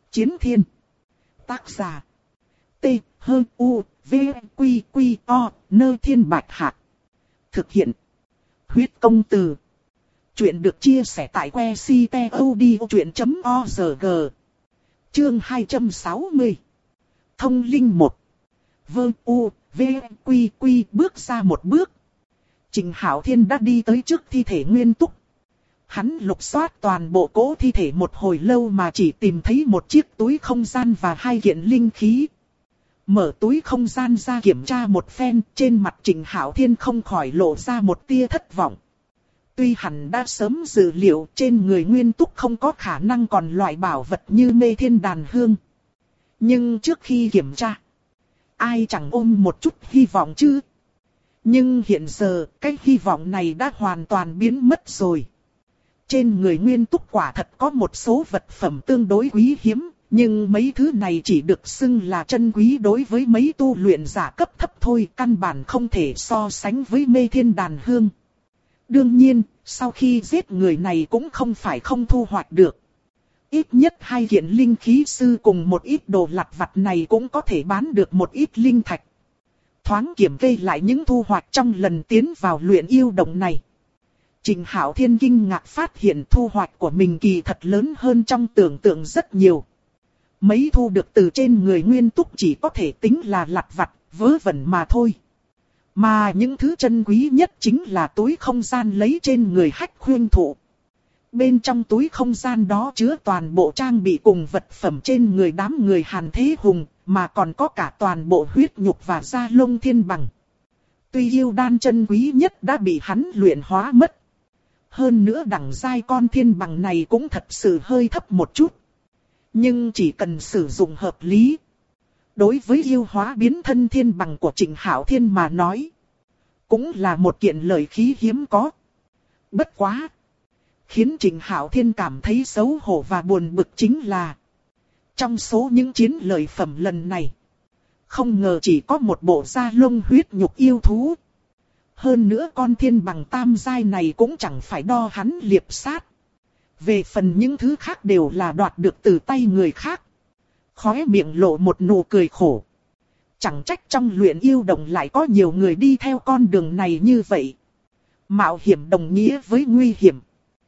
Chiến thiên. Tác giả. T-H-U-V-Q-Q-O, Thiên Bạch Hạc. Thực hiện. Huyết công từ. Chuyện được chia sẻ tại website.odchuyện.org. Chương 260. Thông linh 1. Vâng U, V, Quy, Quy bước ra một bước. Trình Hạo Thiên đã đi tới trước thi thể Nguyên Túc. Hắn lục soát toàn bộ cỗ thi thể một hồi lâu mà chỉ tìm thấy một chiếc túi không gian và 2 kiện linh khí. Mở túi không gian ra kiểm tra một phen, trên mặt Trình Hạo Thiên không khỏi lộ ra một tia thất vọng. Tuy hắn đã sớm dự liệu trên người Nguyên Túc không có khả năng còn loại bảo vật như Mê Thiên Đàn Hương. Nhưng trước khi kiểm tra, ai chẳng ôm một chút hy vọng chứ. Nhưng hiện giờ, cái hy vọng này đã hoàn toàn biến mất rồi. Trên người Nguyên Túc quả thật có một số vật phẩm tương đối quý hiếm, nhưng mấy thứ này chỉ được xưng là chân quý đối với mấy tu luyện giả cấp thấp thôi, căn bản không thể so sánh với Mê Thiên Đàn Hương. Đương nhiên, sau khi giết người này cũng không phải không thu hoạch được. Ít nhất 2 kiện linh khí sư cùng một ít đồ lặt vặt này cũng có thể bán được một ít linh thạch. Thoáng kiểm kê lại những thu hoạch trong lần tiến vào luyện yêu động này. Trình Hạo Thiên kinh ngạc phát hiện thu hoạch của mình kỳ thật lớn hơn trong tưởng tượng rất nhiều. Mấy thu được từ trên người Nguyên Túc chỉ có thể tính là lặt vặt, vớ vẩn mà thôi. Mà những thứ chân quý nhất chính là túi không gian lấy trên người Hách Khuyên Thụ. Bên trong túi không gian đó chứa toàn bộ trang bị cùng vật phẩm trên người đám người Hàn Thế Hùng, mà còn có cả toàn bộ huyết nhục và da lông thiên bằng. Tuy yêu đan chân quý nhất đã bị hắn luyện hóa mất. Hơn nữa đẳng giai con thiên bằng này cũng thật sự hơi thấp một chút. Nhưng chỉ cần sử dụng hợp lý. Đối với yêu hóa biến thân thiên bằng của Trình Hạo Thiên mà nói, cũng là một kiện lợi khí hiếm có. Bất quá. Khiến Trình Hạo Thiên cảm thấy xấu hổ và buồn bực chính là, trong số những chiến lợi phẩm lần này, không ngờ chỉ có một bộ da lông huyết nhục yêu thú. Hơn nữa con thiên bằng tam giai này cũng chẳng phải đo hắn liệp sát. Về phần những thứ khác đều là đoạt được từ tay người khác. Khóe miệng lộ một nụ cười khổ. Chẳng trách trong luyện yêu động lại có nhiều người đi theo con đường này như vậy. Mạo hiểm đồng nghĩa với nguy hiểm.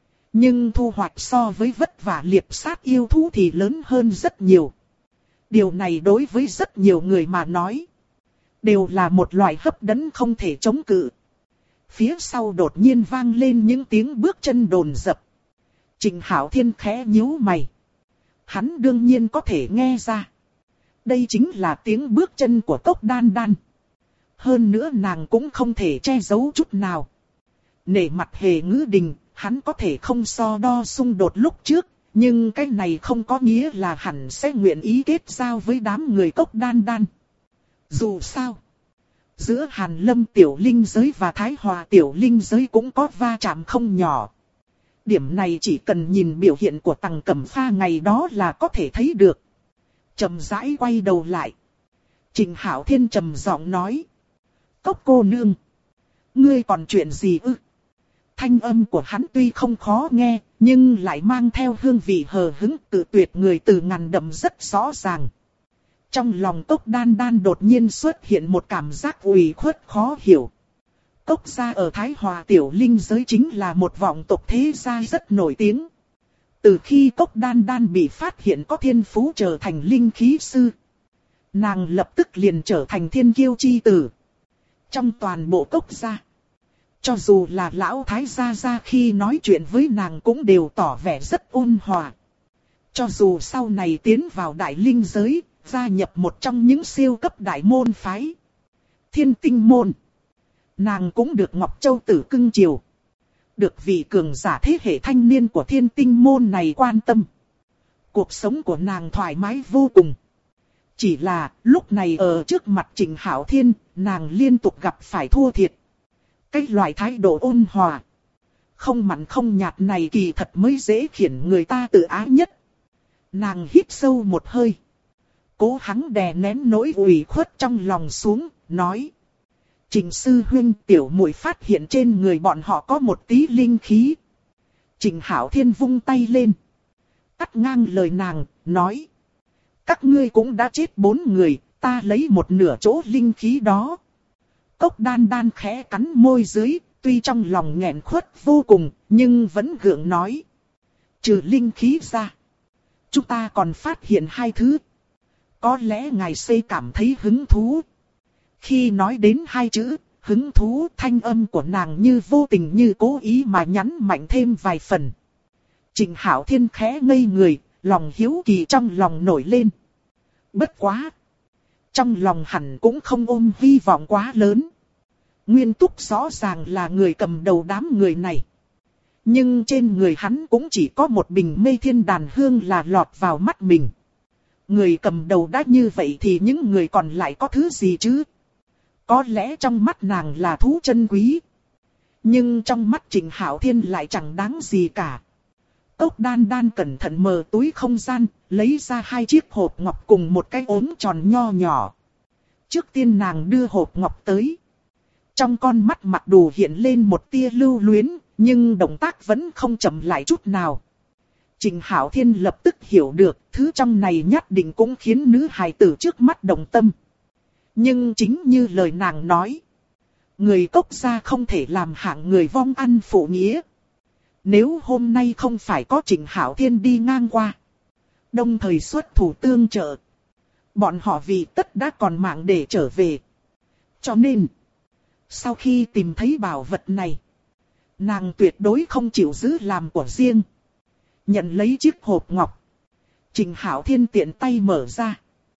Nhưng thu hoạch so với vất vả liệp sát yêu thú thì lớn hơn rất nhiều. Điều này đối với rất nhiều người mà nói, đều là một loại hấp dẫn không thể chống cự. Phía sau đột nhiên vang lên những tiếng bước chân đồn dập. Trình Hạo Thiên khẽ nhíu mày. Hắn đương nhiên có thể nghe ra. Đây chính là tiếng bước chân của Cốc Đan Đan. Hơn nữa nàng cũng không thể che giấu chút nào. Nể mặt Hề Ngữ Đình, hắn có thể không so đo xung đột lúc trước, nhưng cái này không có nghĩa là hắn sẽ nguyện ý kết giao với đám người Cốc Đan Đan. Dù sao, giữa Hàn Lâm tiểu linh giới và Thái Hòa tiểu linh giới cũng có va chạm không nhỏ. Điểm này chỉ cần nhìn biểu hiện của Tằng Cẩm Pha ngày đó là có thể thấy được. Chậm rãi quay đầu lại. Trình Hạo Thiên trầm giọng nói. Cốc cô nương, ngươi còn chuyện gì ư? Thanh âm của hắn tuy không khó nghe, nhưng lại mang theo hương vị hờ hững tự tuyệt người từ ngàn đậm rất rõ ràng. Trong lòng Cốc Đan Đan đột nhiên xuất hiện một cảm giác ủy khuất khó hiểu. Cốc gia ở Thái Hòa tiểu linh giới chính là một vọng tộc thế gia rất nổi tiếng. Từ khi Cốc Đan Đan bị phát hiện có thiên phú trở thành linh khí sư, nàng lập tức liền trở thành thiên kiêu chi tử. Trong toàn bộ Cốc gia, cho dù là lão thái gia khi nói chuyện với nàng cũng đều tỏ vẻ rất ôn hòa. Cho dù sau này tiến vào đại linh giới, gia nhập một trong những siêu cấp đại môn phái, Thiên Tinh môn, nàng cũng được Ngọc Châu Tử cưng chiều. Được vị cường giả thế hệ thanh niên của Thiên Tinh môn này quan tâm. Cuộc sống của nàng thoải mái vô cùng. Chỉ là lúc này ở trước mặt Trình Hạo Thiên, nàng liên tục gặp phải thua thiệt. Cái loại thái độ ôn hòa, không mặn không nhạt này kỳ thật mới dễ khiến người ta tự ái nhất. Nàng hít sâu một hơi, cố gắng đè nén nỗi ủy khuất trong lòng xuống, nói. Trình sư huynh, tiểu muội phát hiện trên người bọn họ có một tí linh khí. Trình Hạo Thiên vung tay lên, cắt ngang lời nàng, nói. Các ngươi cũng đã chết 4 người, ta lấy một nửa chỗ linh khí đó. Cốc Đan Đan khẽ cắn môi dưới, tuy trong lòng nghẹn khuất vô cùng, nhưng vẫn gượng nói. Trừ linh khí ra, chúng ta còn phát hiện 2 thứ. Có lẽ ngài C cảm thấy hứng thú. Khi nói đến 2 chữ, hứng thú, thanh âm của nàng như vô tình như cố ý mà nhấn mạnh thêm vài phần. Trịnh Hạo Thiên khẽ ngây người, lòng hiếu kỳ trong lòng nổi lên. Bất quá, trong lòng hẳn cũng không ôm hy vọng quá lớn. Nguyên Túc rõ ràng là người cầm đầu đám người này. Nhưng trên người hắn cũng chỉ có một bình Mê Thiên Đàn Hương là lọt vào mắt mình. Người cầm đầu đã như vậy thì những người còn lại có thứ gì chứ? Có lẽ trong mắt nàng là thú chân quý. Nhưng trong mắt Trịnh Hạo Thiên lại chẳng đáng gì cả. Cốc Đan Đan cẩn thận mở túi không gian, lấy ra 2 chiếc hộp ngọc cùng một cái ốm tròn nho nhỏ. Trước tiên nàng đưa hộp ngọc tới. Trong con mắt Mặc Dù hiện lên một tia lưu luyến, nhưng động tác vẫn không chậm lại chút nào. Trịnh Hạo Thiên lập tức hiểu được, thứ trong này nhất định cũng khiến nữ hài tử trước mắt động tâm. Nhưng chính như lời nàng nói, người Cốc gia không thể làm hạng người vong ăn phụ nghĩa. Nếu hôm nay không phải có Trịnh Hạo Thiên đi ngang qua, đồng thời xuất thủ tương trợ, bọn họ vì tất đã còn mạng để trở về. Cho nên, sau khi tìm thấy bảo vật này, nàng tuyệt đối không chịu giữ làm của riêng. Nhận lấy chiếc hộp ngọc, Trịnh Hạo Thiên tiện tay mở ra.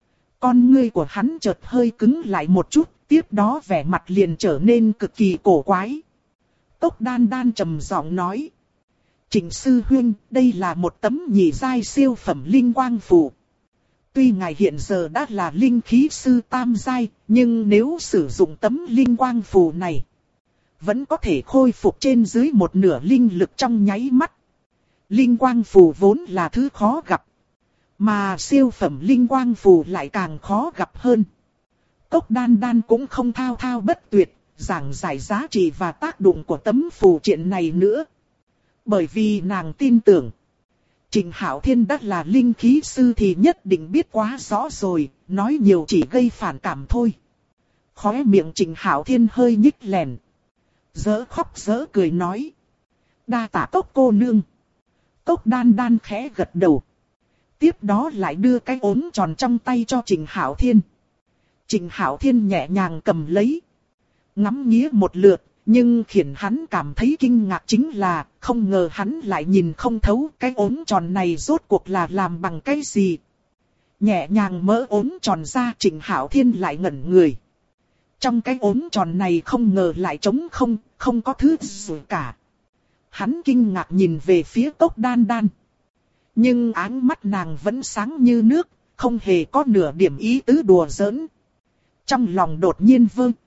Con ngươi của hắn chợt hơi cứng lại một chút, tiếp đó vẻ mặt liền trở nên cực kỳ cổ quái. Cốc Đan Đan trầm giọng nói. Trịnh sư huynh, đây là một tấm nhị giai siêu phẩm linh quang phù. Tuy ngài hiện giờ đã là linh khí sư tam giai, nhưng nếu sử dụng tấm linh quang phù này, vẫn có thể khôi phục trên dưới một nửa linh lực trong nháy mắt. Linh quang phù vốn là thứ khó gặp, mà siêu phẩm linh quang phù lại càng khó gặp hơn. Cốc Đan Đan cũng không thao thao bất tuyệt, giảng giải giá trị và tác dụng của tấm phù triện này nữa. Bởi vì nàng tin tưởng, Trịnh Hạo Thiên đã là linh khí sư thì nhất định biết quá rõ rồi, nói nhiều chỉ gây phản cảm thôi. Khóe miệng Trịnh Hạo Thiên hơi nhích lèn, dở khóc dở cười nói. Đa tạ Cốc cô nương. Cốc Đan Đan khẽ gật đầu. Tiếp đó lại đưa cái ốm tròn trong tay cho Trịnh Hạo Thiên. Trịnh Hạo Thiên nhẹ nhàng cầm lấy, ngắm nghía một lượt, nhưng khiến hắn cảm thấy kinh ngạc chính là, không ngờ hắn lại nhìn không thấu cái ốm tròn này rốt cuộc là làm bằng cái gì. Nhẹ nhàng mỡ ốm tròn ra, Trịnh Hạo Thiên lại ngẩn người. Trong cái ốm tròn này không ngờ lại trống không, không có thứ gì cả. Hắn kinh ngạc nhìn về phía Cốc Đan Đan. Nhưng áng mắt nàng vẫn sáng như nước, không hề có nửa điểm ý tứ đùa giỡn. Trong lòng đột nhiên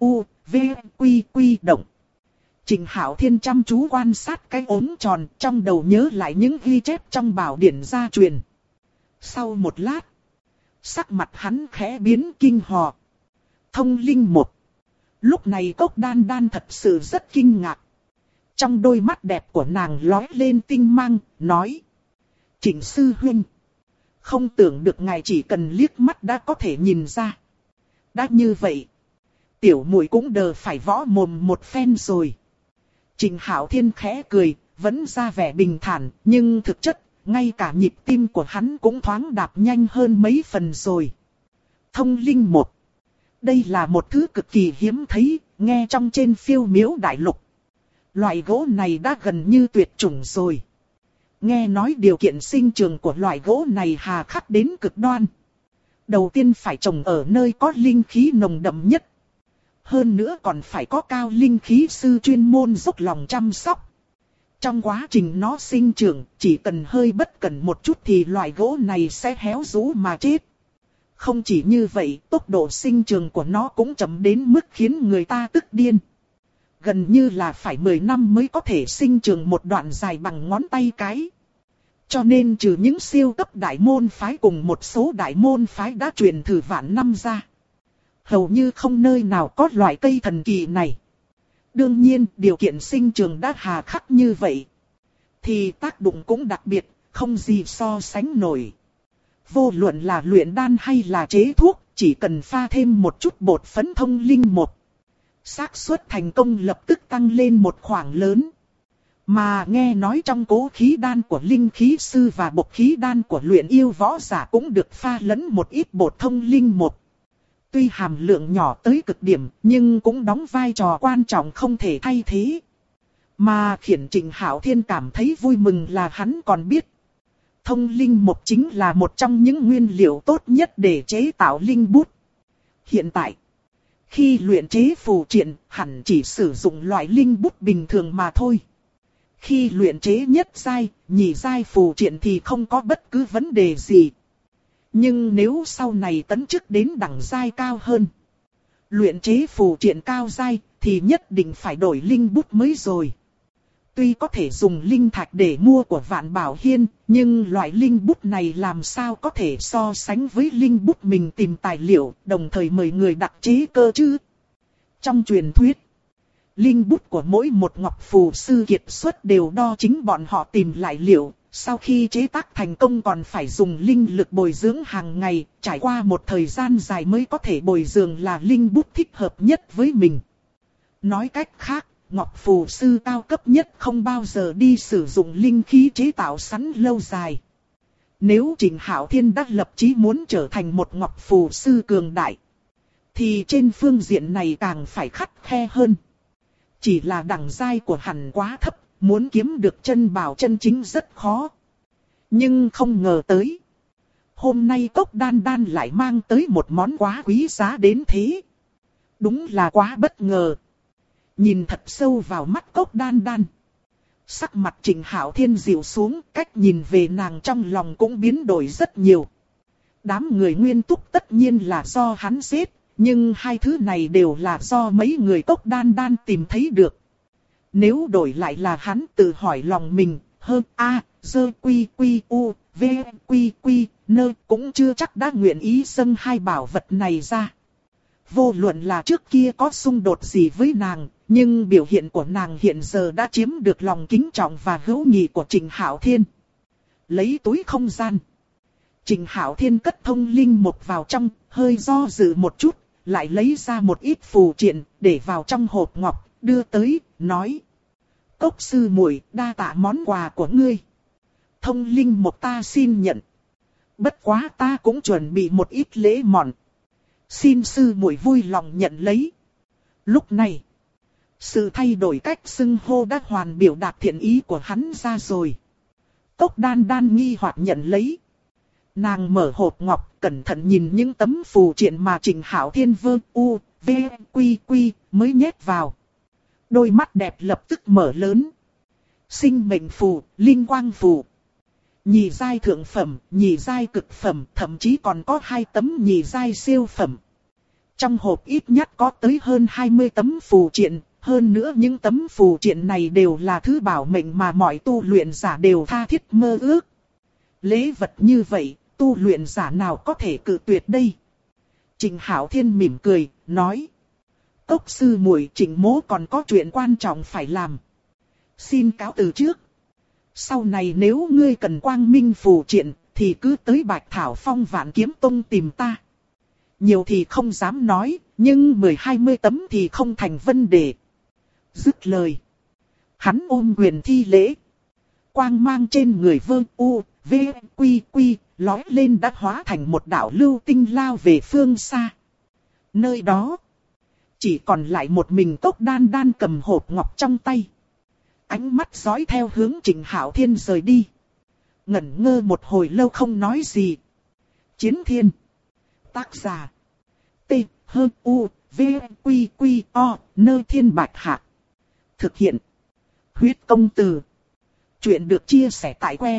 quy động. Trịnh Hạo Thiên chăm chú quan sát cái ốm tròn, trong đầu nhớ lại những ghi chép trong bảo điển gia truyền. Sau một lát, sắc mặt hắn khẽ biến kinh hò. Thông linh một. Lúc này Cốc Đan Đan thật sự rất kinh ngạc. Trong đôi mắt đẹp của nàng lóe lên tinh mang, nói. Trịnh sư huynh, không tưởng được ngài chỉ cần liếc mắt đã có thể nhìn ra. Đã như vậy, tiểu muội cũng đờ phải võ mồm một phen rồi. Trịnh Hạo Thiên khẽ cười, vẫn ra vẻ bình thản, nhưng thực chất, ngay cả nhịp tim của hắn cũng thoáng đạp nhanh hơn mấy phần rồi. Thông linh một. Đây là một thứ cực kỳ hiếm thấy, nghe trong trên phiêu miếu đại lục. Loại gỗ này đã gần như tuyệt chủng rồi. Nghe nói điều kiện sinh trưởng của loại gỗ này hà khắc đến cực đoan. Đầu tiên phải trồng ở nơi có linh khí nồng đậm nhất. Hơn nữa còn phải có cao linh khí sư chuyên môn dốc lòng chăm sóc. Trong quá trình nó sinh trưởng, chỉ cần hơi bất cẩn một chút thì loại gỗ này sẽ héo rũ mà chết. Không chỉ như vậy, tốc độ sinh trưởng của nó cũng chậm đến mức khiến người ta tức điên. Gần như là phải 10 năm mới có thể sinh trưởng một đoạn dài bằng ngón tay cái. Cho nên trừ những siêu cấp đại môn phái cùng một số đại môn phái đã truyền thử vạn năm ra, hầu như không nơi nào có loại cây thần kỳ này. Đương nhiên, điều kiện sinh trưởng đã hà khắc như vậy, thì tác dụng cũng đặc biệt, không gì so sánh nổi. vô luận là luyện đan hay là chế thuốc, chỉ cần pha thêm một chút bột phấn thông linh một, xác suất thành công lập tức tăng lên một khoảng lớn. Mà nghe nói trong cố khí đan của linh khí sư và bột khí đan của luyện yêu võ giả cũng được pha lẫn một ít bột thông linh một. Tuy hàm lượng nhỏ tới cực điểm, nhưng cũng đóng vai trò quan trọng không thể thay thế. Mà khiến Trịnh Hạo Thiên cảm thấy vui mừng là hắn còn biết. Thông linh một chính là một trong những nguyên liệu tốt nhất để chế tạo linh bút. Hiện tại, khi luyện chế phù triện, hẳn chỉ sử dụng loại linh bút bình thường mà thôi. Khi luyện chế nhất giai, nhị giai phù triện thì không có bất cứ vấn đề gì. Nhưng nếu sau này tấn chức đến đẳng giai cao hơn, luyện chế phù triện cao giai thì nhất định phải đổi linh bút mới rồi. Tuy có thể dùng linh thạch để mua của Vạn Bảo Hiên, nhưng loại linh bút này làm sao có thể so sánh với linh bút mình tìm tài liệu, đồng thời mời người đặc chế cơ chứ. Trong truyền thuyết, linh bút của mỗi một ngọc phù sư kiệt xuất đều do chính bọn họ tìm lại liệu, sau khi chế tác thành công còn phải dùng linh lực bồi dưỡng hàng ngày, trải qua một thời gian dài mới có thể bồi dưỡng là linh bút thích hợp nhất với mình. Nói cách khác, ngọc phù sư cao cấp nhất không bao giờ đi sử dụng linh khí chế tạo sẵn lâu dài. Nếu Trịnh Hạo Thiên đã lập chí muốn trở thành một ngọc phù sư cường đại, thì trên phương diện này càng phải khắt khe hơn. Chỉ là đẳng giai của hắn quá thấp, muốn kiếm được chân bảo chân chính rất khó. Nhưng không ngờ tới, hôm nay Cốc Đan Đan lại mang tới một món quá quý giá đến thế. Đúng là quá bất ngờ. Nhìn thật sâu vào mắt Cốc Đan Đan, sắc mặt Trịnh Hạo Thiên dịu xuống, cách nhìn về nàng trong lòng cũng biến đổi rất nhiều. Đám người Nguyên Túc tất nhiên là do hắn giết, nhưng hai thứ này đều là do mấy người Cốc Đan Đan tìm thấy được. Nếu đổi lại là hắn tự hỏi lòng mình, hơn a, dơ quy quy u, v quy quy, nơ cũng chưa chắc đã nguyện ý dâng hai bảo vật này ra. Vô luận là trước kia có xung đột gì với nàng, nhưng biểu hiện của nàng hiện giờ đã chiếm được lòng kính trọng và hữu nghị của Trịnh Hạo Thiên. Lấy túi không gian, Trịnh Hạo Thiên cất thông linh một vào trong, hơi do dự một chút, lại lấy ra một ít phù triện, để vào trong hộp ngọc, đưa tới, nói: Cốc sư muội, đa tạ món quà của ngươi. Thông linh một ta xin nhận. Bất quá ta cũng chuẩn bị một ít lễ mọn. Xin sư muội vui lòng nhận lấy. Lúc này, sự thay đổi cách xưng hô đã hoàn biểu đạt thiện ý của hắn ra rồi. Cốc Đan Đan nghi hoặc nhận lấy. Nàng mở hộp ngọc, cẩn thận nhìn những tấm phù triện mà Trịnh Hạo Thiên vơ u, v, quy quy mới nhét vào. Đôi mắt đẹp lập tức mở lớn. Sinh mệnh phù, linh quang phù, nhị giai thượng phẩm, nhị giai cực phẩm, thậm chí còn có 2 tấm nhị giai siêu phẩm. Trong hộp ít nhất có tới hơn 20 tấm phù triện, hơn nữa những tấm phù triện này đều là thứ bảo mệnh mà mọi tu luyện giả đều tha thiết mơ ước. Lễ vật như vậy, tu luyện giả nào có thể cự tuyệt đây? Trịnh Hạo Thiên mỉm cười, nói: Cốc sư muội, Trịnh mỗ còn có chuyện quan trọng phải làm. Xin cáo từ trước. Sau này nếu ngươi cần quang minh phù triện, thì cứ tới Bạch Thảo Phong Vạn Kiếm Tông tìm ta. Nhiều thì không dám nói, nhưng 10-20 tấm thì không thành vấn đề. Dứt lời, hắn ôm quyền thi lễ. Quang mang trên người Vương U, V, Quy Quy lói lên đã hóa thành một đạo lưu tinh lao về phương xa. Nơi đó, chỉ còn lại một mình Cốc Đan Đan cầm hộp ngọc trong tay. Ánh mắt dõi theo hướng Trịnh Hạo Thiên rời đi. Ngẩn ngơ một hồi lâu không nói gì. Chiến Thiên. Tác giả: T, H, U, V, Quy Quy, O, Nơ Thiên Bạch Hạc. Thực hiện: Huyết Công Từ. Chuyện được chia sẻ tại que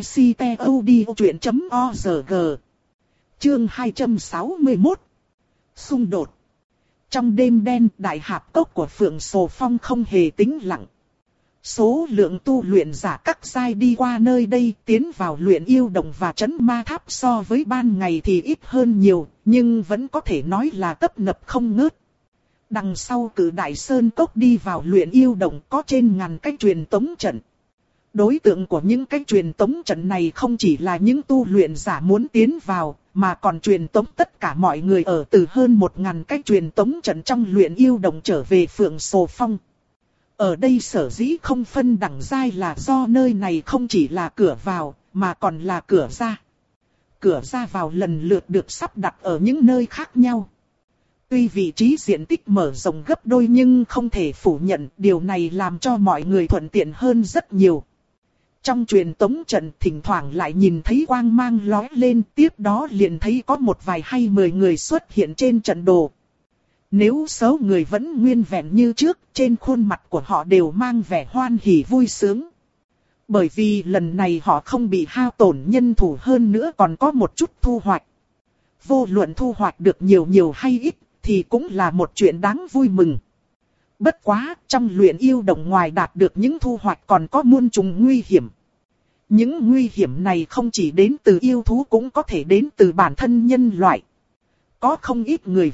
ctod.org. Chương 261. Xung đột. Trong đêm đen, đại hạp cốc của Phượng Sồ Phong không hề tĩnh lặng. Số lượng tu luyện giả các giai đi qua nơi đây tiến vào luyện yêu đồng và trấn ma tháp so với ban ngày thì ít hơn nhiều, nhưng vẫn có thể nói là tấp nập không ngớt. Đằng sau Cử Đại Sơn Cốc đi vào luyện yêu đồng có trên ngàn cái truyền tống trận. Đối tượng của những cái truyền tống trận này không chỉ là những tu luyện giả muốn tiến vào, mà còn truyền tống tất cả mọi người ở từ hơn 1000 cái truyền tống trận trong luyện yêu đồng trở về Phượng Sồ Phong. Ở đây sở dĩ không phân đẳng giai là do nơi này không chỉ là cửa vào, mà còn là cửa ra. Cửa ra vào lần lượt được sắp đặt ở những nơi khác nhau. Tuy vị trí diện tích mở rộng gấp đôi nhưng không thể phủ nhận điều này làm cho mọi người thuận tiện hơn rất nhiều. Trong truyền tống trận thỉnh thoảng lại nhìn thấy quang mang lóe lên, tiếp đó liền thấy có một vài hay 10 người xuất hiện trên trận đồ. Nếu số người vẫn nguyên vẹn như trước, trên khuôn mặt của họ đều mang vẻ hoan hỉ vui sướng. Bởi vì lần này họ không bị hao tổn nhân thủ, hơn nữa còn có một chút thu hoạch. Vô luận thu hoạch được nhiều hay ít, thì cũng là một chuyện đáng vui mừng. Bất quá, trong luyện yêu đồng ngoài đạt được những thu hoạch còn có muôn trùng nguy hiểm. Những nguy hiểm này không chỉ đến từ yêu thú cũng có thể đến từ bản thân nhân loại. Có không ít người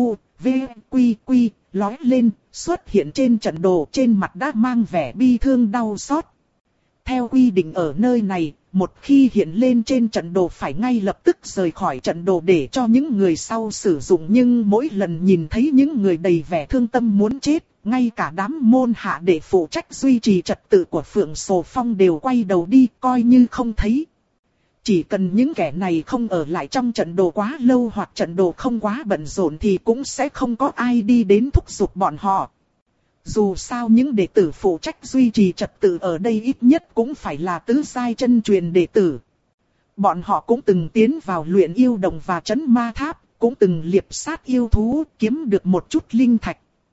lói lên, xuất hiện trên trận đồ, trên mặt đã mang vẻ bi thương đau xót. Theo quy định ở nơi này, một khi hiện lên trên trận đồ phải ngay lập tức rời khỏi trận đồ để cho những người sau sử dụng. Nhưng mỗi lần nhìn thấy những người đầy vẻ thương tâm muốn chết, ngay cả đám môn hạ để phụ trách duy trì trật tự của Phượng Sồ Phong đều quay đầu đi coi như không thấy. Chỉ cần những kẻ này không ở lại trong trận đồ quá lâu hoặc trận đồ không quá bận rộn thì cũng sẽ không có ai đi đến thúc giục bọn họ. Dù sao những đệ tử phụ trách duy trì trật tự ở đây ít nhất cũng phải là tứ giai chân truyền đệ tử. Bọn họ cũng từng tiến vào luyện yêu đồng và trấn ma tháp, cũng từng liệp sát yêu thú, kiếm được một chút linh thạch.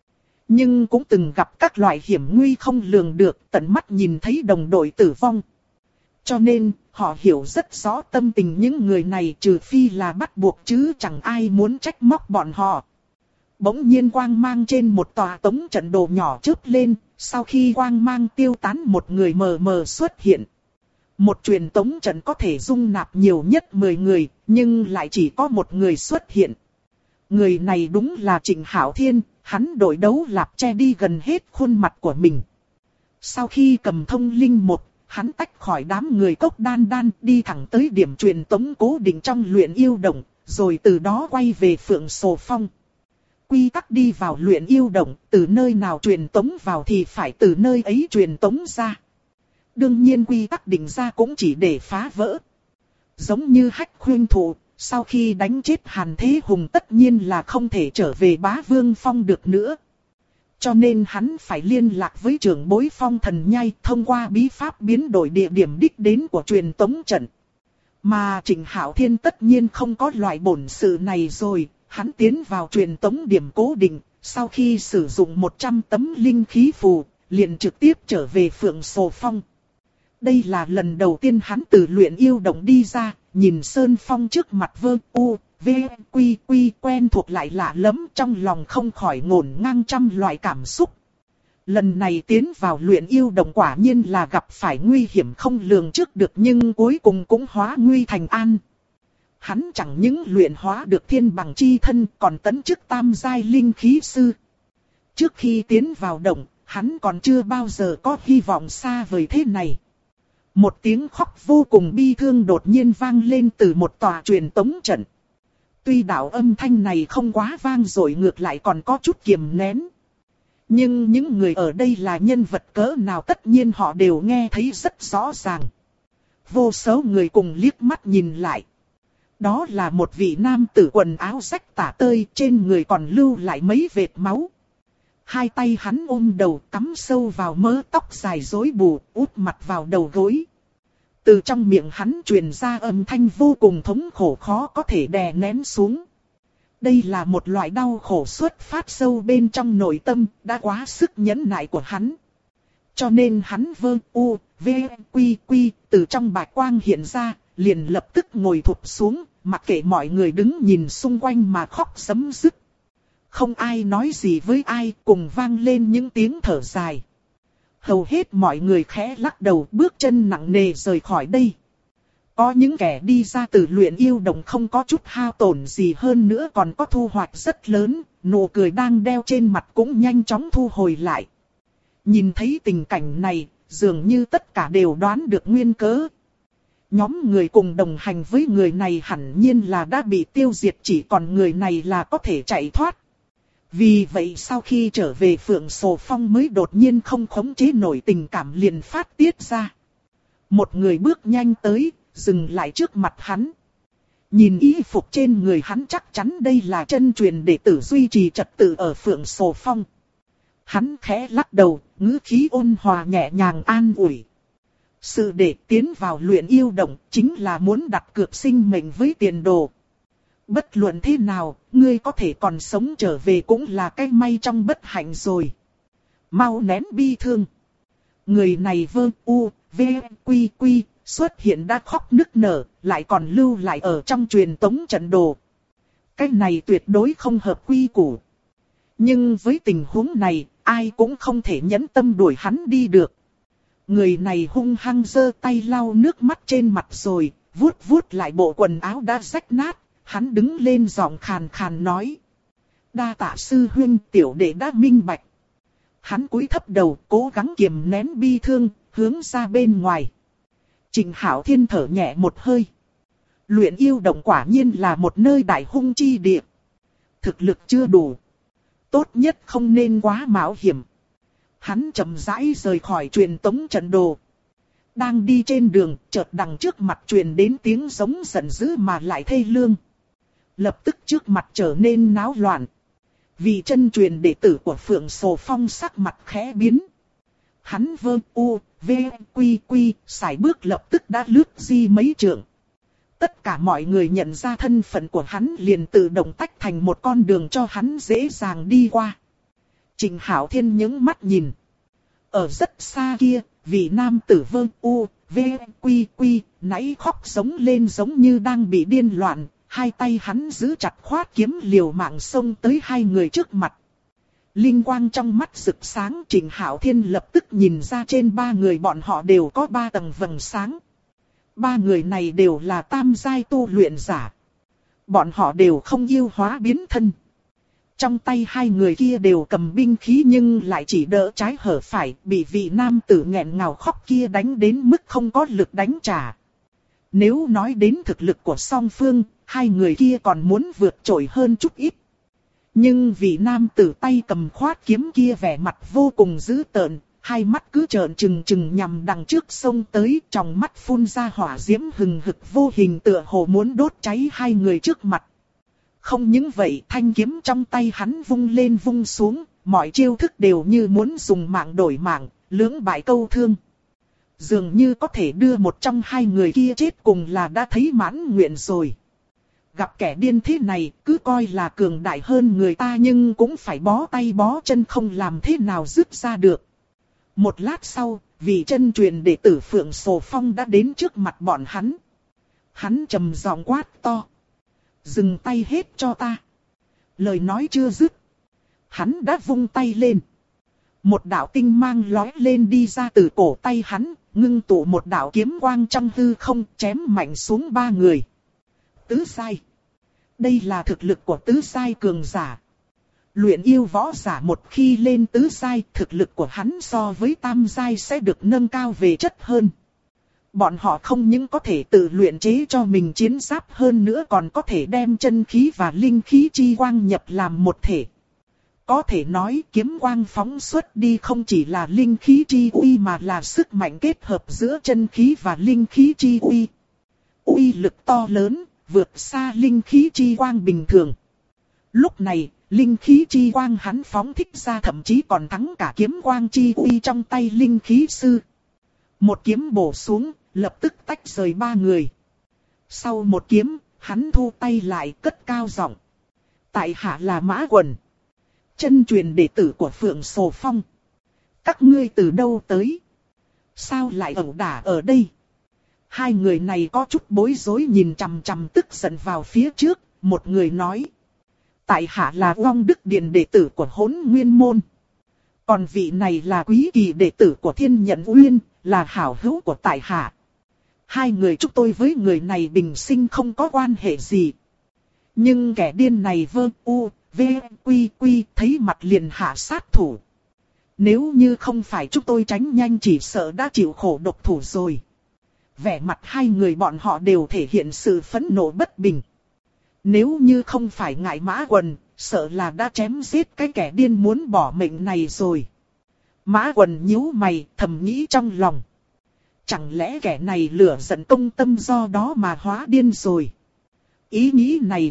Nhưng cũng từng gặp các loại hiểm nguy không lường được, tận mắt nhìn thấy đồng đội tử vong. Cho nên, họ hiểu rất rõ tâm tình những người này, trừ phi là bắt buộc chứ chẳng ai muốn trách móc bọn họ. Bỗng nhiên quang mang trên một tòa tống trận đồ nhỏ chớp lên, sau khi quang mang tiêu tán một người mờ mờ xuất hiện. Một truyền tống trận có thể dung nạp nhiều nhất 10 người, nhưng lại chỉ có một người xuất hiện. Người này đúng là Trịnh Hạo Thiên, hắn đội đấu lạp che đi gần hết khuôn mặt của mình. Sau khi cầm thông linh một, hắn tách khỏi đám người Cốc Đan Đan đi thẳng tới điểm truyền tống cố định trong luyện yêu động, rồi từ đó quay về Phượng Sồ Phong. Quy tắc đi vào luyện yêu động, từ nơi nào truyền tống vào thì phải từ nơi ấy truyền tống ra. Đương nhiên quy tắc định ra cũng chỉ để phá vỡ. Giống như Hách Khuyên Thụ, sau khi đánh chết Hàn Thế Hùng tất nhiên là không thể trở về Bá Vương Phong được nữa. Cho nên hắn phải liên lạc với trưởng bối Phong Thần Nhai thông qua bí pháp biến đổi địa điểm đích đến của truyền tống trận. Mà Trịnh Hạo Thiên tất nhiên không có loại bổn sự này rồi. Hắn tiến vào truyền tống điểm cố định, sau khi sử dụng 100 tấm linh khí phù, liền trực tiếp trở về Phượng Sồ Phong. Đây là lần đầu tiên hắn từ luyện yêu động đi ra, nhìn Sơn Phong trước mặt quen thuộc lại lạ lẫm, trong lòng không khỏi ngổn ngang trăm loại cảm xúc. Lần này tiến vào luyện yêu động quả nhiên là gặp phải nguy hiểm không lường trước được, nhưng cuối cùng cũng hóa nguy thành an. Hắn chẳng những luyện hóa được thiên bằng chi thân, còn tấn chức tam giai linh khí sư. Trước khi tiến vào động, hắn còn chưa bao giờ có hy vọng xa vời thế này. Một tiếng khóc vô cùng bi thương đột nhiên vang lên từ một tòa truyền tống trận. Tuy đạo âm thanh này không quá vang dội, ngược lại còn có chút kiềm nén. Nhưng những người ở đây là nhân vật cỡ nào tất nhiên họ đều nghe thấy rất rõ ràng. Vô số người cùng liếc mắt nhìn lại. Đó là một vị nam tử quần áo rách tả tơi, trên người còn lưu lại mấy vệt máu. Hai tay hắn ôm đầu cắm sâu vào mớ tóc dài rối bù, úp mặt vào đầu gối. Từ trong miệng hắn truyền ra âm thanh vô cùng thống khổ khó có thể đè nén xuống. Đây là một loại đau khổ xuất phát sâu bên trong nội tâm, đã quá sức nhẫn nại của hắn. Cho nên hắn từ trong bạch quang hiện ra, liền lập tức ngồi thụp xuống, mặc kệ mọi người đứng nhìn xung quanh mà khóc sấm dứt. Không ai nói gì với ai, cùng vang lên những tiếng thở dài. Hầu hết mọi người khẽ lắc đầu, bước chân nặng nề rời khỏi đây. Có những kẻ đi ra từ luyện yêu đồng không có chút hao tổn gì, hơn nữa còn có thu hoạch rất lớn, nụ cười đang đeo trên mặt cũng nhanh chóng thu hồi lại. Nhìn thấy tình cảnh này, dường như tất cả đều đoán được nguyên cớ. Nhóm người cùng đồng hành với người này hẳn nhiên là đã bị tiêu diệt, chỉ còn người này là có thể chạy thoát. Vì vậy sau khi trở về Phượng Sồ Phong mới đột nhiên không khống chế nổi tình cảm liền phát tiết ra. Một người bước nhanh tới, dừng lại trước mặt hắn. Nhìn y phục trên người hắn chắc chắn đây là chân truyền đệ tử duy trì trật tự ở Phượng Sồ Phong. Hắn khẽ lắc đầu, ngữ khí ôn hòa nhẹ nhàng an ủi. Sự để tiến vào luyện yêu động chính là muốn đặt cược sinh mệnh với tiền đồ. Bất luận thế nào, ngươi có thể còn sống trở về cũng là cái may trong bất hạnh rồi. Mau nén bi thương. Người này vơ u, v, quy quy, xuất hiện đã khóc nức nở, lại còn lưu lại ở trong truyền tống trận đồ. Cái này tuyệt đối không hợp quy củ. Nhưng với tình huống này, ai cũng không thể nhẫn tâm đuổi hắn đi được. Người này hung hăng giơ tay lau nước mắt trên mặt rồi, vuốt vuốt lại bộ quần áo đã rách nát, hắn đứng lên giọng khàn khàn nói. Đa tạ sư huynh, tiểu đệ đã minh bạch. Hắn cúi thấp đầu, cố gắng kiềm nén bi thương, hướng ra bên ngoài. Trình Hạo Thiên thở nhẹ một hơi. Luyện yêu động quả nhiên là một nơi đại hung chi địa. Thực lực chưa đủ. Tốt nhất không nên quá mạo hiểm. Hắn chậm rãi rời khỏi truyền tống trận đồ. Đang đi trên đường, chợt đằng trước mặt truyền đến tiếng giống giận dữ mà lại thê lương. Lập tức trước mặt trở nên náo loạn. Vì chân truyền đệ tử của Phượng Sồ Phong sắc mặt khẽ biến. Hắn vơ u, v, quy quy, sải bước lập tức đã lướt di mấy trượng. Tất cả mọi người nhận ra thân phận của hắn liền tự động tách thành một con đường cho hắn dễ dàng đi qua. Trình Hạo Thiên nhướng mắt nhìn. Ở rất xa kia, vị nam tử vơ u, v, quy quy, nãy khóc sống lên giống như đang bị điên loạn. Hai tay hắn giữ chặt khoát kiếm liều mạng xông tới hai người trước mặt. Linh quang trong mắt rực sáng, Trình Hạo Thiên lập tức nhìn ra trên ba người bọn họ đều có 3 tầng vầng sáng. Ba người này đều là tam giai tu luyện giả. Bọn họ đều không yêu hóa biến thân. Trong tay hai người kia đều cầm binh khí nhưng lại chỉ đỡ trái hở phải, bị vị nam tử nghẹn ngào khóc kia đánh đến mức không có lực đánh trả. Nếu nói đến thực lực của song phương, hai người kia còn muốn vượt trội hơn chút ít. Nhưng vị nam tử tay cầm khoát kiếm kia vẻ mặt vô cùng dữ tợn, hai mắt cứ trợn trừng trừng nhằm đằng trước sông tới, trong mắt phun ra hỏa diễm hừng hực vô hình tựa hồ muốn đốt cháy hai người trước mặt. Không những vậy, thanh kiếm trong tay hắn vung lên vung xuống, mọi chiêu thức đều như muốn dùng mạng đổi mạng, lưỡng bại câu thương. Dường như có thể đưa một trong hai người kia chết cùng là đã thấy mãn nguyện rồi. Gặp kẻ điên thế này, cứ coi là cường đại hơn người ta nhưng cũng phải bó tay bó chân không làm thế nào dứt ra được. Một lát sau, vị chân truyền đệ tử Phượng Sồ Phong đã đến trước mặt bọn hắn. Hắn trầm giọng quát to. Dừng tay hết cho ta. Lời nói chưa dứt. Hắn đã vung tay lên. Một đạo tinh mang lóe lên đi ra từ cổ tay hắn, ngưng tụ một đạo kiếm quang trong hư không chém mạnh xuống ba người. Tứ sai. Đây là thực lực của tứ sai cường giả. Luyện yêu võ giả một khi lên tứ sai, thực lực của hắn so với tam sai sẽ được nâng cao về chất hơn. Bọn họ không những có thể tự luyện chế cho mình chiến giáp hơn nữa còn có thể đem chân khí và linh khí chi quang nhập làm một thể. Có thể nói kiếm quang phóng xuất đi không chỉ là linh khí chi uy mà là sức mạnh kết hợp giữa chân khí và linh khí chi uy. Uy lực to lớn, vượt xa linh khí chi quang bình thường. Lúc này, linh khí chi quang hắn phóng thích ra thậm chí còn thắng cả kiếm quang chi uy trong tay linh khí sư. Một kiếm bổ xuống, lập tức tách rời ba người. Sau một kiếm, hắn thu tay lại cất cao giọng. Tại hạ là Mã Quần, chân truyền đệ tử của Phượng Sồ Phong. Các ngươi từ đâu tới? Sao lại ẩu đả ở đây? Hai người này có chút bối rối nhìn chằm chằm tức giận vào phía trước, một người nói. Tại hạ là Long Đức Điền đệ tử của Hỗn Nguyên Môn. Còn vị này là Quý Kỳ đệ tử của Thiên Nhận Uyên, là hảo hữu của tại hạ. Hai người chúng tôi với người này bình sinh không có quan hệ gì. Nhưng kẻ điên này vơ u, v, quy quy thấy mặt liền hạ sát thủ. Nếu như không phải chúng tôi tránh nhanh chỉ sợ đã chịu khổ độc thủ rồi. Vẻ mặt hai người bọn họ đều thể hiện sự phẫn nộ bất bình. Nếu như không phải ngại Mã Quần, sợ là đã chém giết cái kẻ điên muốn bỏ mệnh này rồi. Mã Quần nhíu mày, thầm nghĩ trong lòng. Chẳng lẽ kẻ này lửa giận công tâm do đó mà hóa điên rồi. Ý nghĩ này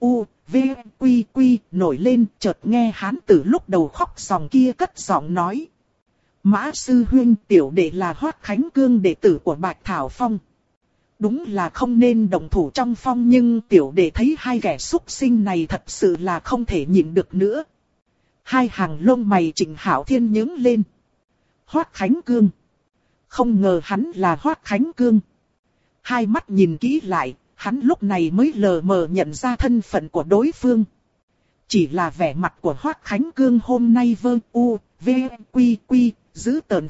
nổi lên, chợt nghe hán tử lúc đầu khóc sòng kia cất giọng nói. Mã sư huynh, tiểu đệ là Hoát Khánh Cương, đệ tử của Bạch Thảo Phong. Đúng là không nên động thủ trong phong, nhưng tiểu đệ thấy hai kẻ súc sinh này thật sự là không thể nhịn được nữa. Hai hàng lông mày Trịnh Hạo Thiên nhướng lên. Hoát Khánh Cương. Không ngờ hắn là Hoát Khánh Cương. Hai mắt nhìn kỹ lại, hắn lúc này mới lờ mờ nhận ra thân phận của đối phương. Chỉ là vẻ mặt của Hoát Khánh Cương hôm nay giữ tợn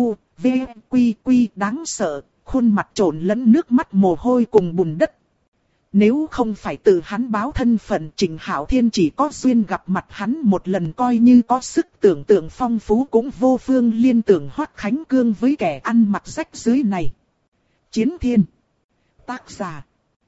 đáng sợ, khuôn mặt trộn lẫn nước mắt mồ hôi cùng bùn đất. Nếu không phải tự hắn báo thân phận, Trịnh Hạo Thiên chỉ có duyên gặp mặt hắn một lần, coi như có sức tưởng tượng phong phú cũng vô phương liên tưởng Hoát Khánh Cương với kẻ ăn mặc rách dưới này. Chiến Thiên. Tác giả.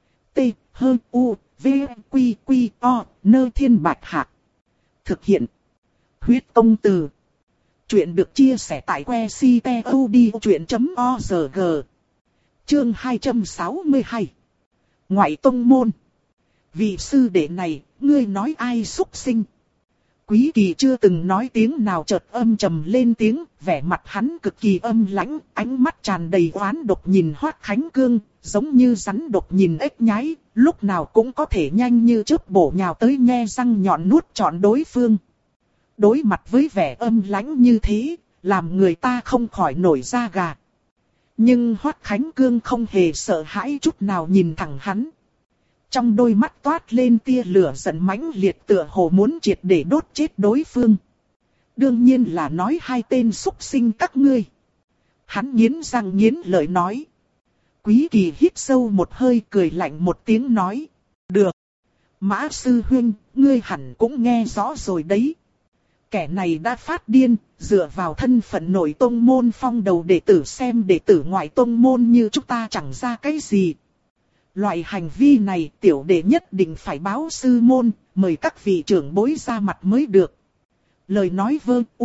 Nơi Thiên Bạch Hạc. Thực hiện. Huyết Công Từ. Chuyện được chia sẻ tại website.odchuyện.org. Chương 262. Ngoại tông môn. Vị sư đệ này, ngươi nói ai xúc sinh? Quý Kỳ chưa từng nói tiếng nào, chợt âm trầm lên tiếng, vẻ mặt hắn cực kỳ âm lãnh, ánh mắt tràn đầy oán độc nhìn Hoát Khánh Cương, giống như rắn độc nhìn ếch nhái, lúc nào cũng có thể nhanh như chớp bổ nhào tới nhe răng nhọn nuốt trọn đối phương. Đối mặt với vẻ âm lãnh như thế, làm người ta không khỏi nổi da gà. Nhưng Hoát Khánh Cương không hề sợ hãi chút nào nhìn thẳng hắn. Trong đôi mắt toát lên tia lửa giận mãnh liệt, tựa hồ muốn triệt để đốt chết đối phương. Đương nhiên là nói hai tên xúc sinh các ngươi. Hắn nghiến răng nghiến lợi nói. Quý Kỳ hít sâu một hơi, cười lạnh một tiếng nói. Được. Mã sư huynh, ngươi hẳn cũng nghe rõ rồi đấy. Kẻ này đã phát điên, dựa vào thân phận nội tông môn phong đầu đệ tử xem đệ tử ngoại tông môn như chúng ta chẳng ra cái gì. Loại hành vi này tiểu đệ nhất định phải báo sư môn, mời các vị trưởng bối ra mặt mới được. Lời nói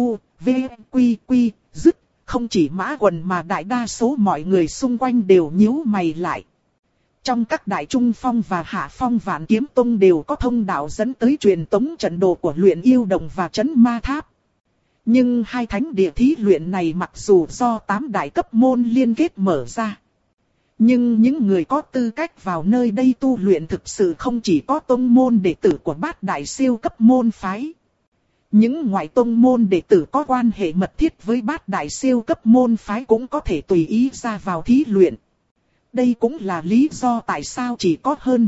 dứt, không chỉ Mã Quần mà đại đa số mọi người xung quanh đều nhíu mày lại. Trong các đại trung phong và hạ phong Vạn Kiếm Tông đều có thông đạo dẫn tới truyền tống trận đồ của Luyện Yêu Đồng và Trấn Ma Tháp. Nhưng hai thánh địa thí luyện này mặc dù do 8 đại cấp môn liên kết mở ra, nhưng những người có tư cách vào nơi đây tu luyện thực sự không chỉ có tông môn đệ tử của 8 đại siêu cấp môn phái. Những ngoại tông môn đệ tử có quan hệ mật thiết với 8 đại siêu cấp môn phái cũng có thể tùy ý ra vào thí luyện. Đây cũng là lý do tại sao chỉ có hơn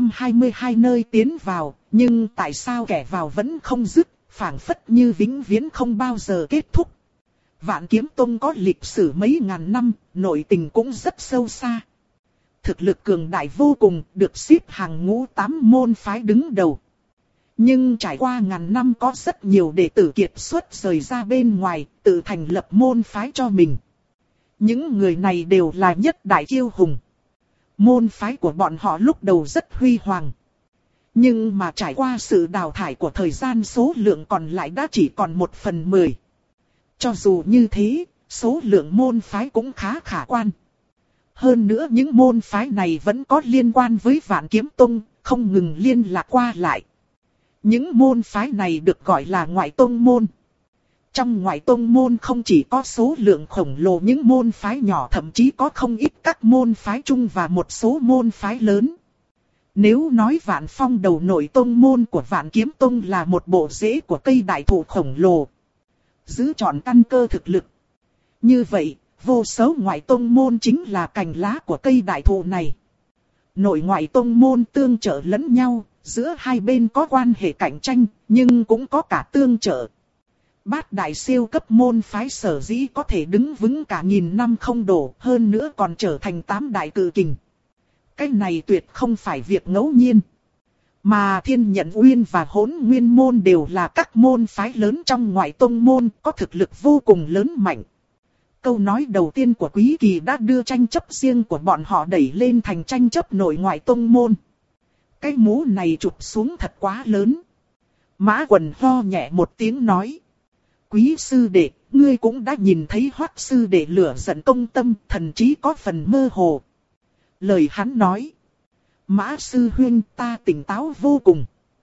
122 nơi tiến vào, nhưng tại sao kẻ vào vẫn không dứt, phảng phất như vĩnh viễn không bao giờ kết thúc. Vạn Kiếm Tông có lịch sử mấy ngàn năm, nội tình cũng rất sâu xa. Thực lực cường đại vô cùng, được xếp hàng ngũ 8 môn phái đứng đầu. Nhưng trải qua ngàn năm có rất nhiều đệ tử kiệt xuất rời ra bên ngoài, tự thành lập môn phái cho mình. Những người này đều là nhất đại kiêu hùng. Môn phái của bọn họ lúc đầu rất huy hoàng. Nhưng mà trải qua sự đào thải của thời gian, số lượng còn lại đã chỉ còn 1/10. Cho dù như thế, số lượng môn phái cũng khá khả quan. Hơn nữa những môn phái này vẫn có liên quan với Vạn Kiếm Tông, không ngừng liên lạc qua lại. Những môn phái này được gọi là ngoại tông môn. Trong ngoại tông môn không chỉ có số lượng khổng lồ những môn phái nhỏ, thậm chí có không ít các môn phái chung và một số môn phái lớn. Nếu nói Vạn Phong đầu nội tông môn của Vạn Kiếm Tông là một bộ rễ của cây đại thụ khổng lồ, giữ trọn căn cơ thực lực, như vậy, vô số ngoại tông môn chính là cành lá của cây đại thụ này. Nội ngoại tông môn tương trợ lẫn nhau, giữa hai bên có quan hệ cạnh tranh, nhưng cũng có cả tương trợ. 8 đại siêu cấp môn phái sở dĩ có thể đứng vững cả nghìn năm không đổ, hơn nữa còn trở thành 8 đại cự kình. Cái này tuyệt không phải việc ngẫu nhiên. Mà Thiên Nhận Uyên và Hỗn Nguyên môn đều là các môn phái lớn trong ngoại tông môn, có thực lực vô cùng lớn mạnh. Câu nói đầu tiên của Quý Kỳ đã đưa tranh chấp riêng của bọn họ đẩy lên thành tranh chấp nội ngoại tông môn. Cái mũ này chụp xuống thật quá lớn. Mã Quần ho nhẹ một tiếng nói. Quý sư đệ, ngươi cũng đã nhìn thấy Hoắc sư đệ lửa giận công tâm, thần trí có phần mơ hồ. Lời hắn nói. Mã sư huynh, ta tỉnh táo vô cùng.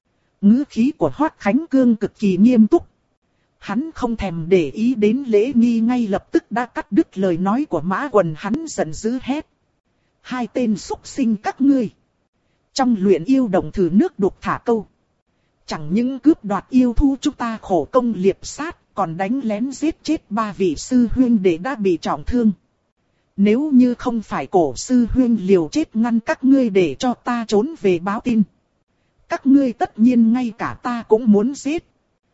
Ngữ khí của Hoắc Khánh Cương cực kỳ nghiêm túc. Hắn không thèm để ý đến Lễ Nghi, ngay lập tức đã cắt đứt lời nói của Mã Quần. Hắn giận dữ hét. Hai tên súc sinh các ngươi. Trong luyện yêu đồng thử nước đục thả câu. Chẳng những cướp đoạt yêu thú chúng ta khổ công liệp sát, còn đánh lén giết chết 3 vị sư huynh đệ đã bị trọng thương. Nếu như không phải cổ sư huynh liều chết ngăn các ngươi để cho ta trốn về báo tin, các ngươi tất nhiên ngay cả ta cũng muốn giết.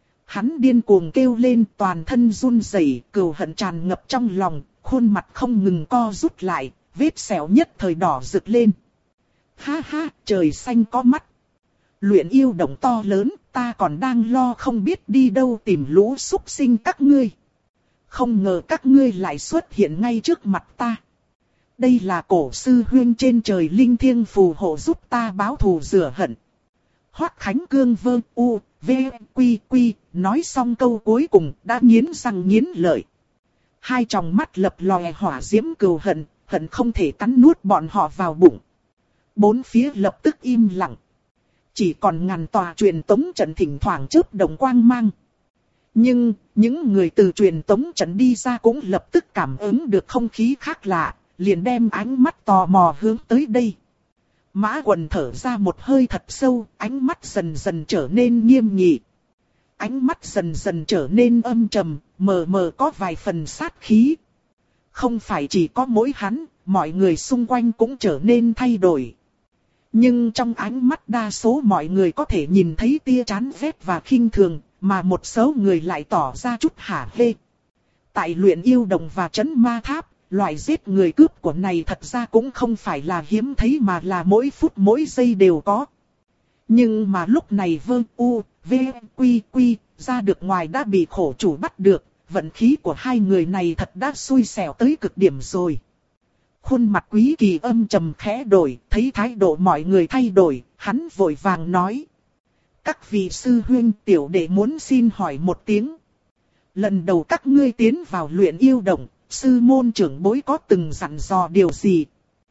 Hắn điên cuồng kêu lên, toàn thân run rẩy, cừu hận tràn ngập trong lòng, khuôn mặt không ngừng co rút lại, vết sẹo nhất thời đỏ rực lên. Ha ha, trời xanh có mắt. Luyện yêu đồng to lớn, ta còn đang lo không biết đi đâu tìm lũ súc sinh các ngươi. Không ngờ các ngươi lại xuất hiện ngay trước mặt ta. Đây là cổ sư huynh trên trời linh thiêng phù hộ giúp ta báo thù rửa hận. Hoắc Khánh Cương vơ u, v, quy quy, nói xong câu cuối cùng đã nghiến răng nghiến lợi. Hai tròng mắt lập lòe hỏa diễm cừu hận, hận không thể cắn nuốt bọn họ vào bụng. Bốn phía lập tức im lặng. Chỉ còn ngàn tòa truyền tống trận thỉnh thoảng chớp động quang mang. Nhưng, những người từ truyền tống trận đi ra cũng lập tức cảm ứng được không khí khác lạ, liền đem ánh mắt tò mò hướng tới đây. Mã Quần thở ra một hơi thật sâu, ánh mắt dần dần trở nên nghiêm nghị. Ánh mắt dần dần trở nên âm trầm, mờ mờ có vài phần sát khí. Không phải chỉ có mỗi hắn, mọi người xung quanh cũng trở nên thay đổi. Nhưng trong ánh mắt đa số mọi người có thể nhìn thấy tia chán ghét và khinh thường, mà một số người lại tỏ ra chút hả hê. Tại luyện yêu đồng và trấn ma tháp, loại giết người cướp của này thật ra cũng không phải là hiếm thấy mà là mỗi phút mỗi giây đều có. Nhưng mà lúc này Vương U, V, Quy Quy ra được ngoài đã bị khổ chủ bắt được, vận khí của hai người này thật đã xui xẻo tới cực điểm rồi. Khuôn mặt Quý Kỳ âm trầm khẽ đổi, thấy thái độ mọi người thay đổi, hắn vội vàng nói. Các vị sư huynh, tiểu đệ muốn xin hỏi một tiếng. Lần đầu các ngươi tiến vào luyện yêu động, sư môn trưởng bối có từng dặn dò điều gì?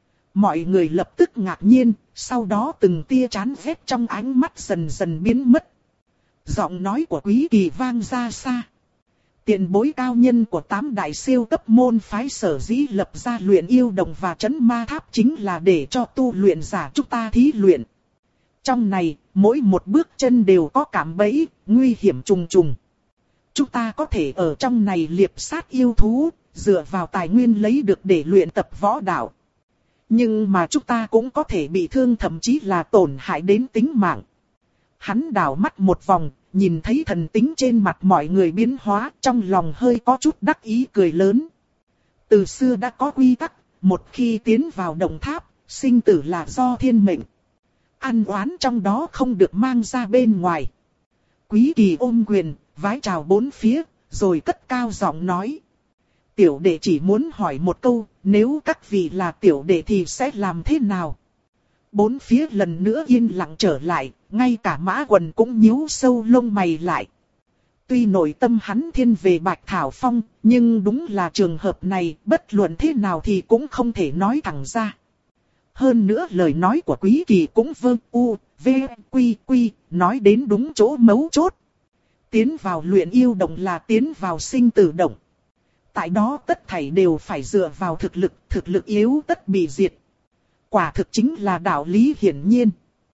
Mọi người lập tức ngạc nhiên, sau đó từng tia chán ghét trong ánh mắt dần dần biến mất. Giọng nói của Quý Kỳ vang ra xa. Tiền bối cao nhân của 8 đại siêu cấp môn phái sở dĩ lập ra luyện yêu đồng và trấn ma tháp chính là để cho tu luyện giả chúng ta thí luyện. Trong này, mỗi một bước chân đều có cạm bẫy, nguy hiểm trùng trùng. Chúng ta có thể ở trong này liệp sát yêu thú, dựa vào tài nguyên lấy được để luyện tập võ đạo. Nhưng mà chúng ta cũng có thể bị thương, thậm chí là tổn hại đến tính mạng. Hắn đảo mắt một vòng, nhìn thấy thần tính trên mặt mọi người biến hóa, trong lòng hơi có chút đắc ý cười lớn. Từ xưa đã có quy tắc, một khi tiến vào đồng tháp, sinh tử là do thiên mệnh. Ăn oán trong đó không được mang ra bên ngoài. Quý Kỳ ôm quyền, vái chào bốn phía, rồi cất cao giọng nói. Tiểu đệ chỉ muốn hỏi một câu, nếu các vị là tiểu đệ thì sẽ làm thế nào? Bốn phía lần nữa yên lặng trở lại, ngay cả Mã Quần cũng nhíu sâu lông mày lại. Tuy nội tâm hắn thiên về Bạch Thảo Phong, nhưng đúng là trường hợp này, bất luận thế nào thì cũng không thể nói thẳng ra. Hơn nữa lời nói của Quý Kỳ cũng vơ u, v, quy quy, nói đến đúng chỗ mấu chốt. Tiến vào luyện yêu động là tiến vào sinh tử động. Tại đó tất thảy đều phải dựa vào thực lực yếu tất bị diệt. Quả thực chính là đạo lý hiển nhiên.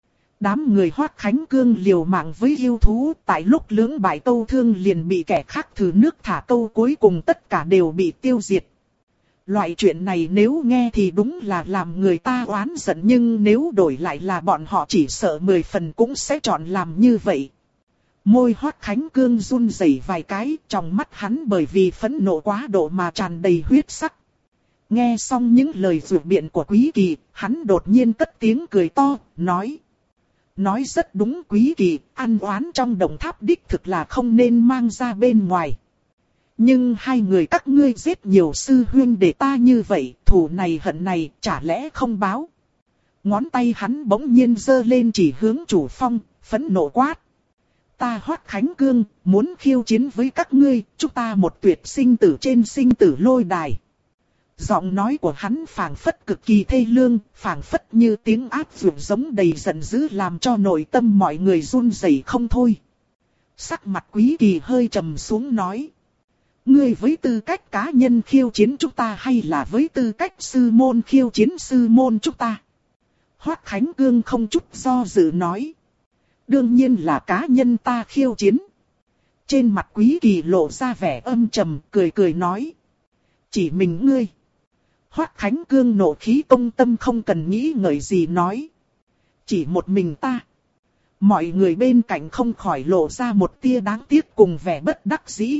Đám người Hoắc Khánh Cương liều mạng với yêu thú, tại lúc lưỡng bại câu thương liền bị kẻ khác thử nước thả câu, cuối cùng tất cả đều bị tiêu diệt. Loại chuyện này nếu nghe thì đúng là làm người ta oán giận, nhưng nếu đổi lại là bọn họ chỉ sợ 10 phần cũng sẽ chọn làm như vậy. Môi Hoắc Khánh Cương run rẩy vài cái, trong mắt hắn bởi vì phẫn nộ quá độ mà tràn đầy huyết sắc. Nghe xong những lời rủa biện của Quý Kỳ, hắn đột nhiên cất tiếng cười to, nói. Nói rất đúng Quý Kỳ, ăn oán trong đồng tháp đích thực là không nên mang ra bên ngoài. Nhưng hai người các ngươi giết nhiều sư huynh để ta như vậy, thù này hận này, chả lẽ không báo. Ngón tay hắn bỗng nhiên giơ lên chỉ hướng chủ phong, phẫn nộ quát. Ta Hoắc Khánh Cương, muốn khiêu chiến với các ngươi, chúng ta một tuyệt sinh tử trên sinh tử lôi đài. Giọng nói của hắn phảng phất cực kỳ thê lương, phảng phất như tiếng ác dường giống đầy giận dữ làm cho nội tâm mọi người run rẩy không thôi. Sắc mặt Quý Kỳ hơi trầm xuống nói. Ngươi với tư cách cá nhân khiêu chiến chúng ta hay là với tư cách sư môn khiêu chiến sư môn chúng ta? Hoắc Khánh Cương không chút do dự nói. Đương nhiên là cá nhân ta khiêu chiến. Trên mặt Quý Kỳ lộ ra vẻ âm trầm, cười cười nói. Chỉ mình ngươi. Hoắc Khánh Cương nộ khí công tâm không cần nghĩ ngợi gì nói. Chỉ một mình ta. Mọi người bên cạnh không khỏi lộ ra một tia đáng tiếc cùng vẻ bất đắc dĩ.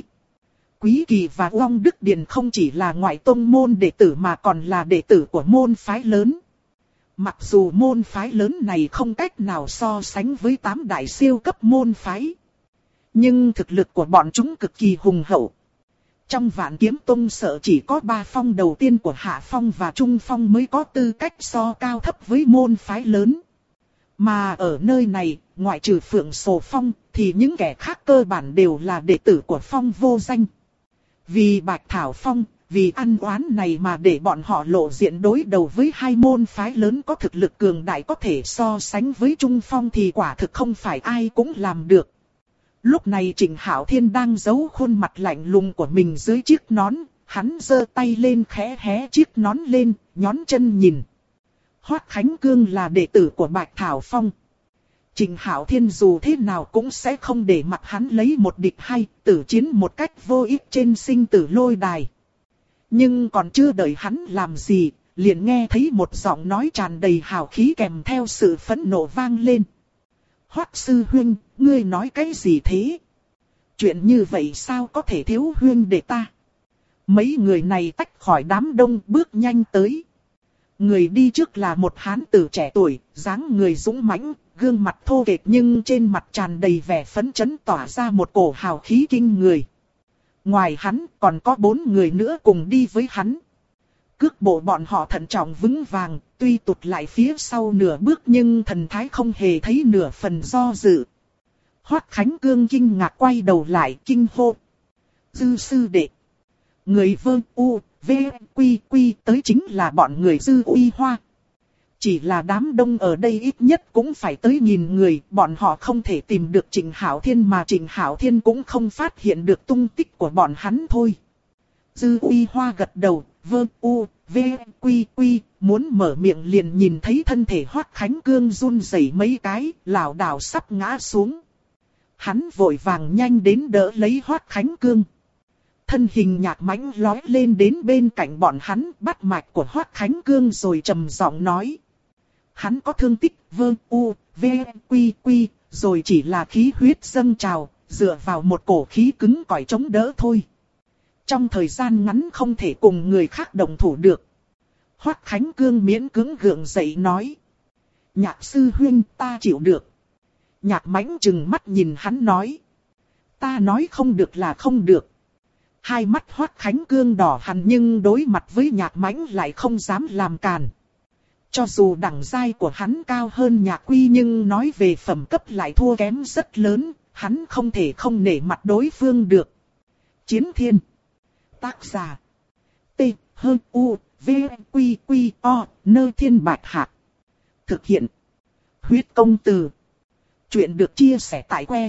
Quý Kỳ và Long Đức Điền không chỉ là ngoại tông môn đệ tử mà còn là đệ tử của môn phái lớn. Mặc dù môn phái lớn này không cách nào so sánh với 8 đại siêu cấp môn phái. Nhưng thực lực của bọn chúng cực kỳ hùng hậu. Trong Vạn Kiếm Tông sợ chỉ có 3 phong đầu tiên của Hạ Phong và Trung Phong mới có tư cách so cao thấp với môn phái lớn. Mà ở nơi này, ngoại trừ Phượng Sổ Phong, thì những kẻ khác cơ bản đều là đệ tử của Phong vô danh. Vì Bạch Thảo Phong, vì ăn oán này mà để bọn họ lộ diện đối đầu với hai môn phái lớn có thực lực cường đại có thể so sánh với Trung Phong thì quả thực không phải ai cũng làm được. Lúc này Trịnh Hạo Thiên đang giấu khuôn mặt lạnh lùng của mình dưới chiếc nón, hắn giơ tay lên khẽ hé chiếc nón lên, nhón chân nhìn. Hoắc Khánh Cương là đệ tử của Bạch Thảo Phong. Trịnh Hạo Thiên dù thế nào cũng sẽ không để mặc hắn lấy một địch hai, tử chiến một cách vô ích trên sinh tử lôi đài. Nhưng còn chưa đợi hắn làm gì, liền nghe thấy một giọng nói tràn đầy hào khí kèm theo sự phẫn nộ vang lên. Hoắc sư huynh, ngươi nói cái gì thế? Chuyện như vậy sao có thể thiếu huynh đệ ta? Mấy người này tách khỏi đám đông bước nhanh tới. Người đi trước là một hán tử trẻ tuổi, dáng người dũng mãnh, gương mặt thô kệch nhưng trên mặt tràn đầy vẻ phấn chấn tỏa ra một cổ hào khí kinh người. Ngoài hắn còn có 4 người nữa cùng đi với hắn. Cước bộ bọn họ thận trọng vững vàng, tuy tụt lại phía sau nửa bước nhưng thần thái không hề thấy nửa phần do dự. Hoắc Khánh Cương kinh ngạc quay đầu lại kinh hô. Dư sư đệ. Người Vương U, V, Quy Quy tới chính là bọn người Dư Uy Hoa. Chỉ là đám đông ở đây ít nhất cũng phải tới 1000 người, bọn họ không thể tìm được Trịnh Hạo Thiên mà Trịnh Hạo Thiên cũng không phát hiện được tung tích của bọn hắn thôi. Dư Uy Hoa gật đầu, Vương U, V, Quy Quy, muốn mở miệng liền nhìn thấy thân thể Hoắc Khánh Cương run rẩy mấy cái, lảo đảo sắp ngã xuống. Hắn vội vàng nhanh đến đỡ lấy Hoắc Khánh Cương. Thân hình Nhạc Mãnh lói lên đến bên cạnh bọn hắn, bắt mạch của Hoắc Khánh Cương rồi trầm giọng nói. Hắn có thương tích, Vương U, V, Quy Quy, rồi chỉ là khí huyết dâng trào, dựa vào một cổ khí cứng cỏi chống đỡ thôi. Trong thời gian ngắn không thể cùng người khác đồng thủ được. Hoắc Khánh Cương miễn cưỡng gượng dậy nói. Nhạc sư huynh ta chịu được. Nhạc Mãnh trừng mắt nhìn hắn nói. Ta nói không được là không được. Hai mắt Hoắc Khánh Cương đỏ hằn nhưng đối mặt với Nhạc Mãnh lại không dám làm càn. Cho dù đẳng giai của hắn cao hơn Nhạc Quy nhưng nói về phẩm cấp lại thua kém rất lớn, hắn không thể không nể mặt đối phương được. Chiến Thiên. Tác giả. T, H, U, V, Quy, Quy, O, Nơ Thiên Bạch Hạc. Thực hiện. Huyết công từ. Chuyện được chia sẻ tại que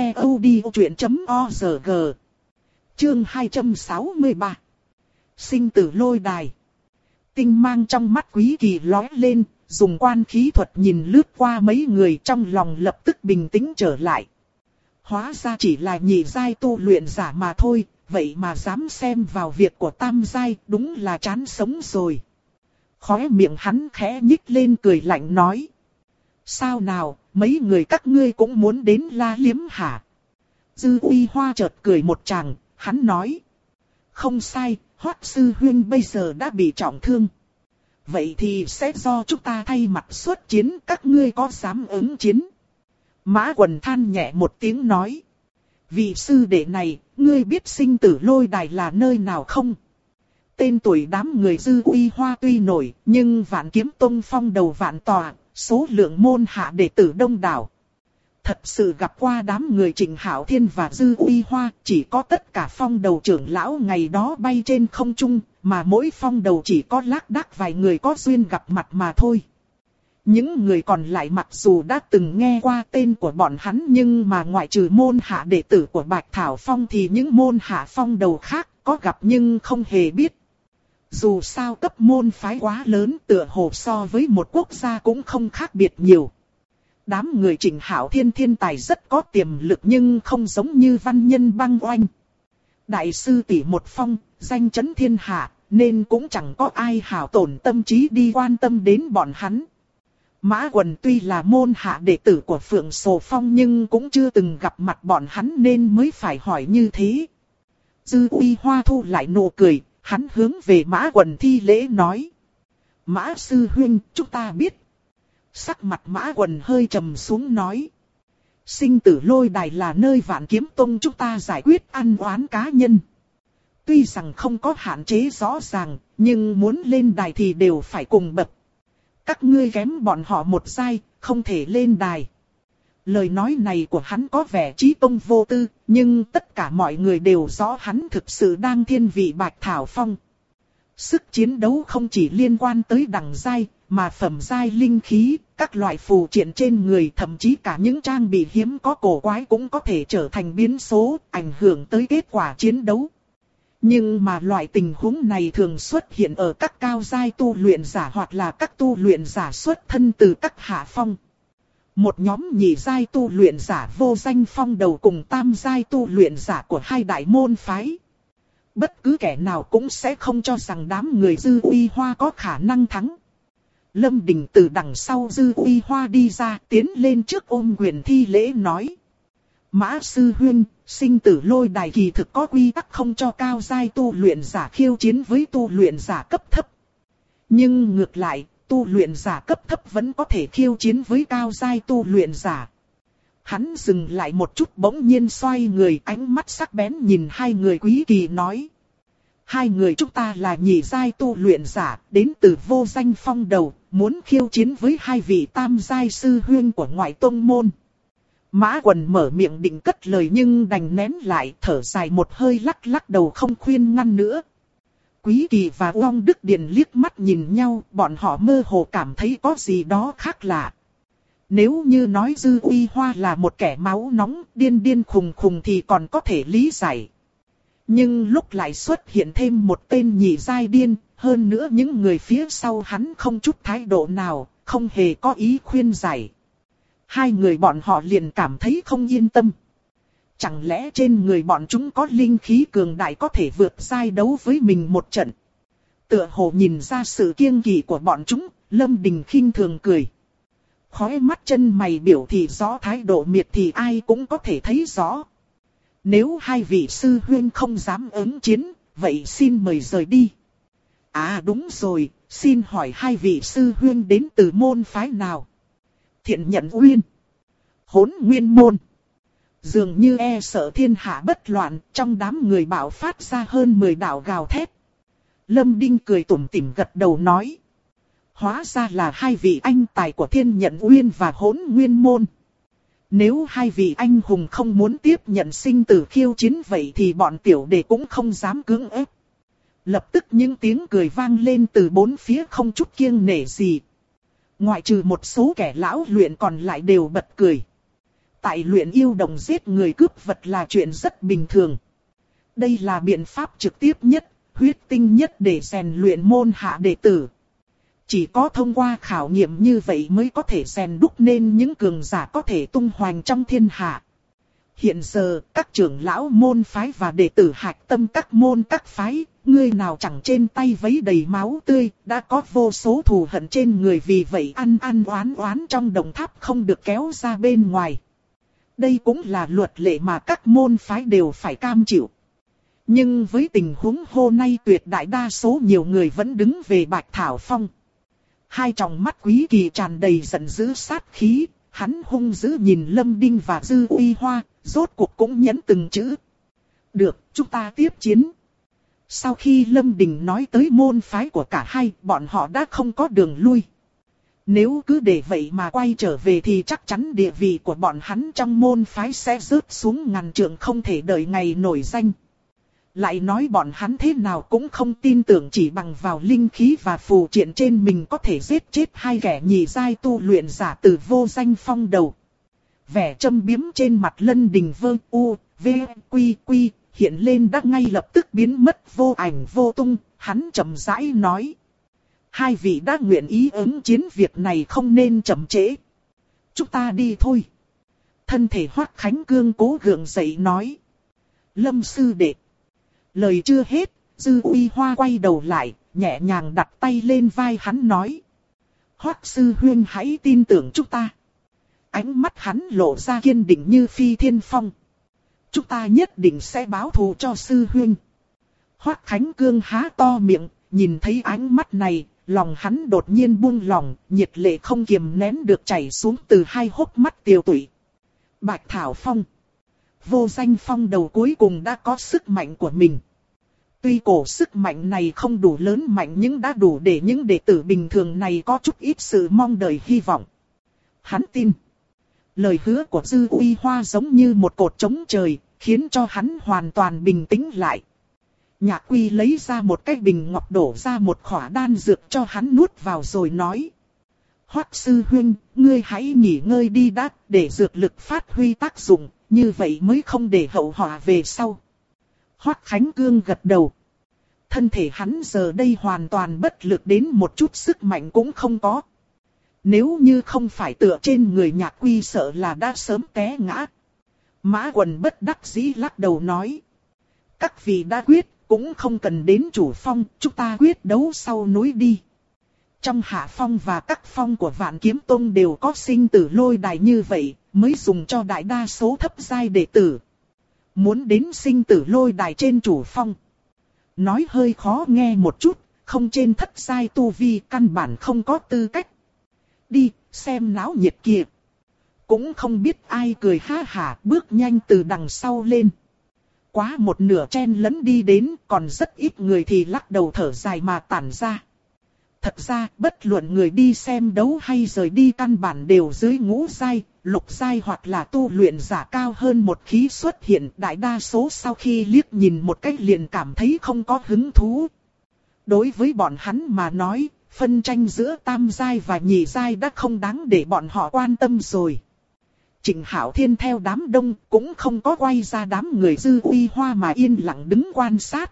ctod.org. Chương 263. Sinh tử lôi đài. Tinh mang trong mắt Quý Kỳ lóe lên, dùng quan khí thuật nhìn lướt qua mấy người trong lòng lập tức bình tĩnh trở lại. Hóa ra chỉ là nhị giai tu luyện giả mà thôi, vậy mà dám xem vào việc của tam giai, đúng là chán sống rồi. Khóe miệng hắn khẽ nhích lên cười lạnh nói. Sao nào, mấy người các ngươi cũng muốn đến La Liếm hả? Dư Uy Hoa chợt cười một tràng, hắn nói. Không sai, Hoắc sư huynh bây giờ đã bị trọng thương. Vậy thì sẽ do chúng ta thay mặt xuất chiến, các ngươi có dám ứng chiến? Mã Quần than nhẹ một tiếng nói. Vị sư đệ này, ngươi biết sinh tử lôi đài là nơi nào không? Tên tuổi đám người Dư Uy Hoa tuy nổi, nhưng Vạn Kiếm Tông phong đầu vạn tòa, số lượng môn hạ đệ tử đông đảo. Thật sự gặp qua đám người Trịnh Hạo Thiên và Dư Uy Hoa, chỉ có tất cả phong đầu trưởng lão ngày đó bay trên không trung, mà mỗi phong đầu chỉ có lác đác vài người có duyên gặp mặt mà thôi. Những người còn lại mặc dù đã từng nghe qua tên của bọn hắn nhưng mà ngoại trừ môn hạ đệ tử của Bạch Thảo Phong thì những môn hạ phong đầu khác có gặp nhưng không hề biết. Dù sao cấp môn phái quá lớn tựa hồ so với một quốc gia cũng không khác biệt nhiều. Đám người Trịnh Hạo Thiên thiên tài rất có tiềm lực nhưng không giống như văn nhân băng oanh. Đại sư tỷ một phong, danh chấn thiên hạ, nên cũng chẳng có ai hảo tổn tâm trí đi quan tâm đến bọn hắn. Mã Quần tuy là môn hạ đệ tử của Phượng Sồ Phong nhưng cũng chưa từng gặp mặt bọn hắn nên mới phải hỏi như thế. Dư Uy Hoa thu lại nụ cười, hắn hướng về Mã Quần thi lễ nói. Mã sư huynh, chúng ta biết. Sắc mặt Mã Quần hơi trầm xuống nói. Sinh tử lôi đài là nơi Vạn Kiếm Tông chúng ta giải quyết ăn oán cá nhân. Tuy rằng không có hạn chế rõ ràng, nhưng muốn lên đài thì đều phải cùng bậc. Các ngươi kém bọn họ một giai, không thể lên đài. Lời nói này của hắn có vẻ trí tông vô tư, nhưng tất cả mọi người đều rõ hắn thực sự đang thiên vị Bạch Thảo Phong. Sức chiến đấu không chỉ liên quan tới đẳng giai, mà phẩm giai linh khí, các loại phù triện trên người thậm chí cả những trang bị hiếm có cổ quái cũng có thể trở thành biến số, ảnh hưởng tới kết quả chiến đấu. Nhưng mà loại tình huống này thường xuất hiện ở các cao giai tu luyện giả hoặc là các tu luyện giả xuất thân từ các hạ phong. Một nhóm nhị giai tu luyện giả vô danh phong đầu cùng tam giai tu luyện giả của hai đại môn phái. Bất cứ kẻ nào cũng sẽ không cho rằng đám người Dư Uy Hoa có khả năng thắng. Lâm Đình từ đằng sau Dư Uy Hoa đi ra, tiến lên trước ôm quyền thi lễ nói. Mã sư huynh, sinh tử lôi đài kỳ thực có quy tắc không cho cao giai tu luyện giả khiêu chiến với tu luyện giả cấp thấp. Nhưng ngược lại, tu luyện giả cấp thấp vẫn có thể khiêu chiến với cao giai tu luyện giả. Hắn dừng lại một chút bỗng nhiên xoay người, ánh mắt sắc bén nhìn hai người Quý Kỳ nói. Hai người chúng ta là nhị giai tu luyện giả, đến từ vô danh phong đầu, muốn khiêu chiến với hai vị tam giai sư huynh của ngoại tông môn. Mã Quần mở miệng định cất lời nhưng đành nén lại, thở dài một hơi lắc lắc đầu không khuyên ngăn nữa. Quý Kỳ và Uông Đức Điền liếc mắt nhìn nhau, bọn họ mơ hồ cảm thấy có gì đó khác lạ. Nếu như nói Dư Uy Hoa là một kẻ máu nóng, điên điên khùng khùng thì còn có thể lý giải. Nhưng lúc lại xuất hiện thêm một tên nhị giai điên, hơn nữa những người phía sau hắn không chút thái độ nào, không hề có ý khuyên giải. Hai người bọn họ liền cảm thấy không yên tâm. Chẳng lẽ trên người bọn chúng có linh khí cường đại có thể vượt giai đấu với mình một trận? Tựa hồ nhìn ra sự kiêng kỵ của bọn chúng, Lâm Đình khinh thường cười. Khóe mắt chân mày biểu thị rõ thái độ miệt thì ai cũng có thể thấy rõ. Nếu hai vị sư huynh không dám ứng chiến, vậy xin mời rời đi. À đúng rồi, xin hỏi hai vị sư huynh đến từ môn phái nào? Thiện Nhận Uyên, Hỗn Nguyên môn. Dường như e sợ thiên hạ bất loạn, trong đám người bạo phát ra hơn 10 đạo gào thét. Lâm Đinh cười tủm tỉm gật đầu nói. Hóa ra là hai vị anh tài của Thiên Nhận Uyên và Hỗn Nguyên môn. Nếu hai vị anh hùng không muốn tiếp nhận sinh tử khiêu chiến vậy thì bọn tiểu đệ cũng không dám cưỡng ép. Lập tức những tiếng cười vang lên từ bốn phía không chút kiêng nể gì. Ngoại trừ một số kẻ lão luyện còn lại đều bật cười. Tại luyện yêu đồng giết người cướp vật là chuyện rất bình thường. Đây là biện pháp trực tiếp nhất, huyết tinh nhất để rèn luyện môn hạ đệ tử. Chỉ có thông qua khảo nghiệm như vậy mới có thể rèn đúc nên những cường giả có thể tung hoành trong thiên hạ. Hiện giờ, các trưởng lão môn phái và đệ tử hạch tâm các môn các phái, người nào chẳng trên tay vấy đầy máu tươi, đã có vô số thù hận trên người vì vậy ăn oán trong đồng tháp không được kéo ra bên ngoài. Đây cũng là luật lệ mà các môn phái đều phải cam chịu. Nhưng với tình huống hôm nay tuyệt đại đa số nhiều người vẫn đứng về Bạch Thảo Phong. Hai tròng mắt Quý Kỳ tràn đầy giận dữ sát khí, Hắn hung dữ nhìn Lâm Đinh và Dư Uy Hoa, rốt cuộc cũng nhấn từng chữ. Được, chúng ta tiếp chiến. Sau khi Lâm Đình nói tới môn phái của cả hai, bọn họ đã không có đường lui. Nếu cứ để vậy mà quay trở về thì chắc chắn địa vị của bọn hắn trong môn phái sẽ rớt xuống ngàn trượng, không thể đợi ngày nổi danh. Lại nói bọn hắn thế nào cũng không tin tưởng chỉ bằng vào linh khí và phù triện trên mình có thể giết chết hai kẻ nhị giai tu luyện giả từ vô danh phong đầu. Vẻ châm biếm trên mặt Lân Đình Vơ U, V, Quy Quy hiện lên đã ngay lập tức biến mất vô ảnh vô tung, hắn chậm rãi nói. Hai vị đã nguyện ý ứng chiến, việc này không nên chậm trễ. Chúng ta đi thôi. Thân thể Hoắc Khánh Cương cố gượng dậy nói. Lâm sư đệ. Lời chưa hết, Dư Uy Hoa quay đầu lại, nhẹ nhàng đặt tay lên vai hắn nói. Hoắc sư huynh hãy tin tưởng chúng ta. Ánh mắt hắn lộ ra kiên định như phi thiên phong. Chúng ta nhất định sẽ báo thù cho sư huynh. Hoắc Khánh Cương há to miệng, nhìn thấy ánh mắt này, lòng hắn đột nhiên buông lỏng, nhiệt lệ không kiềm nén được chảy xuống từ hai hốc mắt tiều tụy. Bạch Thảo Phong. Vô danh phong đầu cuối cùng đã có sức mạnh của mình. Tuy cổ sức mạnh này không đủ lớn mạnh nhưng đã đủ để những đệ tử bình thường này có chút ít sự mong đợi hy vọng. Hắn tin. Lời hứa của Dư Uy Hoa giống như một cột trống trời, khiến cho hắn hoàn toàn bình tĩnh lại. Nhạc Quy lấy ra một cái bình ngọc đổ ra một khỏa đan dược cho hắn nuốt vào rồi nói. Hoắc sư huynh, ngươi hãy nghỉ ngơi đi đã, để dược lực phát huy tác dụng, như vậy mới không để hậu họa về sau. Hoắc Khánh Cương gật đầu. Thân thể hắn giờ đây hoàn toàn bất lực, đến một chút sức mạnh cũng không có. Nếu như không phải tựa trên người Nhạc Quy sợ là đã sớm té ngã. Mã Quần bất đắc dĩ lắc đầu nói. Các vị đã quyết, cũng không cần đến chủ phong, chúng ta quyết đấu sau núi đi. Trong hạ phong và các phong của Vạn Kiếm Tông đều có sinh tử lôi đài như vậy, mới dùng cho đại đa số thấp giai đệ tử. Muốn đến sinh tử lôi đài trên chủ phong. Nói hơi khó nghe một chút, không trên thất giai tu vi căn bản không có tư cách. Đi, xem náo nhiệt kìa. Cũng không biết ai cười ha hả bước nhanh từ đằng sau lên. Quá một nửa chen lẫn đi đến, còn rất ít người thì lắc đầu thở dài mà tản ra. Thật ra, bất luận người đi xem đấu hay rời đi căn bản đều dưới ngũ giai, lục giai hoặc là tu luyện giả cao hơn một khí xuất hiện. Đại đa số sau khi liếc nhìn một cách liền cảm thấy không có hứng thú. Đối với bọn hắn mà nói, phân tranh giữa tam giai và nhị giai đã không đáng để bọn họ quan tâm rồi. Trịnh Hạo Thiên theo đám đông cũng không có quay ra đám người Dư Uy Hoa mà yên lặng đứng quan sát.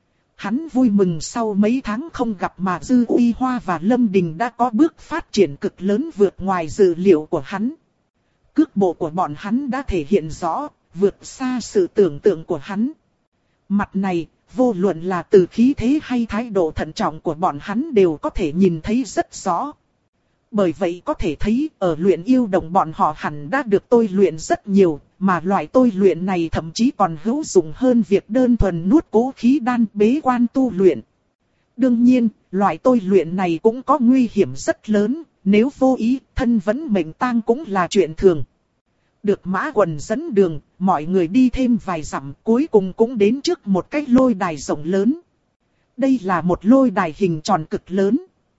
Hắn vui mừng sau mấy tháng không gặp mà Dư Uy Hoa và Lâm Đình đã có bước phát triển cực lớn vượt ngoài dự liệu của hắn. Cước bộ của bọn hắn đã thể hiện rõ, vượt xa sự tưởng tượng của hắn. Mặt này, vô luận là từ khí thế hay thái độ thận trọng của bọn hắn đều có thể nhìn thấy rất rõ. Bởi vậy có thể thấy ở luyện yêu đồng bọn họ hẳn đã được tôi luyện rất nhiều, mà loại tôi luyện này thậm chí còn hữu dụng hơn việc đơn thuần nuốt cố khí đan bế quan tu luyện. Đương nhiên, loại tôi luyện này cũng có nguy hiểm rất lớn, nếu vô ý, thân vẫn mệnh tang cũng là chuyện thường. Được Mã Quần dẫn đường, mọi người đi thêm vài dặm cuối cùng cũng đến trước một cái lôi đài rộng lớn. Đây là một lôi đài hình tròn cực lớn.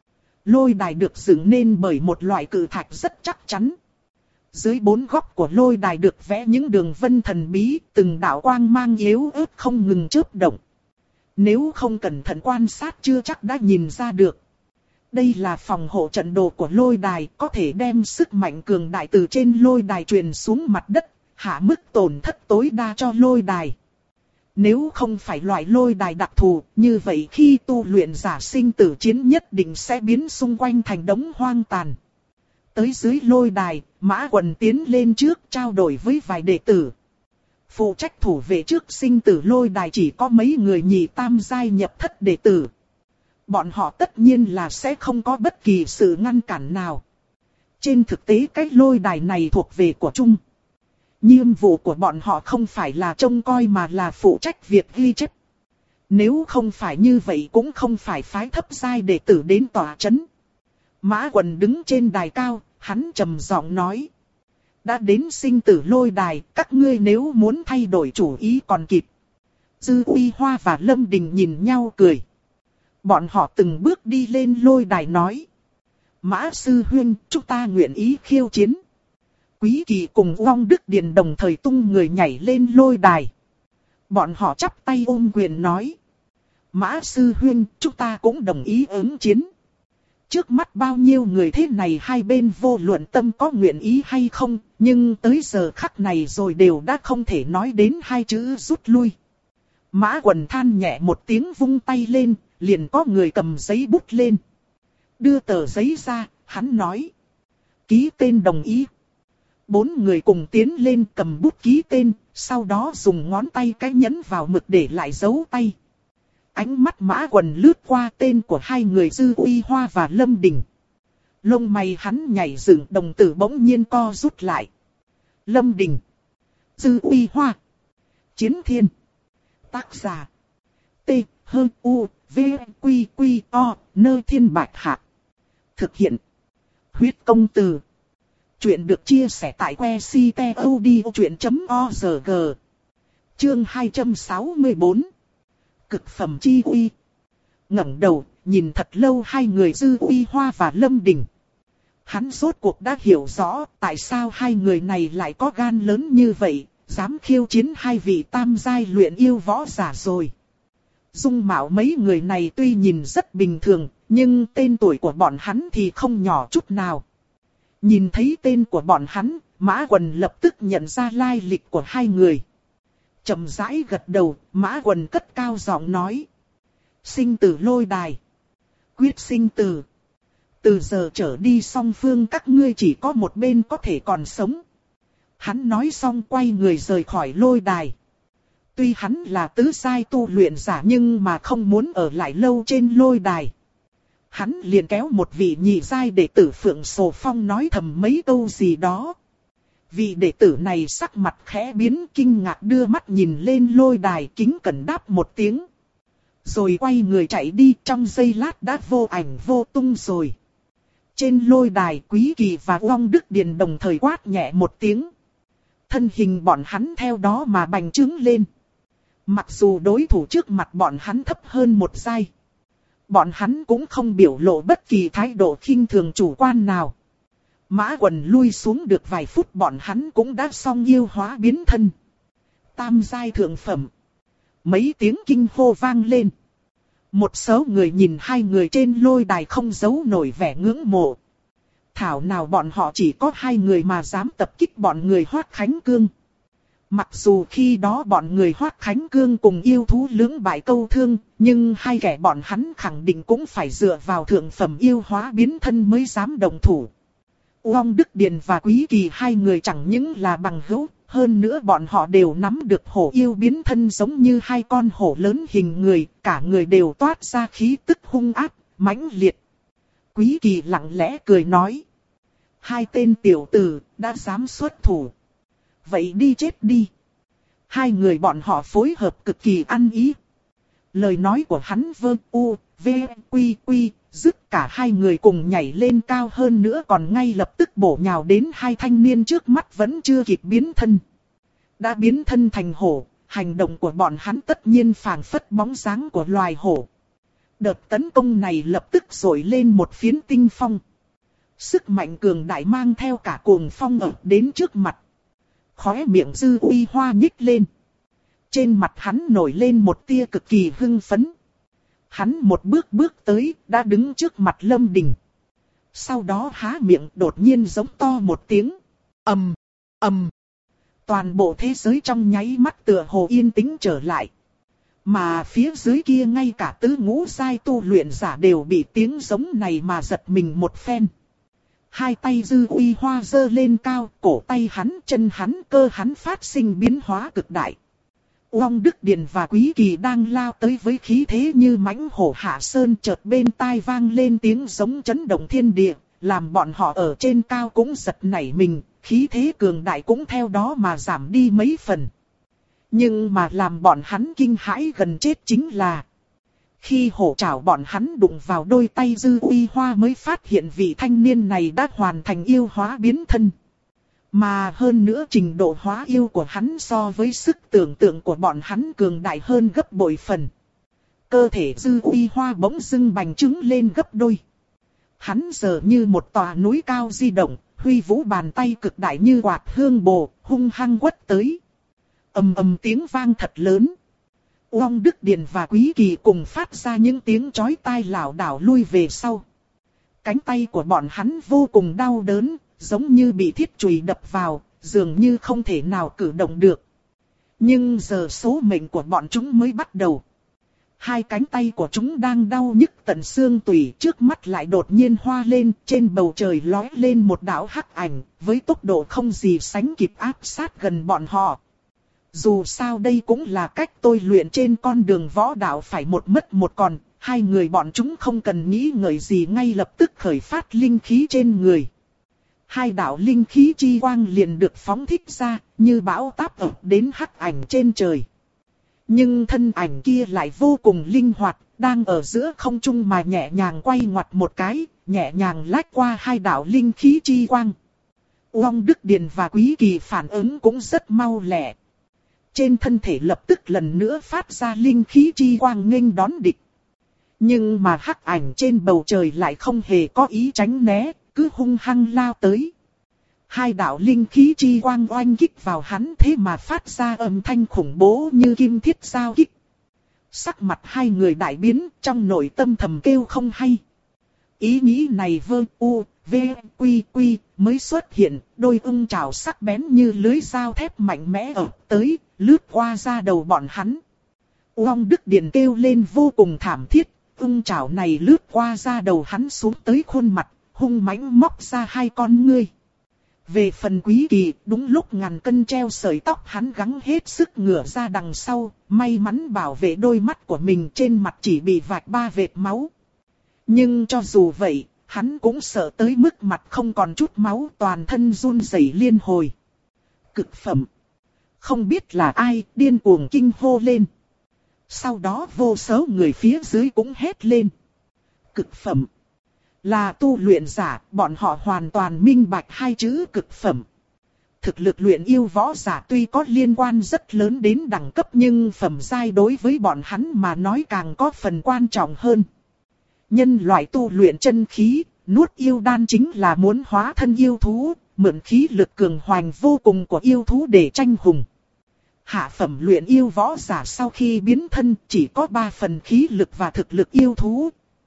Lôi đài được dựng nên bởi một loại cự thạch rất chắc chắn. Dưới bốn góc của lôi đài được vẽ những đường vân thần bí, từng đạo quang mang yếu ớt không ngừng chớp động. Nếu không cẩn thận quan sát chưa chắc đã nhìn ra được. Đây là phòng hộ trận đồ của lôi đài, có thể đem sức mạnh cường đại từ trên lôi đài truyền xuống mặt đất, hạ mức tổn thất tối đa cho lôi đài. Nếu không phải loại lôi đài đặc thù, như vậy khi tu luyện giả sinh tử chiến nhất định sẽ biến xung quanh thành đống hoang tàn. Tới dưới lôi đài, Mã Quần tiến lên trước trao đổi với vài đệ tử. Phụ trách thủ vệ trước sinh tử lôi đài chỉ có mấy người nhị tam giai nhập thất đệ tử. Bọn họ tất nhiên là sẽ không có bất kỳ sự ngăn cản nào. Trên thực tế cái lôi đài này thuộc về của chung. Nhiệm vụ của bọn họ không phải là trông coi mà là phụ trách việc ghi chép. Nếu không phải như vậy cũng không phải phái thấp giai đệ tử đến tòa chấn. Mã Quần đứng trên đài cao, hắn trầm giọng nói. Đã đến sinh tử lôi đài, các ngươi nếu muốn thay đổi chủ ý còn kịp. Dư Uy Hoa và Lâm Đình nhìn nhau cười. Bọn họ từng bước đi lên lôi đài nói. Mã sư huynh, chúng ta nguyện ý khiêu chiến. Quý Kỳ cùng Long Đức Điền đồng thời tung người nhảy lên lôi đài. Bọn họ chắp tay ôm quyền nói. Mã sư huynh, chúng ta cũng đồng ý ứng chiến. Trước mắt bao nhiêu người thế này hai bên vô luận tâm có nguyện ý hay không, nhưng tới giờ khắc này rồi đều đã không thể nói đến hai chữ rút lui. Mã Quần than nhẹ một tiếng vung tay lên, liền có người cầm giấy bút lên. Đưa tờ giấy ra, hắn nói. Ký tên đồng ý. 4 người cùng tiến lên cầm bút ký tên, sau đó dùng ngón tay cái nhấn vào mực để lại dấu tay. Ánh mắt Mã Quần lướt qua tên của hai người Dư Uy Hoa và Lâm Đình. Lông mày hắn nhảy dựng, đồng tử bỗng nhiên co rút lại. Lâm Đình, Dư Uy Hoa, Chiến Thiên. Tác giả T H U V Q Q O Nơi Thiên Bạch Hạ. Thực hiện Huyết Công Từ. Chuyện được chia sẻ tại website.odchuyện.org. Chương 264. Cực phẩm chi uy. Ngẩng đầu, nhìn thật lâu hai người Dư Uy Hoa và Lâm Đình. Hắn rốt cuộc đã hiểu rõ tại sao hai người này lại có gan lớn như vậy, dám khiêu chiến hai vị tam giai luyện yêu võ giả rồi. Dung mạo mấy người này tuy nhìn rất bình thường, nhưng tên tuổi của bọn hắn thì không nhỏ chút nào. Nhìn thấy tên của bọn hắn, Mã Quần lập tức nhận ra lai lịch của hai người. Chậm rãi gật đầu, Mã Quần cất cao giọng nói. Sinh tử lôi đài. Quyết sinh tử. Từ giờ trở đi song phương các ngươi chỉ có một bên có thể còn sống. Hắn nói xong quay người rời khỏi lôi đài. Tuy hắn là tứ giai tu luyện giả nhưng mà không muốn ở lại lâu trên lôi đài. Hắn liền kéo một vị nhị giai đệ tử Phượng Sồ Phong nói thầm mấy câu gì đó. Vị đệ tử này sắc mặt khẽ biến kinh ngạc đưa mắt nhìn lên lôi đài kính cẩn đáp một tiếng. Rồi quay người chạy đi, trong giây lát đã vô ảnh vô tung rồi. Trên lôi đài Quý Kỳ và Long Đức Điền đồng thời quát nhẹ một tiếng. Thân hình bọn hắn theo đó mà bành trướng lên. Mặc dù đối thủ trước mặt bọn hắn thấp hơn một giai, bọn hắn cũng không biểu lộ bất kỳ thái độ khinh thường chủ quan nào. Mã Quần lui xuống được vài phút bọn hắn cũng đã xong yêu hóa biến thân. Tam giai thượng phẩm. Mấy tiếng kinh hô vang lên. Một số người nhìn hai người trên lôi đài không giấu nổi vẻ ngưỡng mộ. Thảo nào bọn họ chỉ có hai người mà dám tập kích bọn người Hoắc Khánh Cương. Mặc dù khi đó bọn người Hoắc Khánh Cương cùng yêu thú lưỡng bại câu thương, nhưng hai kẻ bọn hắn khẳng định cũng phải dựa vào thượng phẩm yêu hóa biến thân mới dám đồng thủ. Long Đức Điền và Quý Kỳ hai người chẳng những là bằng hữu, hơn nữa bọn họ đều nắm được hổ yêu biến thân giống như hai con hổ lớn hình người, cả người đều toát ra khí tức hung ác, mãnh liệt. Quý Kỳ lặng lẽ cười nói. Hai tên tiểu tử đã dám xuất thủ. Vậy đi chết đi. Hai người bọn họ phối hợp cực kỳ ăn ý. Lời nói của hắn vơ u, v, quy quy, dứt cả hai người cùng nhảy lên cao hơn nữa còn ngay lập tức bổ nhào đến hai thanh niên trước mắt vẫn chưa kịp biến thân. Đã biến thân thành hổ, hành động của bọn hắn tất nhiên phảng phất bóng dáng của loài hổ. Đợt tấn công này lập tức dội lên một phiến tinh phong. Sức mạnh cường đại mang theo cả cuồng phong ập đến trước mặt. Khóe miệng Dư Uy Hoa nhích lên. Trên mặt hắn nổi lên một tia cực kỳ hưng phấn. Hắn một bước tới, đã đứng trước mặt Lâm Đình. Sau đó há miệng đột nhiên giống to một tiếng. Ầm, ầm. Toàn bộ thế giới trong nháy mắt tựa hồ yên tĩnh trở lại. Mà phía dưới kia ngay cả tứ ngũ giai tu luyện giả đều bị tiếng giống này mà giật mình một phen. Hai tay Dư Uy Hoa giơ lên cao, cổ tay hắn, chân hắn, cơ hắn phát sinh biến hóa cực đại. Long Đức Điền và Quý Kỳ đang lao tới với khí thế như mãnh hổ hạ sơn, chợt bên tai vang lên tiếng giống chấn động thiên địa, làm bọn họ ở trên cao cũng giật nảy mình, khí thế cường đại cũng theo đó mà giảm đi mấy phần. Nhưng mà làm bọn hắn kinh hãi gần chết chính là khi hổ trảo bọn hắn đụng vào đôi tay Dư Uy Hoa mới phát hiện vị thanh niên này đã hoàn thành yêu hóa biến thân. Mà hơn nữa trình độ hóa yêu của hắn so với sức tưởng tượng của bọn hắn cường đại hơn gấp bội phần. Cơ thể Dư Uy Hoa bỗng dưng bành trướng lên gấp đôi. Hắn giờ như một tòa núi cao di động, huy vũ bàn tay cực đại như quạt hương bồ, hung hăng quất tới. Ầm ầm tiếng vang thật lớn. Uông Đức Điền và Quý Kỳ cùng phát ra những tiếng chói tai lảo đảo lui về sau. Cánh tay của bọn hắn vô cùng đau đớn, giống như bị thiết chùy đập vào, dường như không thể nào cử động được. Nhưng giờ số mệnh của bọn chúng mới bắt đầu. Hai cánh tay của chúng đang đau nhức tận xương tủy, trước mắt lại đột nhiên hoa lên, trên bầu trời lóe lên một đạo hắc ảnh, với tốc độ không gì sánh kịp áp sát gần bọn họ. Dù sao đây cũng là cách tôi luyện trên con đường võ đạo phải một mất một còn, hai người bọn chúng không cần nghĩ ngợi gì ngay lập tức khởi phát linh khí trên người. Hai đạo linh khí chi quang liền được phóng thích ra, như bão táp ập đến hắc ảnh trên trời. Nhưng thân ảnh kia lại vô cùng linh hoạt, đang ở giữa không trung mà nhẹ nhàng quay ngoặt một cái, nhẹ nhàng lách qua hai đạo linh khí chi quang. Uông Đức Điền và Quý Kỳ phản ứng cũng rất mau lẹ. Trên thân thể lập tức lần nữa phát ra linh khí chi quang nghênh đón địch. Nhưng mà hắc ảnh trên bầu trời lại không hề có ý tránh né, cứ hung hăng lao tới. Hai đạo linh khí chi quang oanh kích vào hắn thế mà phát ra âm thanh khủng bố như kim thiết giao kích. Sắc mặt hai người đại biến, trong nội tâm thầm kêu không hay. Ý nghĩ này vơ u, v, quy quy mới xuất hiện, đôi ưng chảo sắc bén như lưới dao thép mạnh mẽ ập tới, lướt qua da đầu bọn hắn. Uông Đức Điền kêu lên vô cùng thảm thiết, ưng chảo này lướt qua da đầu hắn xuống tới khuôn mặt, hung mãnh móc ra hai con ngươi. Về phần Quý Kỳ, đúng lúc ngàn cân treo sợi tóc hắn gắng hết sức ngửa ra đằng sau, may mắn bảo vệ đôi mắt của mình, trên mặt chỉ bị vạch 3 vệt máu. Nhưng cho dù vậy, hắn cũng sợ tới mức mặt không còn chút máu, toàn thân run rẩy liên hồi. Cực phẩm. Không biết là ai điên cuồng kinh hô lên. Sau đó vô số người phía dưới cũng hét lên. Cực phẩm. Là tu luyện giả, bọn họ hoàn toàn minh bạch hai chữ cực phẩm. Thực lực luyện yêu võ giả tuy có liên quan rất lớn đến đẳng cấp, nhưng phẩm giai đối với bọn hắn mà nói càng có phần quan trọng hơn. Nhân loại tu luyện chân khí, nuốt yêu đan chính là muốn hóa thân yêu thú, mượn khí lực cường hoành vô cùng của yêu thú để tranh hùng. Hạ phẩm luyện yêu võ giả sau khi biến thân chỉ có 3 phần khí lực và thực lực yêu thú.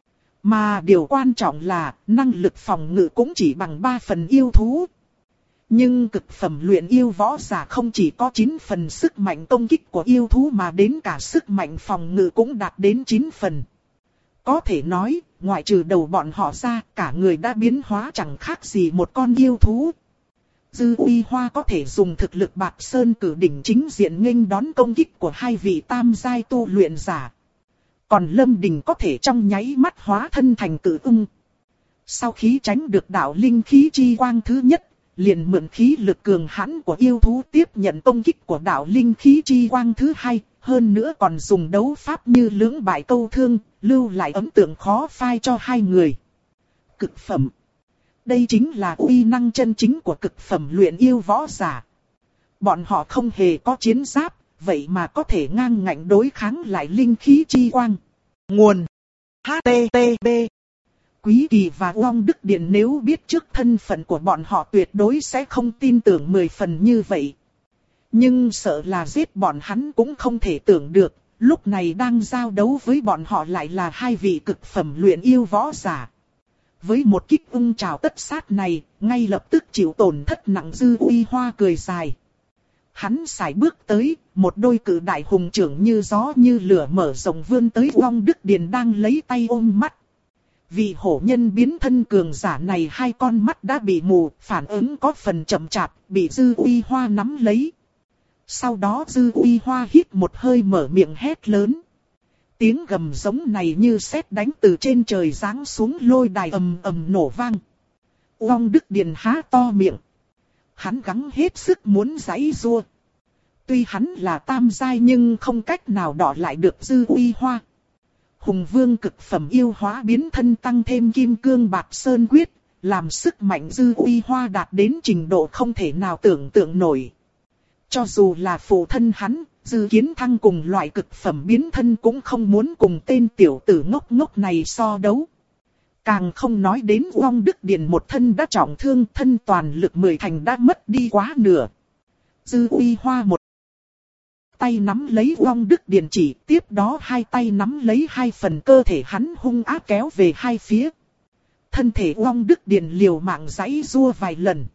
Mà điều quan trọng là năng lực phòng ngự cũng chỉ bằng 3 phần yêu thú. Nhưng cực phẩm luyện yêu võ giả không chỉ có 9 phần sức mạnh công kích của yêu thú mà đến cả sức mạnh phòng ngự cũng đạt đến 9 phần. Có thể nói, ngoại trừ đầu bọn họ ra, cả người đã biến hóa chẳng khác gì một con yêu thú. Dư Uy Hoa có thể dùng thực lực Bạc Sơn cử đỉnh chính diện nghênh đón công kích của hai vị tam giai tu luyện giả. Còn Lâm Đình có thể trong nháy mắt hóa thân thành cự ưng. Sau khi tránh được đạo linh khí chi quang thứ nhất, liền mượn khí lực cường hãn của yêu thú tiếp nhận công kích của đạo linh khí chi quang thứ hai, hơn nữa còn dùng đấu pháp như lưỡng bại câu thương, lưu lại ấn tượng khó phai cho hai người. Cực phẩm. Đây chính là uy năng chân chính của cực phẩm luyện yêu võ giả. Bọn họ không hề có chiến giáp, vậy mà có thể ngang ngạnh đối kháng lại linh khí chi quang. Nguồn HTTP. Quý Kỳ và Uông Đức Điền nếu biết trước thân phận của bọn họ tuyệt đối sẽ không tin tưởng 10 phần như vậy. Nhưng sợ là giết bọn hắn cũng không thể tưởng được, lúc này đang giao đấu với bọn họ lại là hai vị cực phẩm luyện yêu võ giả. Với một kích ưng chảo tất sát này, ngay lập tức chịu tổn thất nặng. Dư Uy Hoa cười dài. Hắn sải bước tới, một đôi cự đại hùng trưởng như gió như lửa mở rộng vươn tới Uông Đức Điền đang lấy tay ôm mắt. Vị hổ nhân biến thân cường giả này hai con mắt đã bị mù, phản ứng có phần chậm chạp, bị Dư Uy Hoa nắm lấy. Sau đó Dư Uy Hoa hít một hơi mở miệng hét lớn. Tiếng gầm giống này như sét đánh từ trên trời giáng xuống, lôi đài ầm ầm nổ vang. Uông Đức Điền há to miệng. Hắn gắng hết sức muốn giãy giụa. Tuy hắn là tam giai nhưng không cách nào đọ lại được Dư Uy Hoa. Hùng Vương cực phẩm yêu hóa biến thân tăng thêm Kim Cương Bạc Sơn Quyết, làm sức mạnh Dư Uy Hoa đạt đến trình độ không thể nào tưởng tượng nổi. Cho dù là phụ thân hắn, Dư Kiến Thăng cùng loại cực phẩm biến thân cũng không muốn cùng tên tiểu tử ngốc ngốc này so đấu. Càng không nói đến Uông Đức Điền một thân đã trọng thương, thân toàn lực 10 thành đã mất đi quá nửa. Dư Uy Hoa một tay nắm lấy Uông Đức Điền chỉ, tiếp đó hai tay nắm lấy hai phần cơ thể hắn hung ác kéo về hai phía. Thân thể Uông Đức Điền liều mạng giãy giụa vài lần.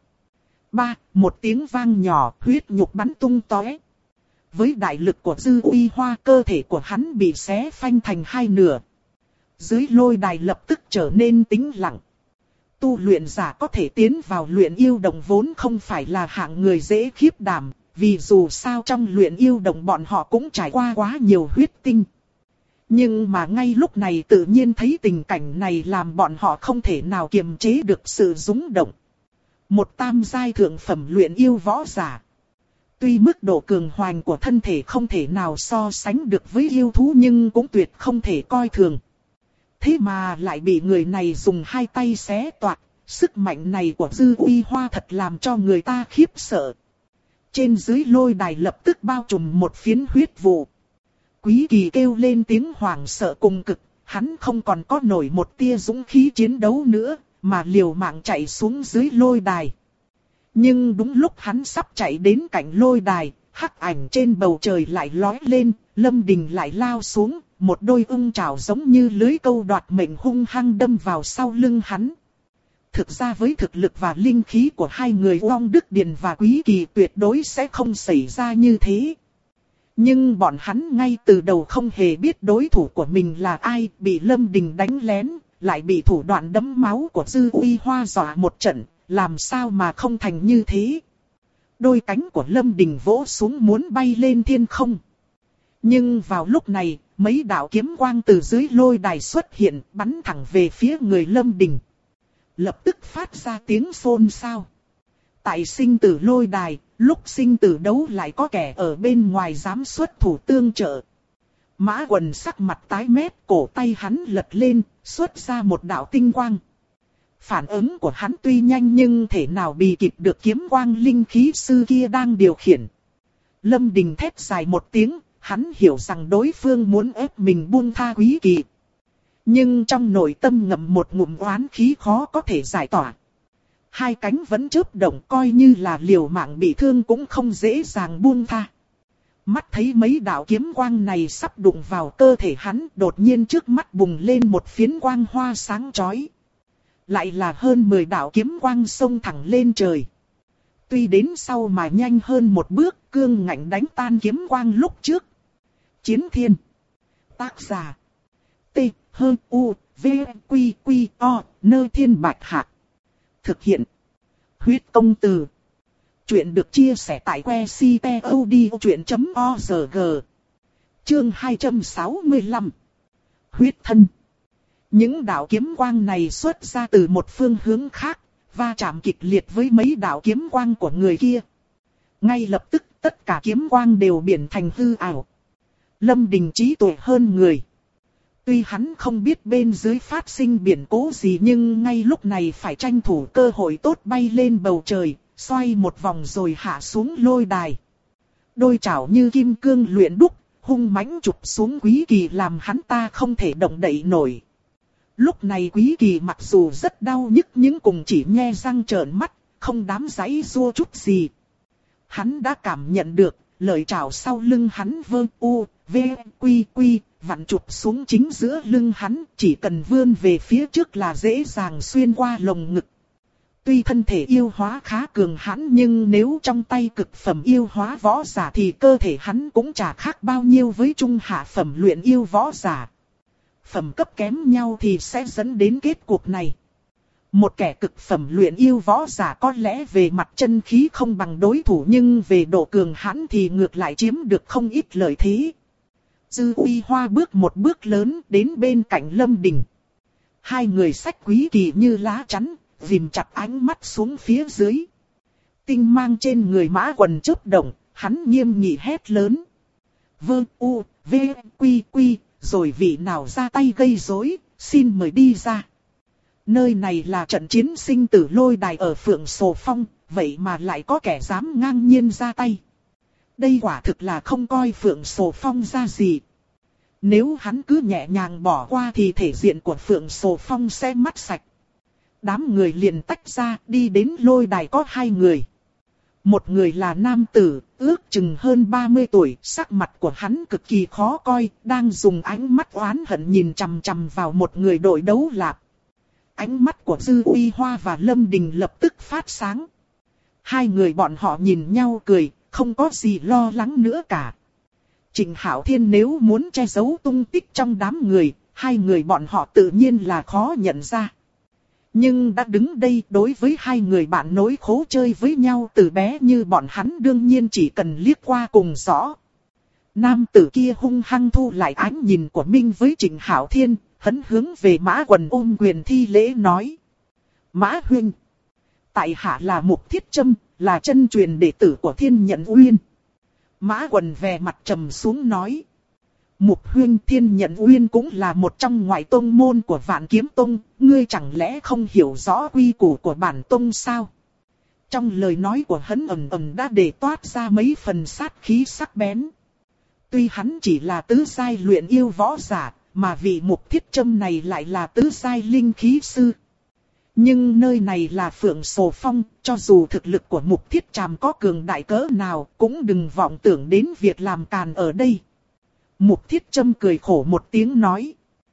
Một tiếng vang nhỏ, huyết nhục bắn tung tóe. Với đại lực của Dư Uy Hoa, cơ thể của hắn bị xé phanh thành hai nửa. Dưới lôi đài lập tức trở nên tĩnh lặng. Tu luyện giả có thể tiến vào luyện yêu đồng vốn không phải là hạng người dễ khiếp đảm, vì dù sao trong luyện yêu đồng bọn họ cũng trải qua quá nhiều huyết tinh. Nhưng mà ngay lúc này tự nhiên thấy tình cảnh này làm bọn họ không thể nào kiềm chế được sự rung động. Một tam giai thượng phẩm luyện yêu võ giả. Tuy mức độ cường hoành của thân thể không thể nào so sánh được với yêu thú nhưng cũng tuyệt không thể coi thường. Thế mà lại bị người này dùng hai tay xé toạc, sức mạnh này của Dư Uy Hoa thật làm cho người ta khiếp sợ. Trên dưới lôi đài lập tức bao trùm một phiến huyết vụ. Quý Kỳ kêu lên tiếng hoảng sợ cùng cực, hắn không còn có nổi một tia dũng khí chiến đấu nữa, mà liều mạng chạy xuống dưới lôi đài. Nhưng đúng lúc hắn sắp chạy đến cạnh lôi đài, hắc ảnh trên bầu trời lại lói lên, Lâm Đình lại lao xuống, một đôi ưng chảo giống như lưới câu đoạt mệnh hung hăng đâm vào sau lưng hắn. Thực ra với thực lực và linh khí của hai người Uông Đức Điền và Quý Kỳ tuyệt đối sẽ không xảy ra như thế. Nhưng bọn hắn ngay từ đầu không hề biết đối thủ của mình là ai, bị Lâm Đình đánh lén, lại bị thủ đoạn đẫm máu của Dư Uy Hoa dọa một trận, làm sao mà không thành như thế. Đôi cánh của Lâm Đình vỗ xuống muốn bay lên thiên không. Nhưng vào lúc này, mấy đạo kiếm quang từ dưới lôi đài xuất hiện, bắn thẳng về phía người Lâm Đình. Lập tức phát ra tiếng xôn xao. Tại sinh tử lôi đài, lúc sinh tử đấu lại có kẻ ở bên ngoài dám xuất thủ tương trợ. Mã Quần sắc mặt tái mét, cổ tay hắn lật lên, xuất ra một đạo tinh quang. Phản ứng của hắn tuy nhanh nhưng thể nào bì kịp được kiếm quang linh khí sư kia đang điều khiển. Lâm Đình thét dài một tiếng, hắn hiểu rằng đối phương muốn ép mình buông tha Quý Kỳ. Nhưng trong nội tâm ngậm một ngụm oán khí khó có thể giải tỏa. Hai cánh vẫn chớp động, coi như là liều mạng bị thương cũng không dễ dàng buông tha. Mắt thấy mấy đạo kiếm quang này sắp đụng vào cơ thể hắn, đột nhiên trước mắt bùng lên một phiến quang hoa sáng chói. Lại là hơn 10 đạo kiếm quang xông thẳng lên trời. Tuy đến sau mà nhanh hơn một bước, cương ngạnh đánh tan kiếm quang lúc trước. Chiến Thiên. Tác giả. T. H. U. V. Quy. Quy. O. Nơi Thiên Bạch Hạc. Thực hiện. Huyết công từ. Chuyện được chia sẻ tại que ctod.org. Chương 265. Huyết thân. Những đạo kiếm quang này xuất ra từ một phương hướng khác, va chạm kịch liệt với mấy đạo kiếm quang của người kia. Ngay lập tức tất cả kiếm quang đều biến thành hư ảo. Lâm Đình trí tuệ hơn người. Tuy hắn không biết bên dưới phát sinh biến cố gì nhưng ngay lúc này phải tranh thủ cơ hội tốt bay lên bầu trời, xoay một vòng rồi hạ xuống lôi đài. Đôi chảo như kim cương luyện đúc, hung mãnh chụp xuống Quý Kỳ làm hắn ta không thể động đậy nổi. Lúc này Quý Kỳ mặc dù rất đau nhức nhưng cũng chỉ nhe răng trợn mắt, không dám giãy giụa chút gì. Hắn đã cảm nhận được, lợi chảo sau lưng hắn vơ u, v, quy quy, vặn chụp xuống chính giữa lưng hắn, chỉ cần vươn về phía trước là dễ dàng xuyên qua lồng ngực. Tuy thân thể yêu hóa khá cường hãn nhưng nếu trong tay cực phẩm yêu hóa võ giả thì cơ thể hắn cũng chả khác bao nhiêu với trung hạ phẩm luyện yêu võ giả. Phẩm cấp kém nhau thì sẽ dẫn đến kết cục này. Một kẻ cực phẩm luyện yêu võ giả có lẽ về mặt chân khí không bằng đối thủ nhưng về độ cường hãn thì ngược lại chiếm được không ít lợi thế. Dư Uy Hoa bước một bước lớn đến bên cạnh Lâm Đình. Hai người xách Quý Kỳ như lá chắn, ghim chặt ánh mắt xuống phía dưới. Tinh mang trên người Mã Quần chớp động, hắn nghiêm nghị hét lớn. Vơ u, v, quy quy, rồi vị nào ra tay gây rối, xin mời đi ra. Nơi này là trận chiến sinh tử lôi đài ở Phượng Sồ Phong, vậy mà lại có kẻ dám ngang nhiên ra tay. Đây quả thực là không coi Phượng Sồ Phong ra gì. Nếu hắn cứ nhẹ nhàng bỏ qua thì thể diện của Phượng Sồ Phong sẽ mất sạch. Đám người liền tách ra, đi đến lôi đài có hai người. Một người là nam tử, ước chừng hơn 30 tuổi, sắc mặt của hắn cực kỳ khó coi, đang dùng ánh mắt oán hận nhìn chằm chằm vào một người đội đấu lạp. Ánh mắt của Dư Uy Hoa và Lâm Đình lập tức phát sáng. Hai người bọn họ nhìn nhau cười, không có gì lo lắng nữa cả. Trịnh Hạo Thiên nếu muốn che giấu tung tích trong đám người, hai người bọn họ tự nhiên là khó nhận ra. Nhưng đã đứng đây, đối với hai người bạn nối khố chơi với nhau từ bé như bọn hắn đương nhiên chỉ cần liếc qua cùng rõ. Nam tử kia hung hăng thu lại ánh nhìn của Minh với Trịnh Hạo Thiên, hắn hướng về Mã Quần ôm quyền thi lễ nói. Mã huynh, tại hạ là Mục Thiết Trâm, là chân truyền đệ tử của Thiên Nhận Uyên. Mã Quần vẻ mặt trầm xuống nói. Mục huynh, Thiên Nhận Uyên cũng là một trong ngoại tông môn của Vạn Kiếm Tông, ngươi chẳng lẽ không hiểu rõ quy củ của bản tông sao? Trong lời nói của hắn ầm ầm đã để toát ra mấy phần sát khí sắc bén. Tuy hắn chỉ là tứ giai luyện yêu võ giả, mà vị Mục Thiết Trâm này lại là tứ giai linh khí sư. Nhưng nơi này là Phượng Sồ Phong, cho dù thực lực của Mục Thiết Tràm có cường đại cỡ nào, cũng đừng vọng tưởng đến việc làm càn ở đây. Mục Thiết Trâm cười khổ một tiếng nói.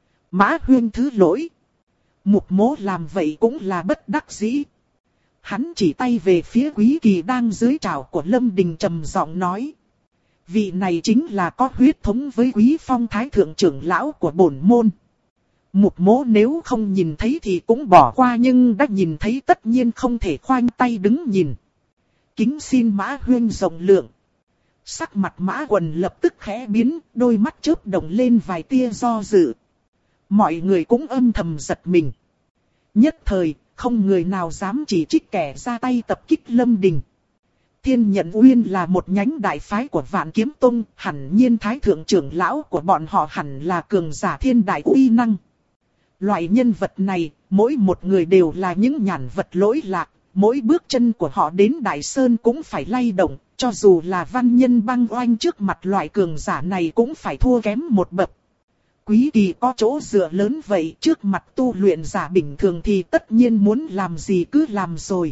Mã huynh thứ lỗi. Mục mỗ làm vậy cũng là bất đắc dĩ. Hắn chỉ tay về phía Quý Kỳ đang dưới trảo của Lâm Đình trầm giọng nói. Vị này chính là có huyết thống với Quý Phong Thái Thượng trưởng lão của bổn môn. Mục mỗ nếu không nhìn thấy thì cũng bỏ qua, nhưng đã nhìn thấy tất nhiên không thể khoanh tay đứng nhìn. Kính xin Mã huynh rộng lượng. Sắc mặt Mã Quần lập tức khẽ biến, đôi mắt chớp động lên vài tia do dự. Mọi người cũng âm thầm giật mình. Nhất thời, không người nào dám chỉ trích kẻ ra tay tập kích Lâm Đình. Thiên Nhận Uyên là một nhánh đại phái của Vạn Kiếm Tông, hẳn nhiên Thái Thượng trưởng lão của bọn họ hẳn là cường giả thiên đại uy năng. Loại nhân vật này, mỗi một người đều là những nhản vật lỗi lạc, mỗi bước chân của họ đến Đại Sơn cũng phải lay động, cho dù là văn nhân băng oanh trước mặt loại cường giả này cũng phải thua kém một bậc. Quý Kỳ có chỗ dựa lớn vậy, trước mặt tu luyện giả bình thường thì tất nhiên muốn làm gì cứ làm rồi.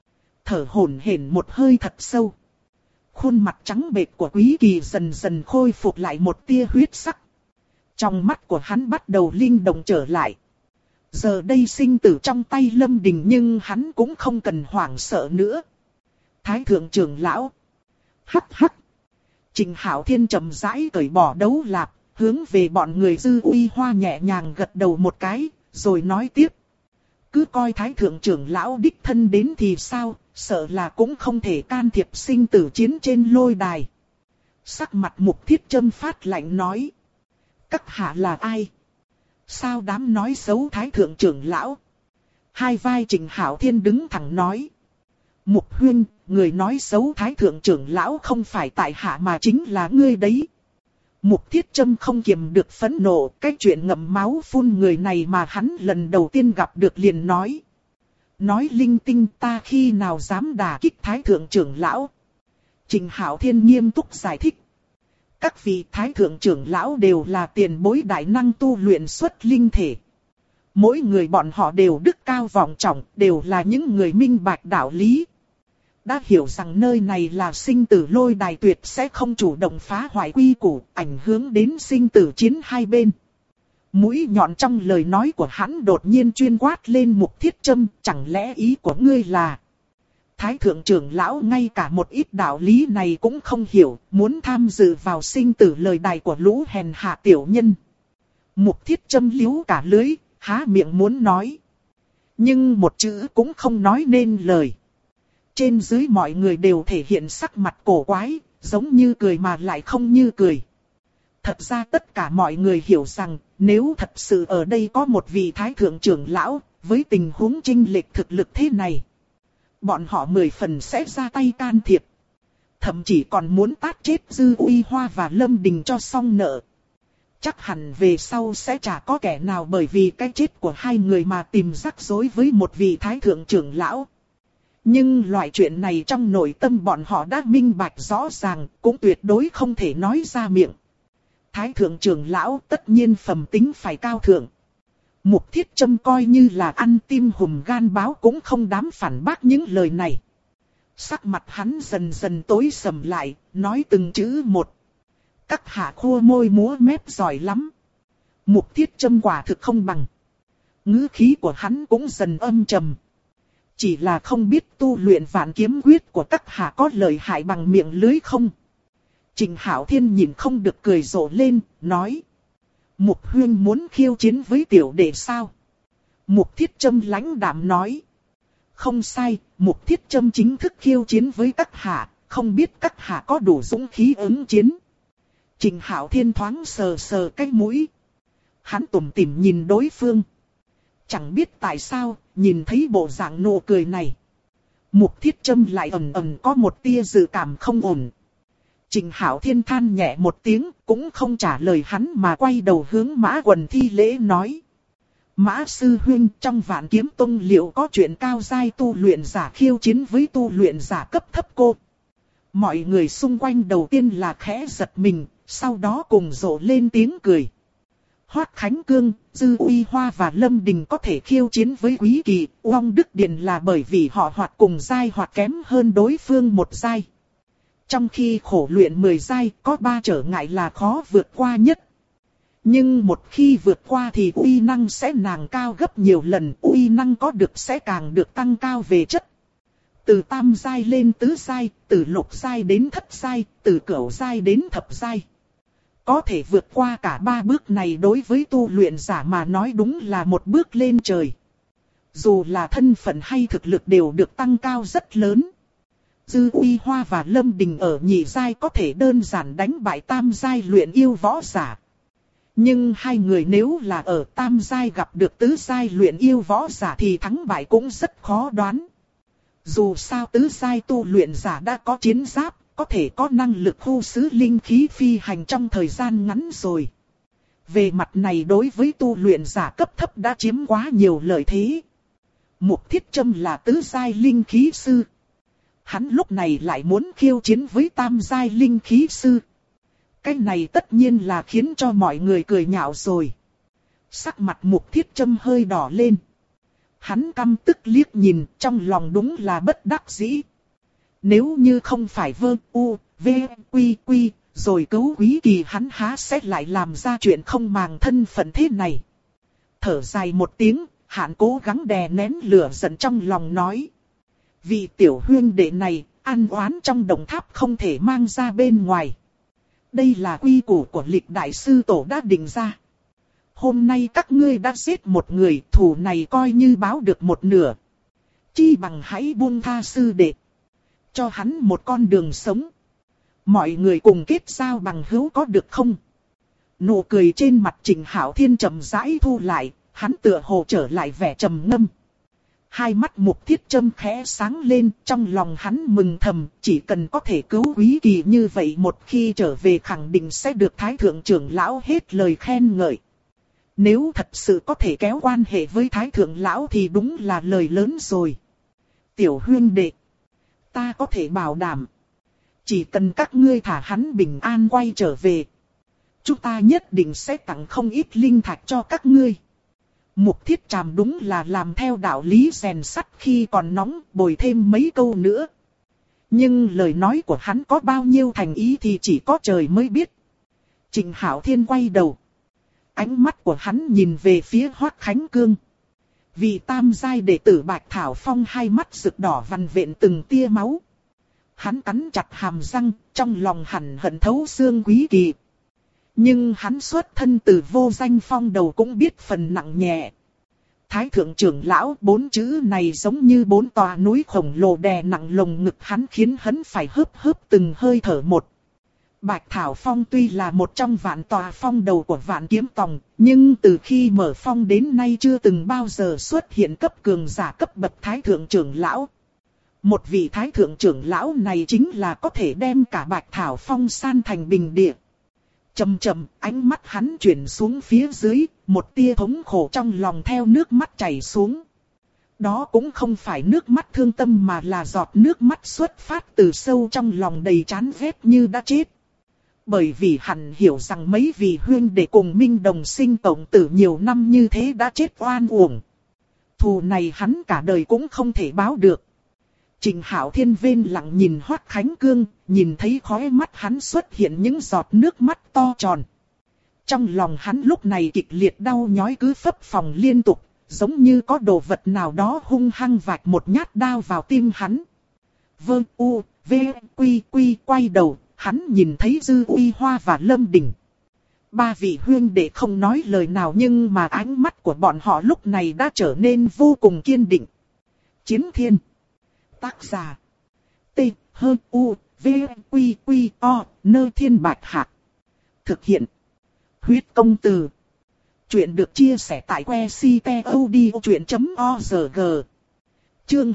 Thở hổn hển một hơi thật sâu. Khuôn mặt trắng bệch của Quý Kỳ dần dần khôi phục lại một tia huyết sắc. Trong mắt của hắn bắt đầu linh động trở lại. Giờ đây sinh tử trong tay Lâm Đình nhưng hắn cũng không cần hoảng sợ nữa. Thái Thượng trưởng lão. Hắc hắc. Trịnh Hạo Thiên trầm rãi cởi bỏ đấu lạp, hướng về bọn người Dư Uy Hoa nhẹ nhàng gật đầu một cái, rồi nói tiếp. Cứ coi Thái Thượng trưởng lão đích thân đến thì sao, sợ là cũng không thể can thiệp sinh tử chiến trên lôi đài. Sắc mặt Mục Thiết Trâm phát lạnh nói. Các hạ là ai? Sao dám nói xấu Thái Thượng trưởng lão? Hai vai Trịnh Hạo Thiên đứng thẳng nói. Mục huynh, người nói xấu Thái Thượng trưởng lão không phải tại hạ mà chính là ngươi đấy. Mục Thiết Trâm không kiềm được phẫn nộ, cái chuyện ngậm máu phun người này mà hắn lần đầu tiên gặp được liền nói. Nói linh tinh, ta khi nào dám đả kích Thái Thượng trưởng lão? Trịnh Hạo Thiên nghiêm túc giải thích. Các vị Thái Thượng trưởng lão đều là tiền bối đại năng tu luyện xuất linh thể. Mỗi người bọn họ đều đức cao vọng trọng, đều là những người minh bạch đạo lý. Đã hiểu rằng nơi này là sinh tử lôi đài, tuyệt sẽ không chủ động phá hoại quy củ, ảnh hưởng đến sinh tử chiến hai bên. Mũi nhọn trong lời nói của hắn đột nhiên chuyên quát lên Mục Thiết Trâm, chẳng lẽ ý của ngươi là... Thái Thượng trưởng lão ngay cả một ít đạo lý này cũng không hiểu, muốn tham dự vào sinh tử lời đài của lũ hèn hạ tiểu nhân. Mục Thiết Trâm liếu cả lưới, há miệng muốn nói. Nhưng một chữ cũng không nói nên lời. Trên dưới mọi người đều thể hiện sắc mặt cổ quái, giống như cười mà lại không như cười. Thật ra tất cả mọi người hiểu rằng, nếu thật sự ở đây có một vị Thái Thượng trưởng lão, với tình huống chênh lệch thực lực thế này, bọn họ 10 phần sẽ ra tay can thiệp. Thậm chí còn muốn tát chết Dư Uy Hoa và Lâm Đình cho xong nợ. Chắc hẳn về sau sẽ chả có kẻ nào bởi vì cái chết của hai người mà tìm rắc rối với một vị thái thượng trưởng lão. Nhưng loại chuyện này trong nội tâm bọn họ đã minh bạch rõ ràng, cũng tuyệt đối không thể nói ra miệng. Thái thượng trưởng lão tất nhiên phẩm tính phải cao thượng. Mục Thiết Châm coi như là ăn tim hùm gan báo cũng không dám phản bác những lời này. Sắc mặt hắn dần dần tối sầm lại, nói từng chữ một. Các hạ khua môi múa mép giỏi lắm. Mục Thiết Châm quả thực không bằng. Ngữ khí của hắn cũng dần âm trầm. Chỉ là không biết tu luyện Vạn Kiếm Quyết của các hạ có lợi hại bằng miệng lưới không? Trình Hạo Thiên nhìn không được cười rộ lên, nói. Mục huynh muốn khiêu chiến với tiểu đệ sao? Mục Thiết Châm lãnh đạm nói. Không sai, Mục Thiết Châm chính thức khiêu chiến với các hạ, không biết các hạ có đủ dũng khí ứng chiến. Trình Hạo Thiên thoáng sờ sờ cái mũi. Hắn tủm tỉm nhìn đối phương. Chẳng biết tại sao, nhìn thấy bộ dạng nụ cười này. Mục Thiết Châm lại ẩn ẩn có một tia dự cảm không ổn. Trình Hạo Thiên than nhẹ một tiếng, cũng không trả lời hắn mà quay đầu hướng Mã Quần thi lễ nói. Mã sư huynh, trong Vạn Kiếm Tông liệu có chuyện cao giai tu luyện giả khiêu chiến với tu luyện giả cấp thấp cô? Mọi người xung quanh đầu tiên là khẽ giật mình, sau đó cùng rộ lên tiếng cười. Hoắc Khánh Cương, Dư Uy Hoa và Lâm Đình có thể khiêu chiến với Quý Kỳ, Uông Đức Điền là bởi vì họ hoặc cùng giai hoặc kém hơn đối phương một giai. Trong khi khổ luyện 10 giai, có 3 trở ngại là khó vượt qua nhất. Nhưng một khi vượt qua thì uy năng sẽ nàng cao gấp nhiều lần, uy năng có được sẽ càng được tăng cao về chất. Từ tam giai lên tứ giai, từ lục giai đến thất giai, từ cửu giai đến thập giai. Có thể vượt qua cả 3 bước này đối với tu luyện giả mà nói đúng là một bước lên trời. Dù là thân phận hay thực lực đều được tăng cao rất lớn. Dư Uy Hoa và Lâm Đình ở nhị giai có thể đơn giản đánh bại tam giai luyện yêu võ giả. Nhưng hai người nếu là ở tam giai gặp được tứ giai luyện yêu võ giả thì thắng bại cũng rất khó đoán. Dù sao tứ giai tu luyện giả đã có chiến giáp, có thể có năng lực khu xứ linh khí phi hành trong thời gian ngắn rồi. Về mặt này đối với tu luyện giả cấp thấp đã chiếm quá nhiều lợi thế. Mục Thiết Châm là tứ giai linh khí sư. Hắn lúc này lại muốn khiêu chiến với tam giai linh khí sư. Cái này tất nhiên là khiến cho mọi người cười nhạo rồi. Sắc mặt Mục Thiết Châm hơi đỏ lên. Hắn căm tức liếc nhìn, trong lòng đúng là bất đắc dĩ. Nếu như không phải Quy, rồi cứu Quý Kỳ hắn há sẽ lại làm ra chuyện không màng thân phận thế này. Thở dài một tiếng, Hạn cố gắng đè nén lửa giận trong lòng nói. Vị tiểu huynh đệ này, ăn oán trong đồng tháp không thể mang ra bên ngoài. Đây là quy củ của lịch đại sư tổ đã định ra. Hôm nay các ngươi đã giết một người, thù này coi như báo được một nửa. Chi bằng hãy buông tha sư đệ. Cho hắn một con đường sống. Mọi người cùng kết giao bằng hữu có được không? Nụ cười trên mặt Trình Hạo Thiên chậm rãi thu lại, hắn tựa hồ trở lại vẻ trầm ngâm. Hai mắt Mục Thiết Châm khẽ sáng lên, trong lòng hắn mừng thầm, chỉ cần có thể cứu Quý Kỳ như vậy một khi trở về khẳng định sẽ được Thái Thượng trưởng lão hết lời khen ngợi. Nếu thật sự có thể kéo quan hệ với Thái Thượng lão thì đúng là lời lớn rồi. Tiểu huynh đệ, ta có thể bảo đảm. Chỉ cần các ngươi thả hắn bình an quay trở về, chúng ta nhất định sẽ tặng không ít linh thạch cho các ngươi. Mục Thiết Tràm đúng là làm theo đạo lý rèn sắt khi còn nóng, bồi thêm mấy câu nữa. Nhưng lời nói của hắn có bao nhiêu thành ý thì chỉ có trời mới biết. Trình Hạo Thiên quay đầu. Ánh mắt của hắn nhìn về phía Hoắc Khánh Cương. Vị tam giai đệ tử Bạch Thảo Phong hai mắt rực đỏ vằn vện từng tia máu. Hắn cắn chặt hàm răng, trong lòng hằn hận thấu xương Quý Kỳ. Nhưng hắn xuất thân từ Vô Danh Phong đầu cũng biết phần nặng nhẹ. Thái Thượng trưởng lão, 4 chữ này giống như 4 tòa núi khổng lồ đè nặng lồng ngực hắn, khiến hắn phải hớp hớp từng hơi thở một. Bạch Thảo Phong tuy là một trong vạn tòa phong đầu của Vạn Kiếm Tông, nhưng từ khi mở phong đến nay chưa từng bao giờ xuất hiện cấp cường giả cấp bậc Thái Thượng trưởng lão. Một vị Thái Thượng trưởng lão này chính là có thể đem cả Bạch Thảo Phong san thành bình địa. Chậm chậm, ánh mắt hắn chuyển xuống phía dưới, một tia thống khổ trong lòng theo nước mắt chảy xuống. Đó cũng không phải nước mắt thương tâm mà là giọt nước mắt xuất phát từ sâu trong lòng đầy chán ghét như đã chết. Bởi vì hắn hiểu rằng mấy vị huynh đệ cùng Minh đồng sinh cộng tử nhiều năm như thế đã chết oan uổng. Thù này hắn cả đời cũng không thể báo được. Trình Hạo Thiên vên lặng nhìn Hoắc Khánh Cương, nhìn thấy khóe mắt hắn xuất hiện những giọt nước mắt to tròn. Trong lòng hắn lúc này kịch liệt đau nhói cứ phập phồng liên tục, giống như có đồ vật nào đó hung hăng vạch một nhát đao vào tim hắn. Vương U, V, Quy Quy quay đầu, hắn nhìn thấy Dư Uy Hoa và Lâm Đình. Ba vị huynh đệ không nói lời nào nhưng mà ánh mắt của bọn họ lúc này đã trở nên vô cùng kiên định. Chiến Thiên. Tác giả. T, H, U, V, Quy Quy, O, Nơ Thiên Bạch Hạc. Thực hiện. Huyết Công Từ. Chuyện được chia sẻ tại website.odchuyện.org. Chương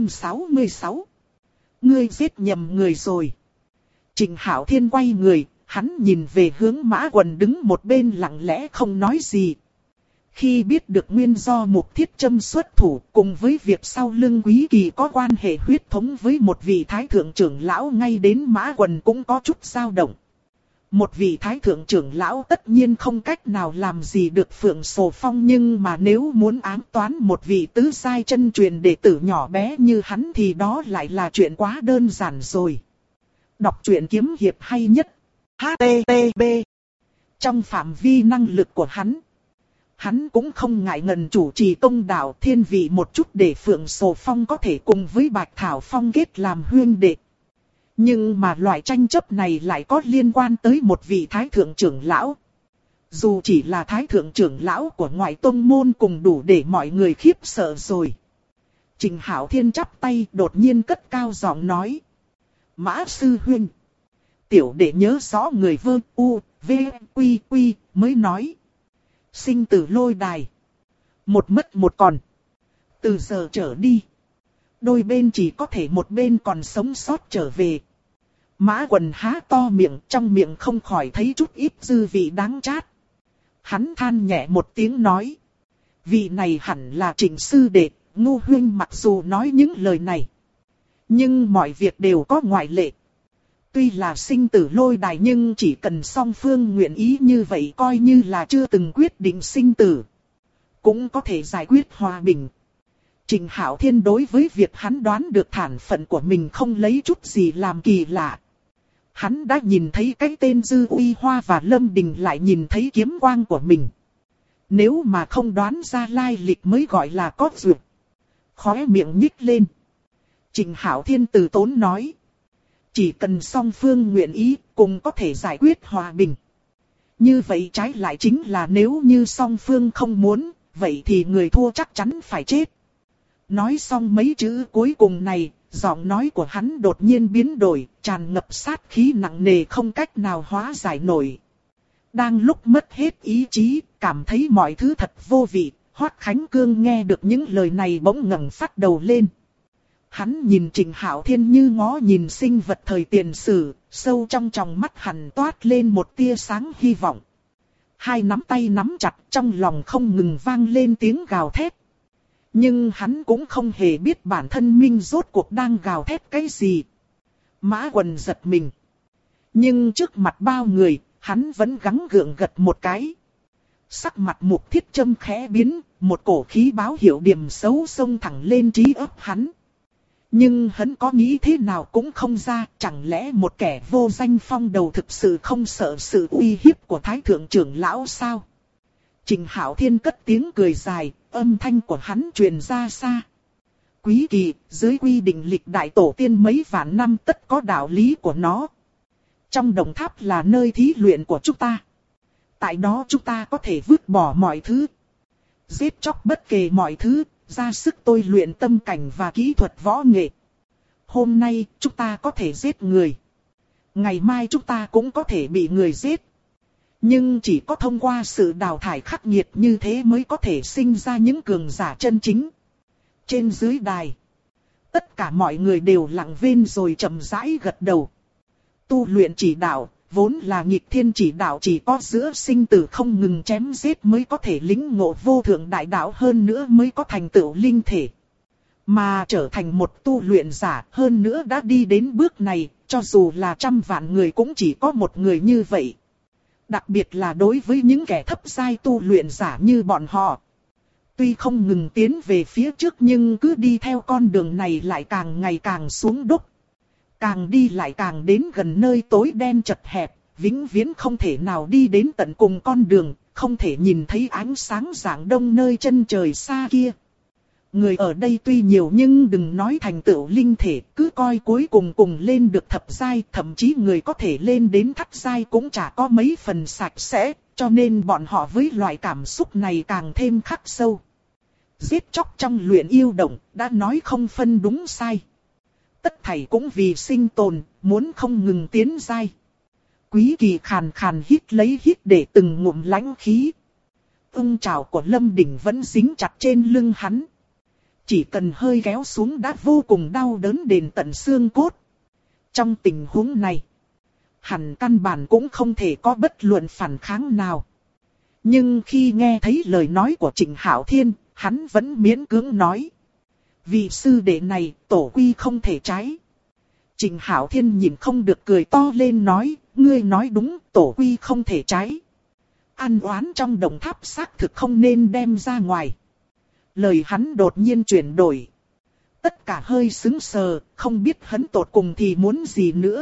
266. Ngươi giết nhầm người rồi. Trình Hạo Thiên quay người, hắn nhìn về hướng Mã Quần đứng một bên lặng lẽ không nói gì. Khi biết được nguyên do Mục Thiết Châm xuất thủ cùng với việc sau lưng Quý Kỳ có quan hệ huyết thống với một vị thái thượng trưởng lão, ngay đến Mã Quần cũng có chút dao động. Một vị thái thượng trưởng lão tất nhiên không cách nào làm gì được Phượng Sồ Phong, nhưng mà nếu muốn ám toán một vị tứ giai chân truyền đệ tử nhỏ bé như hắn thì đó lại là chuyện quá đơn giản rồi. Đọc truyện kiếm hiệp hay nhất. HTTP. Trong phạm vi năng lực của hắn cũng không ngại ngần chủ trì công đạo thiên vị một chút để Phượng Sồ Phong có thể cùng với Bạch Thảo Phong kết làm huynh đệ. Nhưng mà loại tranh chấp này lại có liên quan tới một vị thái thượng trưởng lão. Dù chỉ là thái thượng trưởng lão của ngoại tông môn cùng đủ để mọi người khiếp sợ rồi. Trình Hạo Thiên chắp tay đột nhiên cất cao giọng nói. Mã sư huynh. Tiểu đệ nhớ rõ người Vương U, V, Quy Quy mới nói. Sinh tử lôi đài. Một mất một còn. Từ giờ trở đi. Đôi bên chỉ có thể một bên còn sống sót trở về. Mã Quần há to miệng, trong miệng không khỏi thấy chút ít dư vị đáng chát. Hắn than nhẹ một tiếng nói. Vị này hẳn là Trình sư đệ, Ngô huynh mặc dù nói những lời này. Nhưng mọi việc đều có ngoại lệ. Tuy là sinh tử lôi đài nhưng chỉ cần song phương nguyện ý như vậy coi như là chưa từng quyết định sinh tử. Cũng có thể giải quyết hòa bình. Trình Hạo Thiên đối với việc hắn đoán được thản phận của mình không lấy chút gì làm kỳ lạ. Hắn đã nhìn thấy cái tên Dư Uy Hoa và Lâm Đình lại nhìn thấy kiếm quang của mình. Nếu mà không đoán ra lai lịch mới gọi là có duyệt. Khóe miệng nhích lên. Trình Hạo Thiên từ tốn nói. Chỉ cần song phương nguyện ý cùng có thể giải quyết hòa bình. Như vậy trái lại chính là nếu như song phương không muốn, vậy thì người thua chắc chắn phải chết. Nói xong mấy chữ cuối cùng này, giọng nói của hắn đột nhiên biến đổi, tràn ngập sát khí nặng nề không cách nào hóa giải nổi. Đang lúc mất hết ý chí, cảm thấy mọi thứ thật vô vị, Hoắc Khánh Cương nghe được những lời này bỗng ngẩng phát đầu lên. Hắn nhìn Trình Hạo Thiên như ngó nhìn sinh vật thời tiền sử, sâu trong tròng mắt hắn toát lên một tia sáng hy vọng. Hai nắm tay nắm chặt, trong lòng không ngừng vang lên tiếng gào thét. Nhưng hắn cũng không hề biết bản thân mình rốt cuộc đang gào thét cái gì. Mã Quần giật mình. Nhưng trước mặt bao người, hắn vẫn gắng gượng gật một cái. Sắc mặt Mục Thiết Châm khẽ biến, một cổ khí báo hiệu điểm xấu xông thẳng lên trí óc hắn. Nhưng hắn có nghĩ thế nào cũng không ra, chẳng lẽ một kẻ vô danh phong đầu thực sự không sợ sự uy hiếp của Thái Thượng trưởng lão sao? Trình Hạo Thiên cất tiếng cười dài, âm thanh của hắn truyền ra xa. Quý Kỳ, dưới quy định lịch đại tổ tiên mấy vạn năm tất có đạo lý của nó. Trong đồng tháp là nơi thí luyện của chúng ta. Tại đó chúng ta có thể vứt bỏ mọi thứ. Giết chóc bất kể mọi thứ, ra sức tôi luyện tâm cảnh và kỹ thuật võ nghệ. Hôm nay chúng ta có thể giết người. Ngày mai chúng ta cũng có thể bị người giết. Nhưng chỉ có thông qua sự đào thải khắc nghiệt như thế mới có thể sinh ra những cường giả chân chính. Trên dưới đài, tất cả mọi người đều lặng vên rồi chậm rãi gật đầu. Tu luyện chỉ đạo, vốn là nghịch thiên chỉ đạo, chỉ có giữa sinh tử không ngừng chém giết mới có thể lĩnh ngộ vô thượng đại đạo, hơn nữa mới có thành tựu linh thể. Mà trở thành một tu luyện giả, hơn nữa đã đi đến bước này, cho dù là 100 vạn người cũng chỉ có một người như vậy. Đặc biệt là đối với những kẻ thấp giai tu luyện giả như bọn họ. Tuy không ngừng tiến về phía trước nhưng cứ đi theo con đường này lại càng ngày càng xuống dốc. Càng đi lại càng đến gần nơi tối đen chật hẹp, vĩnh viễn không thể nào đi đến tận cùng con đường, không thể nhìn thấy ánh sáng rạng đông nơi chân trời xa kia. Người ở đây tuy nhiều nhưng đừng nói thành tựu linh thể, cứ coi cuối cùng cùng lên được thập giai, thậm chí người có thể lên đến thất giai cũng chả có mấy phần sạch sẽ, cho nên bọn họ với loại cảm xúc này càng thêm khắc sâu. Giết chóc trong luyện yêu động, đã nói không phân đúng sai. Tất thảy cũng vì sinh tồn, muốn không ngừng tiến giai. Quý Kỳ khàn khàn hít lấy hít để từng ngụm lãnh khí. Ưng trảo của Lâm Đỉnh vẫn dính chặt trên lưng hắn. Chỉ cần hơi kéo xuống đã vô cùng đau đớn đến tận xương cốt. Trong tình huống này, hẳn căn bản cũng không thể có bất luận phản kháng nào. Nhưng khi nghe thấy lời nói của Trịnh Hạo Thiên, hắn vẫn miễn cưỡng nói. Vị sư đệ này, tổ quy không thể trái. Trịnh Hạo Thiên nhìn không được cười to lên nói, ngươi nói đúng, tổ quy không thể trái. Ăn oán trong đồng tháp xác thực không nên đem ra ngoài. Lời hắn đột nhiên chuyển đổi. Tất cả hơi sững sờ, không biết hắn tột cùng thì muốn gì nữa.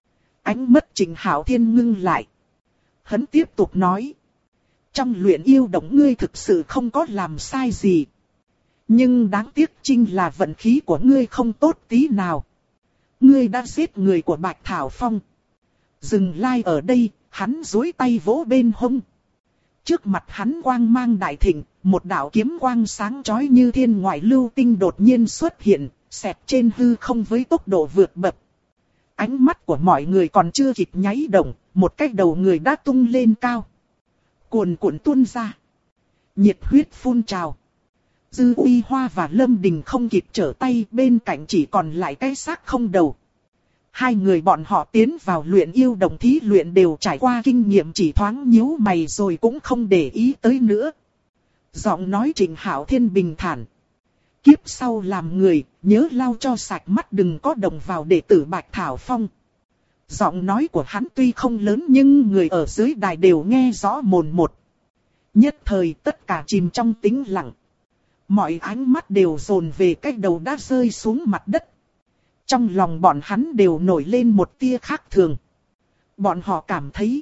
Ánh mắt Trịnh Hạo Thiên ngưng lại. Hắn tiếp tục nói. Trong luyện yêu động ngươi thực sự không có làm sai gì. Nhưng đáng tiếc chính là vận khí của ngươi không tốt tí nào. Ngươi đã giết người của Bạch Thảo Phong. Dừng lai ở đây, hắn duỗi tay vỗ bên hông. Trước mặt hắn quang mang đại thịnh, một đạo kiếm quang sáng chói như thiên ngoại lưu tinh đột nhiên xuất hiện, xẹt trên hư không với tốc độ vượt bậc. Ánh mắt của mọi người còn chưa kịp nháy động, một cái đầu người đã tung lên cao. Cuồn cuộn tuôn ra. Nhiệt huyết phun trào. Dư Uy Hoa và Lâm Đình không kịp trở tay, bên cạnh chỉ còn lại cái xác không đầu. Hai người bọn họ tiến vào luyện yêu đồng thí luyện đều trải qua kinh nghiệm, chỉ thoáng nhíu mày rồi cũng không để ý tới nữa. Giọng nói Trịnh Hạo Thiên bình thản. Kiếp sau làm người, nhớ lau cho sạch mắt, đừng có động vào đệ tử Bạch Thảo Phong. Giọng nói của hắn tuy không lớn nhưng người ở dưới đài đều nghe rõ mồn một. Nhất thời tất cả chìm trong tĩnh lặng. Mọi ánh mắt đều dồn về cái đầu đã rơi xuống mặt đất. Trong lòng bọn hắn đều nổi lên một tia khác thường. Bọn họ cảm thấy,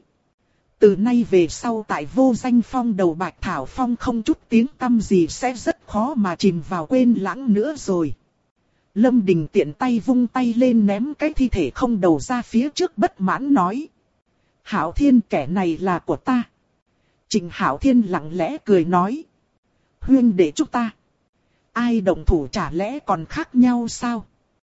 từ nay về sau tại vô danh phong đầu Bạch Thảo Phong không chút tiếng tăm gì sẽ rất khó mà chìm vào quên lãng nữa rồi. Lâm Đình tiện tay vung tay lên ném cái thi thể không đầu ra phía trước, bất mãn nói. Hạo Thiên, kẻ này là của ta. Trịnh Hạo Thiên lặng lẽ cười nói. Huynh đệ chúng ta. Ai động thủ chả lẽ còn khác nhau sao?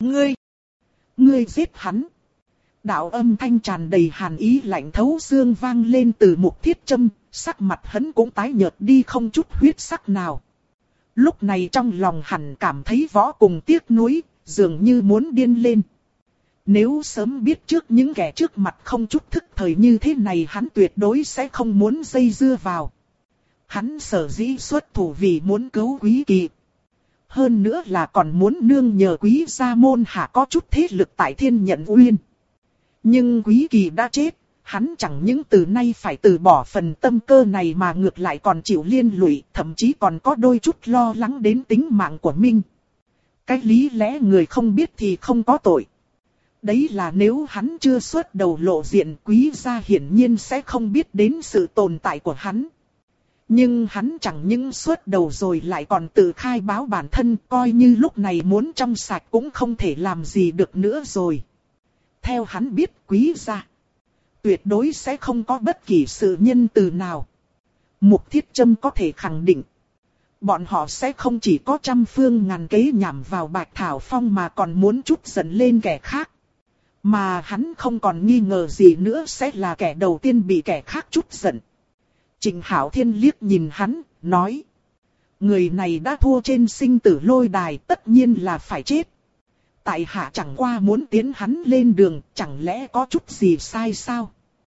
Ngươi giết hắn. Đạo âm thanh tràn đầy hàn ý lạnh thấu xương vang lên từ Mục Thiết Châm, sắc mặt hắn cũng tái nhợt đi không chút huyết sắc nào. Lúc này trong lòng hắn cảm thấy võ cùng tiếc nuối, dường như muốn điên lên. Nếu sớm biết trước những kẻ trước mặt không chút thức thời như thế này, hắn tuyệt đối sẽ không muốn dây dưa vào. Hắn sở dĩ xuất thủ vì muốn cứu Quý Kỳ. Hơn nữa là còn muốn nương nhờ Quý gia môn hạ có chút thế lực tại Thiên Nhận Uyên. Nhưng Quý Kỳ đã chết, hắn chẳng những từ nay phải từ bỏ phần tâm cơ này mà ngược lại còn chịu liên lụy, thậm chí còn có đôi chút lo lắng đến tính mạng của Minh. Cái lý lẽ người không biết thì không có tội. Đấy là nếu hắn chưa xuất đầu lộ diện, Quý gia hiển nhiên sẽ không biết đến sự tồn tại của hắn. Nhưng hắn chẳng những xuất đầu rồi lại còn tự khai báo bản thân, coi như lúc này muốn trong sạch cũng không thể làm gì được nữa rồi. Theo hắn biết, Quý gia tuyệt đối sẽ không có bất kỳ sự nhân từ nào. Mục Thiết Châm có thể khẳng định, bọn họ sẽ không chỉ có trăm phương ngàn kế nhằm vào Bạch Thảo Phong mà còn muốn trút giận lên kẻ khác. Mà hắn không còn nghi ngờ gì nữa sẽ là kẻ đầu tiên bị kẻ khác trút giận. Trịnh Hạo Thiên liếc nhìn hắn, nói. Người này đã thua trên sinh tử lôi đài, tất nhiên là phải chết. Tại hạ chẳng qua muốn tiến hắn lên đường, chẳng lẽ có chút gì sai sao?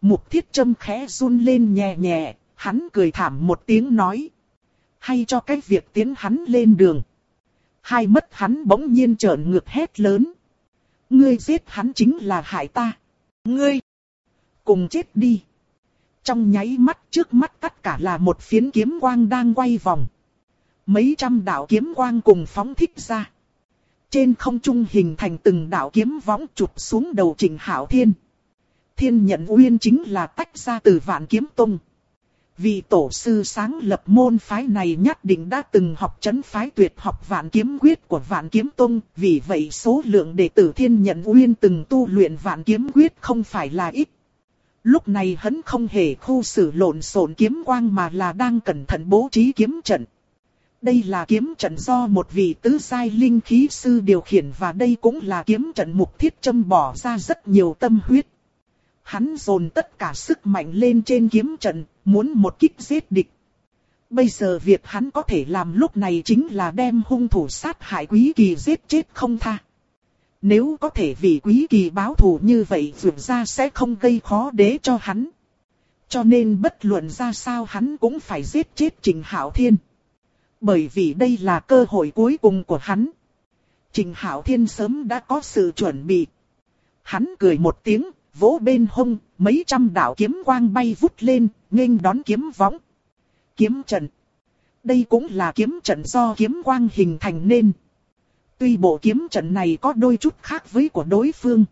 Mục Thiết Châm khẽ run lên nhẹ nhẹ, hắn cười thảm một tiếng nói. Hay cho cái việc tiến hắn lên đường. Hai mắt hắn bỗng nhiên trợn ngược hét lớn. Ngươi giết hắn chính là hại ta. Ngươi cùng chết đi. Trong nháy mắt trước mắt tất cả là một phiến kiếm quang đang quay vòng. Mấy trăm đạo kiếm quang cùng phóng thích ra. Trên không trung hình thành từng đạo kiếm võng chụp xuống đầu Trịnh Hạo Thiên. Thiên Nhận Uyên chính là tách ra từ Vạn Kiếm Tông. Vị tổ sư sáng lập môn phái này nhất định đã từng học trấn phái tuyệt học Vạn Kiếm Quyết của Vạn Kiếm Tông. Vì vậy số lượng đệ tử Thiên Nhận Uyên từng tu luyện Vạn Kiếm Quyết không phải là ít. Lúc này hắn không hề khu xử lộn xộn kiếm quang mà là đang cẩn thận bố trí kiếm trận. Đây là kiếm trận do một vị tứ giai linh khí sư điều khiển và đây cũng là kiếm trận Mục Thiết Châm bỏ ra rất nhiều tâm huyết. Hắn dồn tất cả sức mạnh lên trên kiếm trận, muốn một kích giết địch. Bây giờ việc hắn có thể làm lúc này chính là đem hung thủ sát hại Quý Kỳ giết chết không tha. Nếu có thể vì Quý Kỳ báo thù như vậy Dược gia sẽ không gây khó đế cho hắn. Cho nên bất luận ra sao hắn cũng phải giết chết Trịnh Hạo Thiên. Bởi vì đây là cơ hội cuối cùng của hắn. Trịnh Hạo Thiên sớm đã có sự chuẩn bị. Hắn cười một tiếng, vỗ bên hông, mấy trăm đạo kiếm quang bay vút lên, nghênh đón kiếm võng. Kiếm trận. Đây cũng là kiếm trận do kiếm quang hình thành nên. Tuy bộ kiếm trận này có đôi chút khác với của đối phương.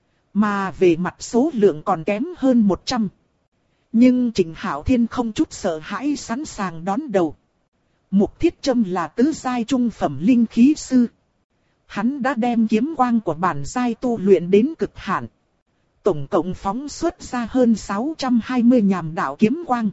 Mà về mặt số lượng còn kém hơn 100. Nhưng Trịnh Hạo Thiên không chút sợ hãi sẵn sàng đón đầu. Mục Thiết Châm là tứ giai trung phẩm linh khí sư. Hắn đã đem kiếm quang của bản giai tu luyện đến cực hạn. Tổng cộng phóng xuất ra hơn 620 nhàm đạo kiếm quang.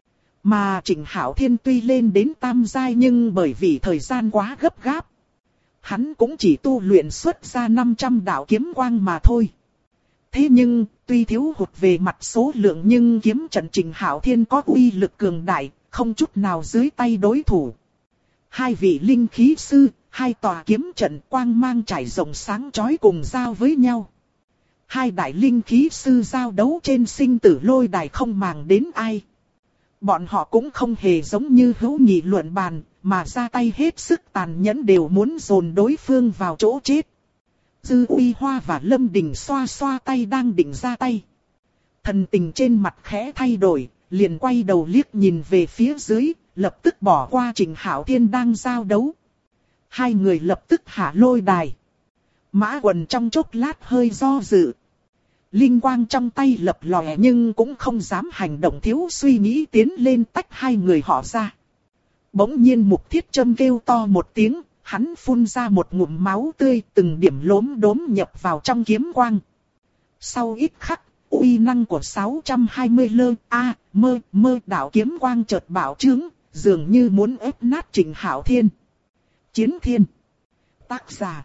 Mà Trịnh Hạo Thiên tuy lên đến tam giai nhưng bởi vì thời gian quá gấp gáp. Hắn cũng chỉ tu luyện xuất ra 500 đạo kiếm quang mà thôi. Thế nhưng, tuy thiếu hụt về mặt số lượng nhưng kiếm trận Trịnh Hạo Thiên có uy lực cường đại, không chút nào dưới tay đối thủ. Hai vị linh khí sư, hai tòa kiếm trận quang mang trải rộng sáng chói cùng giao với nhau. Hai đại linh khí sư giao đấu trên sinh tử lôi đài không màng đến ai. Bọn họ cũng không hề giống như hữu nghị luận bàn, mà ra tay hết sức tàn nhẫn đều muốn dồn đối phương vào chỗ chết. Dư Uy Hoa và Lâm Đình xoa xoa tay đang định ra tay. Thần tình trên mặt khẽ thay đổi, liền quay đầu liếc nhìn về phía dưới, lập tức bỏ qua Trịnh Hạo Thiên đang giao đấu. Hai người lập tức hạ lôi đài. Mã Quần trong chốc lát hơi do dự. Linh quang trong tay lập lòe nhưng cũng không dám hành động thiếu suy nghĩ tiến lên tách hai người họ ra. Bỗng nhiên Mục Thiết Châm kêu to một tiếng, hắn phun ra một ngụm máu tươi từng điểm lốm đốm nhập vào trong kiếm quang. Sau ít khắc, uy năng của 620 mơ đạo kiếm quang chợt bạo trướng, dường như muốn ép nát Trịnh Hạo Thiên. Chiến Thiên. Tác giả.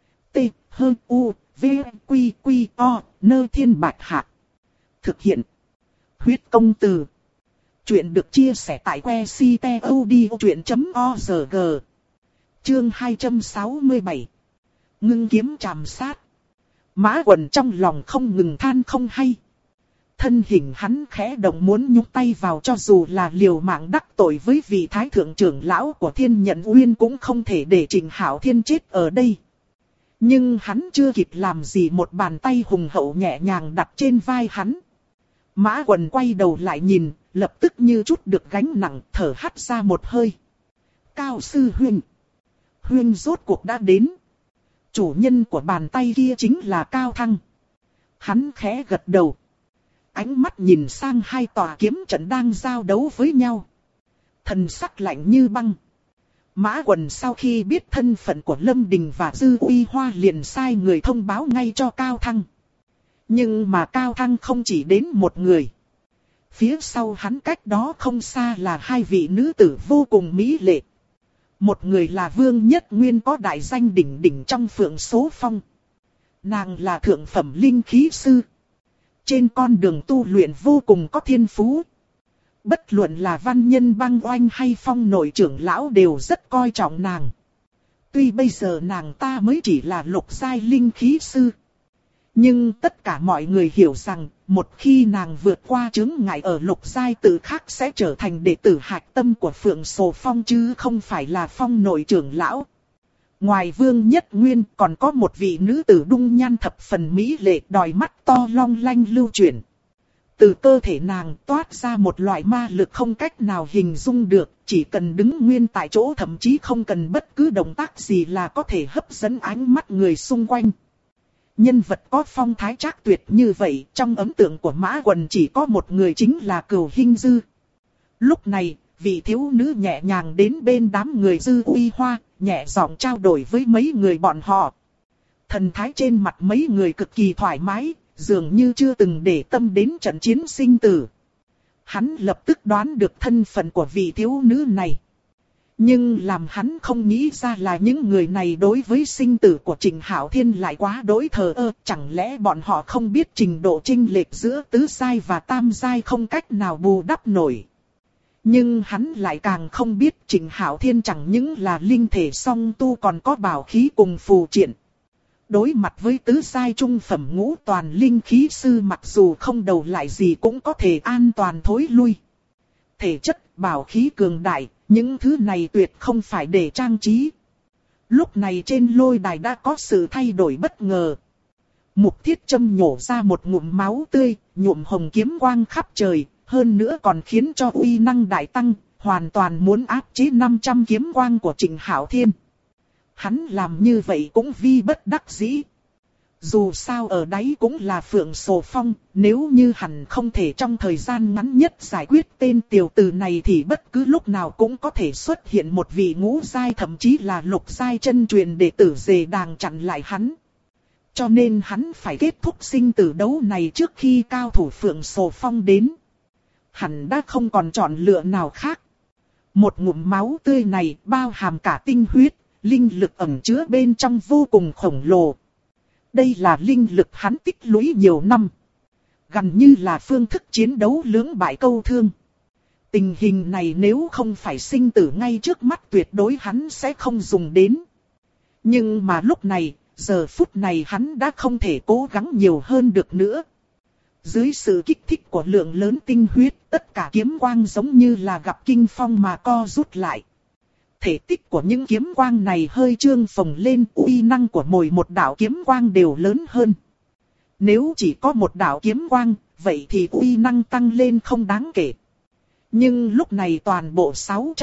T-H-U-V-Q-Q-O, Nơ Thiên Bạch Hạc. Thực hiện. Huyết Công Từ. Chuyện được chia sẻ tại website.odchuyện.org. Chương 267. Ngưng kiếm trảm sát. Mã Quần trong lòng không ngừng than không hay. Thân hình hắn khẽ động muốn nhúc tay vào cho dù là liều mạng đắc tội với vị thái thượng trưởng lão của Thiên Nhận Uyên cũng không thể để Trịnh Hạo Thiên chết ở đây. Nhưng hắn chưa kịp làm gì một bàn tay hùng hậu nhẹ nhàng đặt trên vai hắn. Mã Quần quay đầu lại nhìn, lập tức như chút được gánh nặng thở hắt ra một hơi. Cao sư huynh. Huynh rốt cuộc đã đến. Chủ nhân của bàn tay kia chính là Cao Thăng. Hắn khẽ gật đầu. Ánh mắt nhìn sang hai tòa kiếm trận đang giao đấu với nhau. Thần sắc lạnh như băng. Mã Quần sau khi biết thân phận của Lâm Đình và Dư Uy Hoa liền sai người thông báo ngay cho Cao Thăng. Nhưng mà Cao Thăng không chỉ đến một người. Phía sau hắn cách đó không xa là hai vị nữ tử vô cùng mỹ lệ. Một người là Vương Nhất Nguyên có đại danh đỉnh đỉnh trong Phượng Số Phong. Nàng là thượng phẩm linh khí sư. Trên con đường tu luyện vô cùng có thiên phú. Bất luận là văn nhân băng oanh hay phong nội trưởng lão đều rất coi trọng nàng. Tuy bây giờ nàng ta mới chỉ là lục giai linh khí sư. Nhưng tất cả mọi người hiểu rằng, một khi nàng vượt qua chướng ngại ở lục giai tự khác sẽ trở thành đệ tử hạch tâm của Phượng Sồ Phong chứ không phải là Phong nội trưởng lão. Ngoài Vương Nhất Nguyên còn có một vị nữ tử đung nhan thập phần mỹ lệ, đôi mắt to long lanh lưu chuyển. Từ cơ thể nàng toát ra một loại ma lực không cách nào hình dung được, chỉ cần đứng nguyên tại chỗ thậm chí không cần bất cứ động tác gì là có thể hấp dẫn ánh mắt người xung quanh. Nhân vật có phong thái trác tuyệt như vậy, trong ấn tượng của Mã Quần chỉ có một người, chính là Cửu Hinh Dư. Lúc này, vị thiếu nữ nhẹ nhàng đến bên đám người Dư Uy Hoa, nhẹ giọng trao đổi với mấy người bọn họ. Thần thái trên mặt mấy người cực kỳ thoải mái, dường như chưa từng để tâm đến trận chiến sinh tử. Hắn lập tức đoán được thân phận của vị thiếu nữ này. Nhưng làm hắn không nghĩ ra là những người này đối với sinh tử của Trịnh Hạo Thiên lại quá đối thờ ơ. Chẳng lẽ bọn họ không biết trình độ chênh lệch giữa tứ giai và tam giai không cách nào bù đắp nổi. Nhưng hắn lại càng không biết Trịnh Hạo Thiên chẳng những là linh thể song tu còn có bảo khí cùng phù triện. Đối mặt với tứ giai trung phẩm ngũ toàn linh khí sư, mặc dù không đầu lại gì cũng có thể an toàn thối lui. Thể chất, bảo khí cường đại, những thứ này tuyệt không phải để trang trí. Lúc này trên lôi đài đã có sự thay đổi bất ngờ. Mục Thiết Châm nhổ ra một ngụm máu tươi, nhuộm hồng kiếm quang khắp trời, hơn nữa còn khiến cho uy năng đại tăng, hoàn toàn muốn áp chế 500 kiếm quang của Trịnh Hạo Thiên. Hắn làm như vậy cũng vi bất đắc dĩ. Dù sao ở đấy cũng là Phượng Sồ Phong, nếu như hắn không thể trong thời gian ngắn nhất giải quyết tên tiểu tử này thì bất cứ lúc nào cũng có thể xuất hiện một vị ngũ giai thậm chí là lục giai chân truyền đệ tử dề đàng chặn lại hắn. Cho nên hắn phải kết thúc sinh tử đấu này trước khi cao thủ Phượng Sồ Phong đến. Hắn đã không còn chọn lựa nào khác. Một ngụm máu tươi này bao hàm cả tinh huyết, linh lực ẩn chứa bên trong vô cùng khổng lồ. Đây là linh lực hắn tích lũy nhiều năm. Gần như là phương thức chiến đấu lưỡng bại câu thương. Tình hình này nếu không phải sinh tử ngay trước mắt tuyệt đối hắn sẽ không dùng đến. Nhưng mà lúc này, giờ phút này hắn đã không thể cố gắng nhiều hơn được nữa. Dưới sự kích thích của lượng lớn tinh huyết, tất cả kiếm quang giống như là gặp kinh phong mà co rút lại. Thể tích của những kiếm quang này hơi trương phồng lên, uy năng của mỗi một đạo kiếm quang đều lớn hơn. Nếu chỉ có một đạo kiếm quang, vậy thì uy năng tăng lên không đáng kể. Nhưng lúc này toàn bộ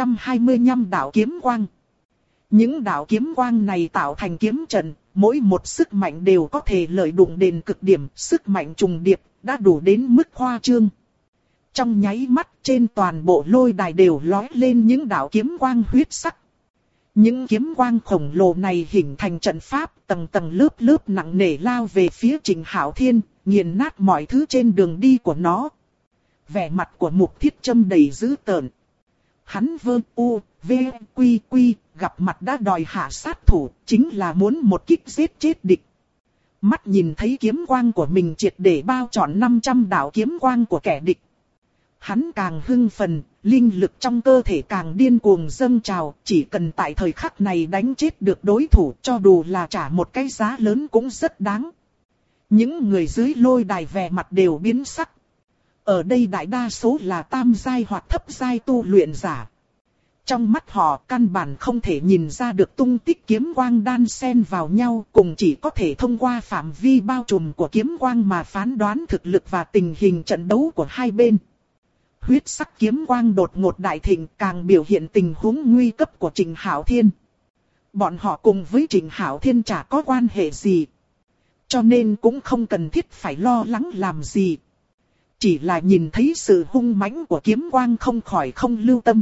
625 đạo kiếm quang. Những đạo kiếm quang này tạo thành kiếm trận, mỗi một sức mạnh đều có thể lợi dụng đến cực điểm, sức mạnh trùng điệp, đã đủ đến mức khoa trương. Trong nháy mắt trên toàn bộ lôi đài đều lóe lên những đạo kiếm quang huyết sắc. Những kiếm quang khổng lồ này hình thành trận pháp, tầng tầng lớp lớp nặng nề lao về phía Trịnh Hạo Thiên, nghiền nát mọi thứ trên đường đi của nó. Vẻ mặt của Mục Thiết Châm đầy dữ tợn. Hắn vơ u, v, quy quy, gặp mặt đã đòi hạ sát thủ, chính là muốn một kích giết chết địch. Mắt nhìn thấy kiếm quang của mình triệt để bao trọn 500 đạo kiếm quang của kẻ địch. Hắn càng hưng phấn, linh lực trong cơ thể càng điên cuồng dâng trào, chỉ cần tại thời khắc này đánh chết được đối thủ cho dù là trả một cái giá lớn cũng rất đáng. Những người dưới lôi đài vẻ mặt đều biến sắc. Ở đây đại đa số là tam giai hoặc thấp giai tu luyện giả. Trong mắt họ căn bản không thể nhìn ra được tung tích kiếm quang đan xen vào nhau, cùng chỉ có thể thông qua phạm vi bao trùm của kiếm quang mà phán đoán thực lực và tình hình trận đấu của hai bên. Huyết sắc kiếm quang đột ngột đại thịnh càng biểu hiện tình huống nguy cấp của Trịnh Hạo Thiên. Bọn họ cùng với Trịnh Hạo Thiên chả có quan hệ gì. Cho nên cũng không cần thiết phải lo lắng làm gì. Chỉ là nhìn thấy sự hung mãnh của kiếm quang không khỏi không lưu tâm.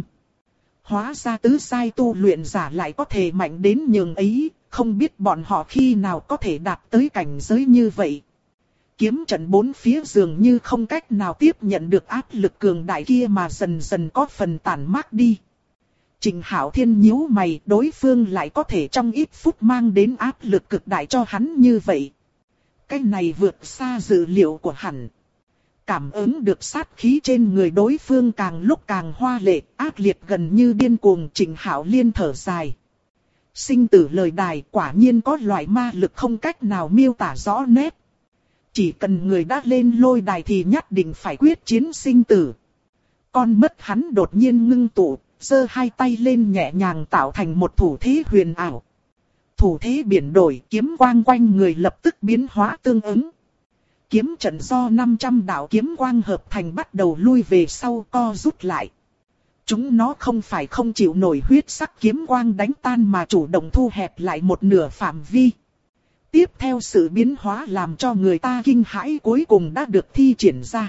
Hóa ra tứ giai tu luyện giả lại có thể mạnh đến nhường ấy, không biết bọn họ khi nào có thể đạt tới cảnh giới như vậy. Kiếm trận bốn phía dường như không cách nào tiếp nhận được áp lực cường đại kia mà dần dần có phần tản mát đi. Trịnh Hạo Thiên nhíu mày, đối phương lại có thể trong ít phút mang đến áp lực cực đại cho hắn như vậy. Cái này vượt xa dự liệu của hắn. Cảm ứng được sát khí trên người đối phương càng lúc càng hoa lệ, ác liệt gần như điên cuồng. Trịnh Hạo Liên thở dài. Sinh tử lời đài quả nhiên có loại ma lực không cách nào miêu tả rõ nét. Chỉ cần người đã lên lôi đài thì nhất định phải quyết chiến sinh tử. Con mắt hắn đột nhiên ngưng tụ, giơ hai tay lên nhẹ nhàng tạo thành một thủ thế huyền ảo. Thủ thế biển đổi, kiếm quang quanh người lập tức biến hóa tương ứng. Kiếm trận do 500 đạo kiếm quang hợp thành bắt đầu lui về sau co rút lại. Chúng nó không phải không chịu nổi huyết sắc kiếm quang đánh tan mà chủ động thu hẹp lại một nửa phạm vi. Tiếp theo sự biến hóa làm cho người ta kinh hãi cuối cùng đã được thi triển ra.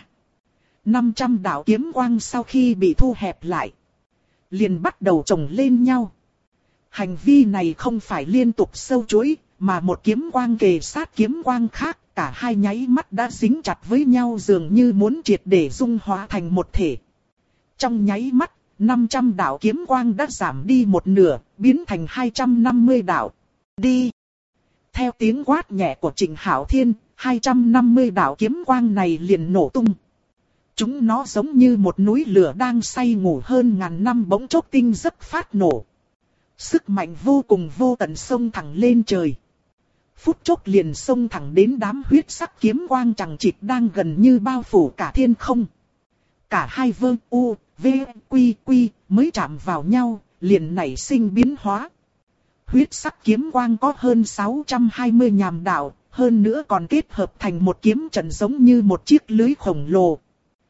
500 đạo kiếm quang sau khi bị thu hẹp lại, liền bắt đầu chồng lên nhau. Hành vi này không phải liên tục sâu chuỗi, mà một kiếm quang kề sát kiếm quang khác, cả hai nháy mắt đã dính chặt với nhau dường như muốn triệt để dung hóa thành một thể. Trong nháy mắt, 500 đạo kiếm quang đã giảm đi một nửa, biến thành 250 đạo. Đi! Theo tiếng quát nhẹ của Trịnh Hạo Thiên, 250 đạo kiếm quang này liền nổ tung. Chúng nó giống như một núi lửa đang say ngủ hơn ngàn năm bỗng chốc tinh giấc phát nổ. Sức mạnh vô cùng vô tận xông thẳng lên trời. Phút chốc liền xông thẳng đến đám huyết sắc kiếm quang chằng chịt đang gần như bao phủ cả thiên không. Cả hai vơ u, v, quy mới chạm vào nhau, liền nảy sinh biến hóa. Huyết sắc kiếm quang có hơn 620 nhàm đạo, hơn nữa còn kết hợp thành một kiếm trận giống như một chiếc lưới khổng lồ.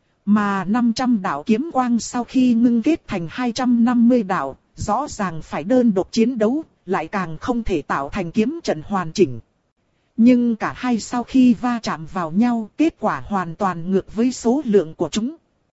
Mà 500 đạo kiếm quang sau khi ngưng kết thành 250 đạo, rõ ràng phải đơn độc chiến đấu, lại càng không thể tạo thành kiếm trận hoàn chỉnh. Nhưng cả hai sau khi va chạm vào nhau, kết quả hoàn toàn ngược với số lượng của chúng.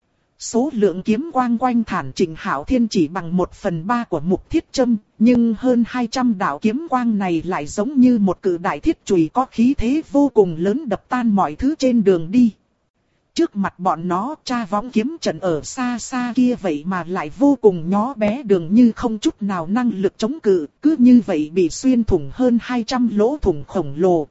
Số lượng kiếm quang quanh thản Trịnh Hạo Thiên chỉ bằng 1/3 của Mục Thiết Châm, nhưng hơn 200 đạo kiếm quang này lại giống như một cự đại thiết chùy có khí thế vô cùng lớn đập tan mọi thứ trên đường đi. Trước mặt bọn nó, tra võng kiếm trận ở xa xa kia vậy mà lại vô cùng nhỏ bé, đường như không chút nào năng lực chống cự, cứ như vậy bị xuyên thủng hơn 200 lỗ thủng khổng lồ.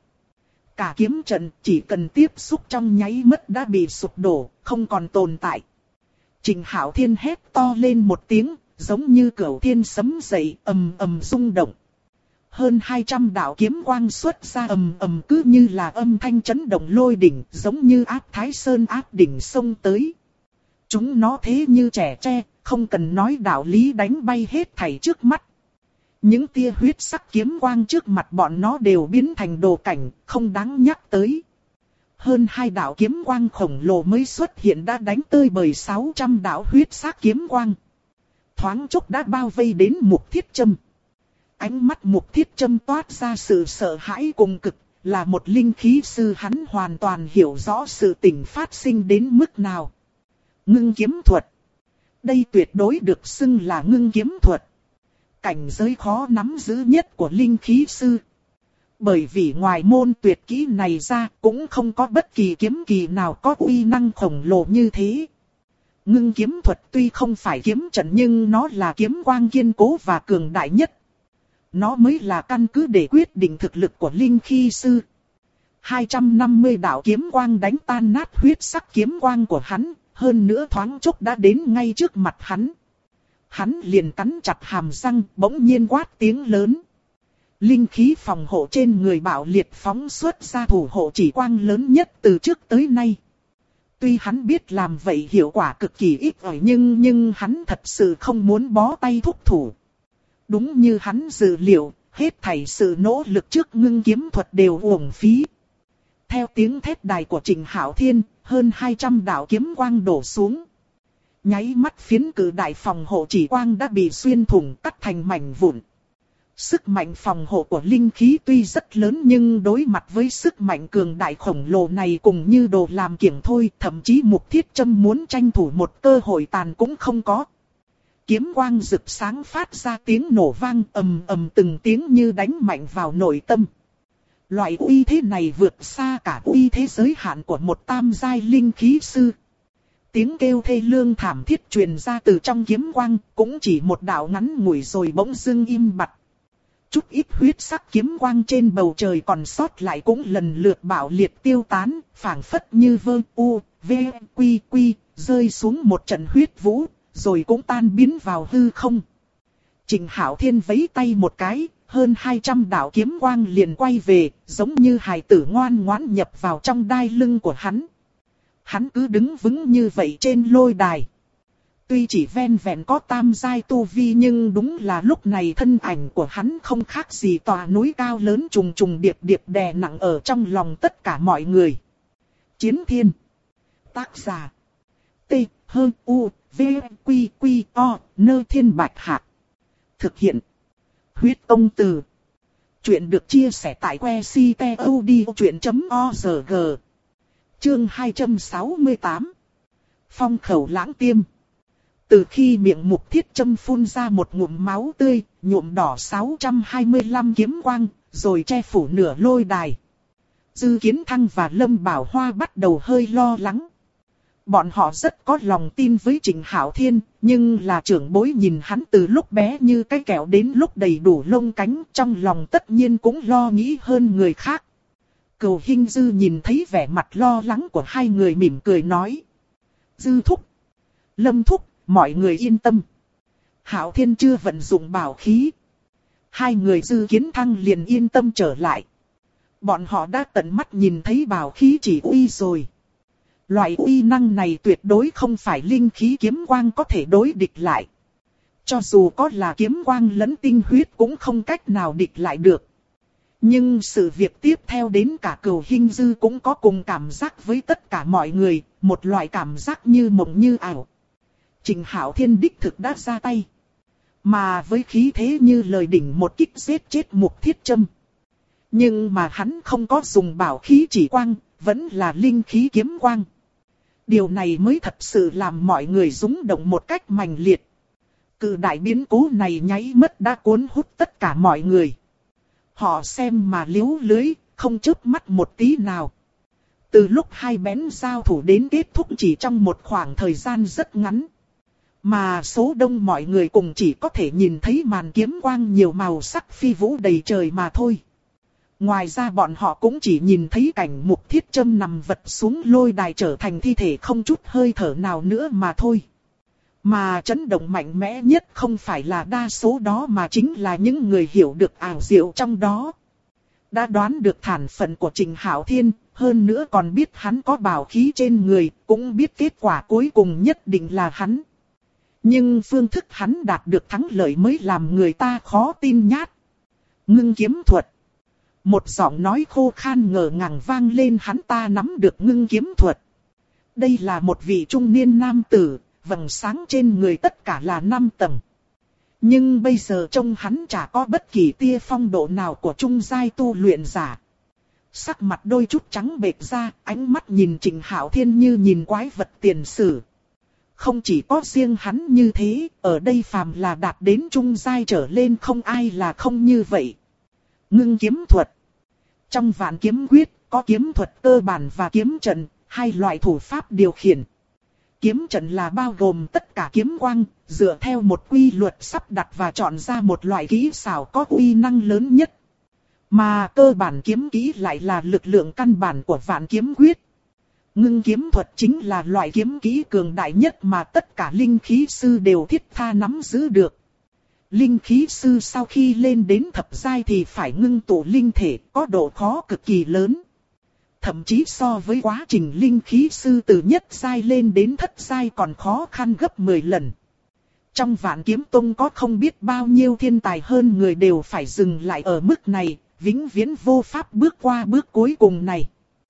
Cả kiếm trận chỉ cần tiếp xúc trong nháy mắt đã bị sụp đổ, không còn tồn tại. Trịnh Hạo Thiên hét to lên một tiếng, giống như cửu thiên sấm dậy, ầm ầm rung động. Hơn 200 đạo kiếm quang xuất ra ầm ầm cứ như là âm thanh chấn động lôi đỉnh, giống như áp Thái Sơn áp đỉnh xông tới. Chúng nó thế như trẻ tre, không cần nói đạo lý đánh bay hết thảy trước mắt. Những tia huyết sắc kiếm quang trước mặt bọn nó đều biến thành đồ cảnh, không đáng nhắc tới. Hơn 2 đạo kiếm quang khổng lồ mới xuất hiện đã đánh tơi bời 600 đạo huyết sắc kiếm quang. Thoáng chốc đã bao vây đến Mục Thiết Châm. Ánh mắt Mục Thiết Châm toát ra sự sợ hãi cùng cực, là một linh khí sư hắn hoàn toàn hiểu rõ sự tình phát sinh đến mức nào. Ngưng kiếm thuật. Đây tuyệt đối được xưng là ngưng kiếm thuật. Cảnh giới khó nắm giữ nhất của linh khí sư. Bởi vì ngoài môn tuyệt kỹ này ra cũng không có bất kỳ kiếm kỳ nào có uy năng khổng lồ như thế. Ngưng kiếm thuật tuy không phải kiếm trận nhưng nó là kiếm quang kiên cố và cường đại nhất. Nó mới là căn cứ để quyết định thực lực của linh khí sư. 250 đạo kiếm quang đánh tan nát huyết sắc kiếm quang của hắn, hơn nữa thoáng chốc đã đến ngay trước mặt hắn. Hắn liền cắn chặt hàm răng, bỗng nhiên quát tiếng lớn. Linh khí phòng hộ trên người Bạo Liệt phóng xuất ra thủ hộ chỉ quang lớn nhất từ trước tới nay. Tuy hắn biết làm vậy hiệu quả cực kỳ ít ỏi nhưng hắn thật sự không muốn bó tay thúc thủ. Đúng như hắn dự liệu, hết thảy sự nỗ lực trước ngưng kiếm thuật đều uổng phí. Theo tiếng thét đài của Trịnh Hạo Thiên, hơn 200 đạo kiếm quang đổ xuống. Nháy mắt phiến cử đại phòng hộ chỉ quang đã bị xuyên thủng cắt thành mảnh vụn. Sức mạnh phòng hộ của linh khí tuy rất lớn nhưng đối mặt với sức mạnh cường đại khổng lồ này cũng như đồ làm kiểng thôi, thậm chí Mục Thiết Châm muốn tranh thủ một cơ hội tàn cũng không có. Kiếm quang rực sáng phát ra tiếng nổ vang ầm ầm từng tiếng như đánh mạnh vào nội tâm. Loại uy thế này vượt xa cả uy thế giới hạn của một tam giai linh khí sư. Tiếng kêu thê lương thảm thiết truyền ra từ trong kiếm quang, cũng chỉ một đạo ngắn ngủi rồi bỗng dưng im bặt. Chút ít huyết sắc kiếm quang trên bầu trời còn sót lại cũng lần lượt bạo liệt tiêu tán, phảng phất như vơ u, v, quy, rơi xuống một trận huyết vũ, rồi cũng tan biến vào hư không. Trịnh Hạo Thiên vẫy tay một cái, hơn 200 đạo kiếm quang liền quay về, giống như hài tử ngoan ngoãn nhập vào trong đai lưng của hắn. Hắn cứ đứng vững như vậy trên lôi đài. Tuy chỉ ven vẹn có tam giai tu vi nhưng đúng là lúc này thân ảnh của hắn không khác gì tòa núi cao lớn trùng trùng điệp điệp đè nặng ở trong lòng tất cả mọi người. Chiến Thiên. Tác giả. T, H, U, V, Quy, Quy, O, Nơ Thiên Bạch Hạc. Thực hiện. Huyết Công Từ. Chuyện được chia sẻ tại website.odchuyện.org. Chương 268. Phong khẩu lãng tiêm. Từ khi miệng Mục Thiết Châm phun ra một ngụm máu tươi, nhuộm đỏ 625 kiếm quang, rồi che phủ nửa lôi đài. Dư Kiến Thăng và Lâm Bảo Hoa bắt đầu hơi lo lắng. Bọn họ rất có lòng tin với Trịnh Hạo Thiên, nhưng là trưởng bối nhìn hắn từ lúc bé như cái kẹo đến lúc đầy đủ lông cánh, trong lòng tất nhiên cũng lo nghĩ hơn người khác. Cừu Hinh Dư nhìn thấy vẻ mặt lo lắng của hai người mỉm cười nói. Dư thúc, Lâm thúc, mọi người yên tâm. Hạo Thiên chưa vận dụng bảo khí. Hai người Dư Kiến Thăng liền yên tâm trở lại. Bọn họ đã tận mắt nhìn thấy bảo khí chỉ uy rồi. Loại uy năng này tuyệt đối không phải linh khí kiếm quang có thể đối địch lại. Cho dù có là kiếm quang lẫn tinh huyết cũng không cách nào địch lại được. Nhưng sự việc tiếp theo đến cả Cừu Hinh Dư cũng có cùng cảm giác với tất cả mọi người, một loại cảm giác như mộng như ảo. Trịnh Hạo Thiên đích thực đã ra tay. Mà với khí thế như lời đỉnh một kích giết chết Mục Thiết Châm. Nhưng mà hắn không có dùng bảo khí chỉ quang, vẫn là linh khí kiếm quang. Điều này mới thật sự làm mọi người rung động một cách mạnh liệt. Cự đại biến cố này nháy mắt đã cuốn hút tất cả mọi người. Họ xem mà liếu lưới, không chớp mắt một tí nào. Từ lúc hai bén giao thủ đến kết thúc chỉ trong một khoảng thời gian rất ngắn. Mà số đông mọi người cùng chỉ có thể nhìn thấy màn kiếm quang nhiều màu sắc phi vũ đầy trời mà thôi. Ngoài ra bọn họ cũng chỉ nhìn thấy cảnh Mục Thiết Châm nằm vật xuống lôi đài trở thành thi thể không chút hơi thở nào nữa mà thôi. Mà chấn động mạnh mẽ nhất không phải là đa số đó mà chính là những người hiểu được ảo diệu trong đó. Đã đoán được thản phận của Trịnh Hạo Thiên, hơn nữa còn biết hắn có bảo khí trên người, cũng biết kết quả cuối cùng nhất định là hắn. Nhưng phương thức hắn đạt được thắng lợi mới làm người ta khó tin nhát. Ngưng kiếm thuật. Một giọng nói khô khan ngờ ngàng vang lên, hắn ta nắm được ngưng kiếm thuật. Đây là một vị trung niên nam tử, vầng sáng trên người tất cả là 5 tầng. Nhưng bây giờ trông hắn chả có bất kỳ tia phong độ nào của trung giai tu luyện giả. Sắc mặt đôi chút trắng bệch ra, ánh mắt nhìn Trịnh Hạo Thiên như nhìn quái vật tiền sử. Không chỉ có riêng hắn như thế, ở đây phàm là đạt đến trung giai trở lên không ai là không như vậy. Ngưng kiếm thuật. Trong Vạn Kiếm Quyết, có kiếm thuật cơ bản và kiếm trận, hai loại thủ pháp điều khiển. Kiếm trận là bao gồm tất cả kiếm quang, dựa theo một quy luật sắp đặt và chọn ra một loại kỹ xảo có uy năng lớn nhất. Mà cơ bản kiếm kỹ lại là lực lượng căn bản của Vạn Kiếm Quyết. Ngưng kiếm thuật chính là loại kiếm kỹ cường đại nhất mà tất cả linh khí sư đều thiết tha nắm giữ được. Linh khí sư sau khi lên đến thập giai thì phải ngưng tụ linh thể, có độ khó cực kỳ lớn. Thậm chí so với quá trình linh khí sư từ nhất giai lên đến thất giai còn khó khăn gấp 10 lần. Trong Vạn Kiếm Tông có không biết bao nhiêu thiên tài hơn người đều phải dừng lại ở mức này, vĩnh viễn vô pháp bước qua bước cuối cùng này.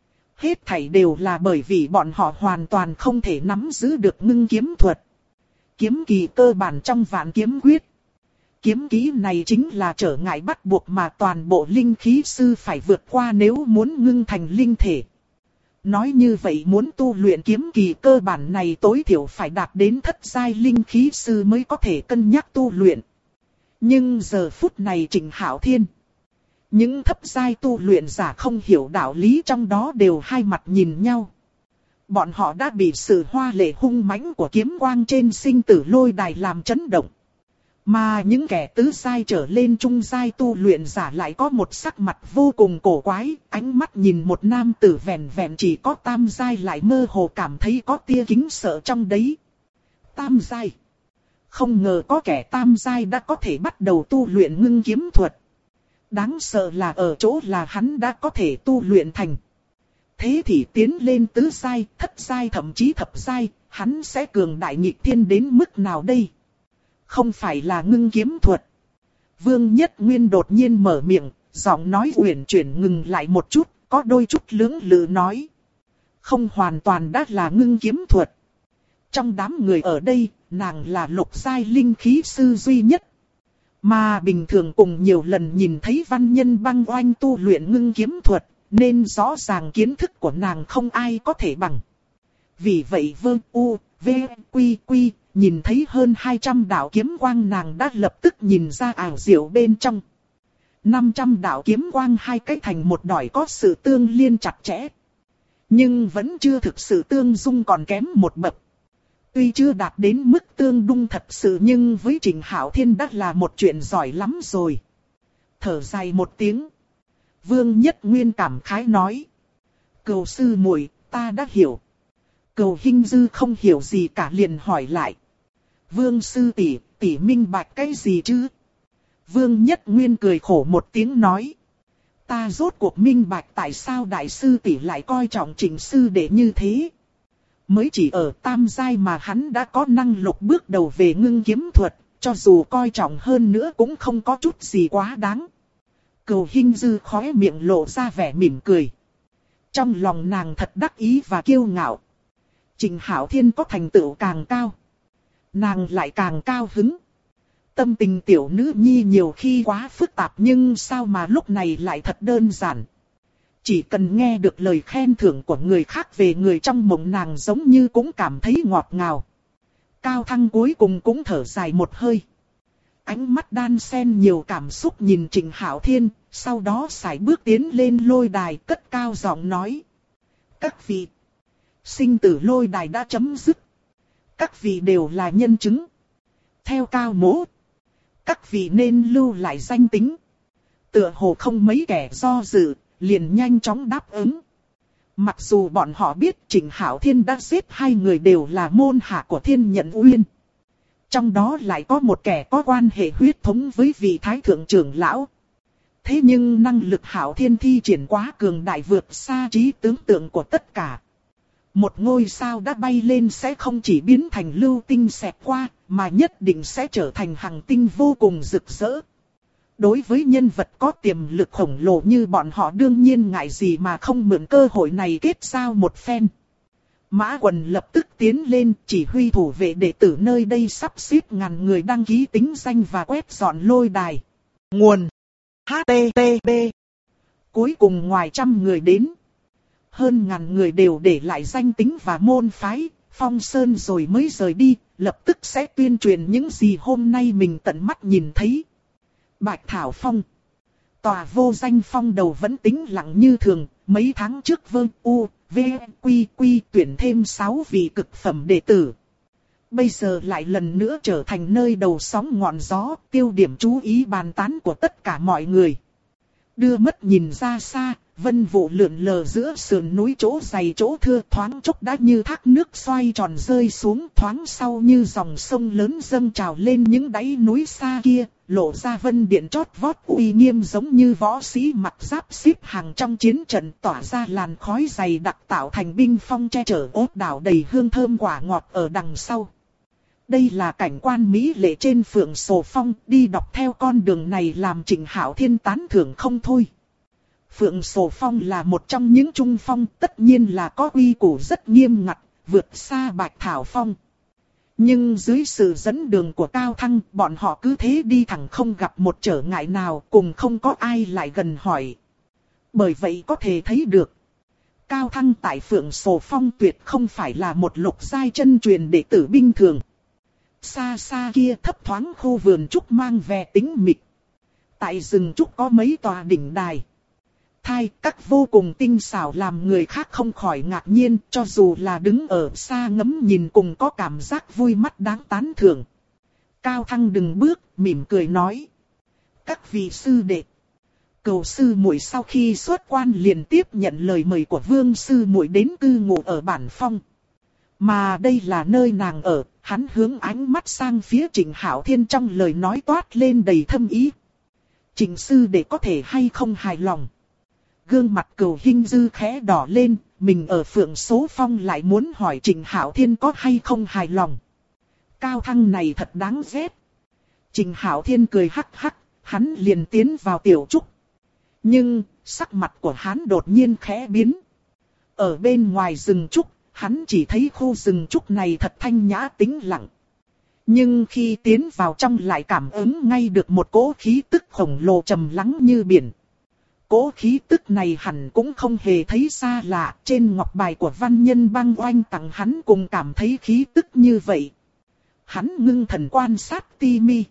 Hết thảy đều là bởi vì bọn họ hoàn toàn không thể nắm giữ được ngưng kiếm thuật. Kiếm kỳ cơ bản trong Vạn Kiếm Quyết. Kiếm kỹ này chính là trở ngại bắt buộc mà toàn bộ linh khí sư phải vượt qua nếu muốn ngưng thành linh thể. Nói như vậy muốn tu luyện kiếm kỳ cơ bản này tối thiểu phải đạt đến thất giai linh khí sư mới có thể cân nhắc tu luyện. Nhưng giờ phút này Trịnh Hạo Thiên, những thấp giai tu luyện giả không hiểu đạo lý trong đó đều hai mặt nhìn nhau. Bọn họ đã bị sự hoa lệ hung mãnh của kiếm quang trên sinh tử lôi đài làm chấn động. Mà những kẻ tứ giai trở lên trung giai tu luyện giả lại có một sắc mặt vô cùng cổ quái, ánh mắt nhìn một nam tử vẹn vẹn chỉ có tam giai lại mơ hồ cảm thấy có tia kính sợ trong đấy. Tam giai. Không ngờ có kẻ tam giai đã có thể bắt đầu tu luyện ngưng kiếm thuật. Đáng sợ là ở chỗ là hắn đã có thể tu luyện thành. Thế thì tiến lên tứ giai, thất giai thậm chí thập giai, hắn sẽ cường đại nghịch thiên đến mức nào đây? Không phải là ngưng kiếm thuật. Vương Nhất Nguyên đột nhiên mở miệng, giọng nói uyển chuyển ngừng lại một chút, có đôi chút lưỡng lự nói. Không hoàn toàn đã là ngưng kiếm thuật. Trong đám người ở đây, nàng là lục giai linh khí sư duy nhất. Mà bình thường cùng nhiều lần nhìn thấy văn nhân băng oanh tu luyện ngưng kiếm thuật, nên rõ ràng kiến thức của nàng không ai có thể bằng. Vì vậy Vương U, V, Quy, Quy, nhìn thấy hơn 200 đạo kiếm quang nàng đã lập tức nhìn ra ảo diệu bên trong. 500 đạo kiếm quang hai cái thành một đỏi có sự tương liên chặt chẽ. Nhưng vẫn chưa thực sự tương dung, còn kém một bậc. Tuy chưa đạt đến mức tương đung thật sự nhưng với Trình Hạo Thiên đã là một chuyện giỏi lắm rồi. Thở dài một tiếng. Vương Nhất Nguyên cảm khái nói. Cừu sư muội, ta đã hiểu. Cừu Hinh Dư không hiểu gì cả liền hỏi lại. Vương sư tỷ, tỷ minh bạch cái gì chứ? Vương Nhất Nguyên cười khổ một tiếng nói. Ta rốt cuộc minh bạch tại sao đại sư tỷ lại coi trọng Trình sư đệ như thế. Mới chỉ ở tam giai mà hắn đã có năng lực bước đầu về ngưng kiếm thuật, cho dù coi trọng hơn nữa cũng không có chút gì quá đáng. Cừu Hinh Dư khóe miệng lộ ra vẻ mỉm cười. Trong lòng nàng thật đắc ý và kiêu ngạo. Trình Hạo Thiên có thành tựu càng cao, nàng lại càng cao hứng. Tâm tình tiểu nữ nhi nhiều khi quá phức tạp nhưng sao mà lúc này lại thật đơn giản. Chỉ cần nghe được lời khen thưởng của người khác về người trong mộng nàng giống như cũng cảm thấy ngọt ngào. Cao Thăng cuối cùng cũng thở dài một hơi. Ánh mắt đan xen nhiều cảm xúc nhìn Trình Hạo Thiên, sau đó sải bước tiến lên lôi đài cất cao giọng nói. Các vị, sinh tử lôi đài đã chấm dứt. Các vị đều là nhân chứng. Theo Cao Mỗ, các vị nên lưu lại danh tính. Tựa hồ không mấy kẻ do dự, liền nhanh chóng đáp ứng. Mặc dù bọn họ biết Trình Hạo Thiên đã giết hai người đều là môn hạ của Thiên Nhận Uyên. Trong đó lại có một kẻ có quan hệ huyết thống với vị Thái Thượng trưởng lão. Thế nhưng năng lực Hạo Thiên thi triển quá cường đại vượt xa trí tưởng tượng của tất cả. Một ngôi sao đã bay lên sẽ không chỉ biến thành lưu tinh xẹt qua, mà nhất định sẽ trở thành hành tinh vô cùng rực rỡ. Đối với nhân vật có tiềm lực khổng lồ như bọn họ đương nhiên ngại gì mà không mượn cơ hội này kết giao một phen. Mã Quần lập tức tiến lên chỉ huy thủ vệ đệ tử nơi đây sắp xếp ngàn người đăng ký tính danh và quét dọn lôi đài. Nguồn HTTP. Cuối cùng ngoài 100 người đến, hơn ngàn người đều để lại danh tính và môn phái, phong sơn rồi mới rời đi, lập tức sẽ tuyên truyền những gì hôm nay mình tận mắt nhìn thấy. Bạch Thảo Phong. Tòa vô danh phong đầu vẫn tĩnh lặng như thường, mấy tháng trước Vương U, V, Quy, Quy tuyển thêm 6 vị cực phẩm đệ tử. Bây giờ lại lần nữa trở thành nơi đầu sóng ngọn gió, tiêu điểm chú ý bàn tán của tất cả mọi người. Đưa mắt nhìn ra xa, vân vụ lượn lờ giữa sườn núi chỗ dày chỗ thưa thoáng chốc đã như thác nước xoay tròn rơi xuống, thoáng sau như dòng sông lớn dâng trào lên những dãy núi xa kia, lộ ra vân điện chót vót uy nghiêm giống như võ sĩ mặc giáp xếp hàng trong chiến trận, tỏa ra làn khói dày đặc tạo thành binh phong che chở ốt đảo đầy hương thơm quả ngọt ở đằng sau. Đây là cảnh quan mỹ lệ trên Phượng Sổ Phong, đi dọc theo con đường này làm Trình Hạo Thiên tán thưởng không thôi. Phượng Sổ Phong là một trong những trung phong, tất nhiên là có quy củ rất nghiêm ngặt, vượt xa Bạch Thảo Phong. Nhưng dưới sự dẫn đường của Cao Thăng, bọn họ cứ thế đi thẳng không gặp một trở ngại nào, cùng không có ai lại gần hỏi. Bởi vậy có thể thấy được, Cao Thăng tại Phượng Sổ Phong tuyệt không phải là một lục giai chân truyền đệ tử bình thường. Xa xa kia thấp thoáng khu vườn trúc mang vẻ tĩnh mịch. Tại rừng trúc có mấy tòa đỉnh đài. Thai các vô cùng tinh xảo làm người khác không khỏi ngạc nhiên, cho dù là đứng ở xa ngắm nhìn cùng có cảm giác vui mắt đáng tán thưởng. Cao Thăng đừng bước, mỉm cười nói. Các vị sư đệ. Cừu sư muội sau khi xuất quan liền tiếp nhận lời mời của Vương sư muội đến cư ngụ ở bản phong. Mà đây là nơi nàng ở, hắn hướng ánh mắt sang phía Trình Hạo Thiên trong lời nói toát lên đầy thâm ý. Trịnh sư đệ có thể hay không hài lòng. Gương mặt Cửu Hinh Dư khẽ đỏ lên, mình ở Phượng Số Phong lại muốn hỏi Trịnh Hạo Thiên có hay không hài lòng. Cao Thăng này thật đáng ghét. Trịnh Hạo Thiên cười hắc hắc, hắn liền tiến vào tiểu trúc. Nhưng, sắc mặt của hắn đột nhiên khẽ biến. Ở bên ngoài rừng trúc, hắn chỉ thấy khu rừng trúc này thật thanh nhã tĩnh lặng. Nhưng khi tiến vào trong lại cảm ứng ngay được một cỗ khí tức khổng lồ trầm lắng như biển. Cỗ khí tức này hẳn cũng không hề thấy xa lạ, trên ngọc bài của văn nhân băng oanh tặng hắn cùng cảm thấy khí tức như vậy. Hắn ngưng thần quan sát ti mi.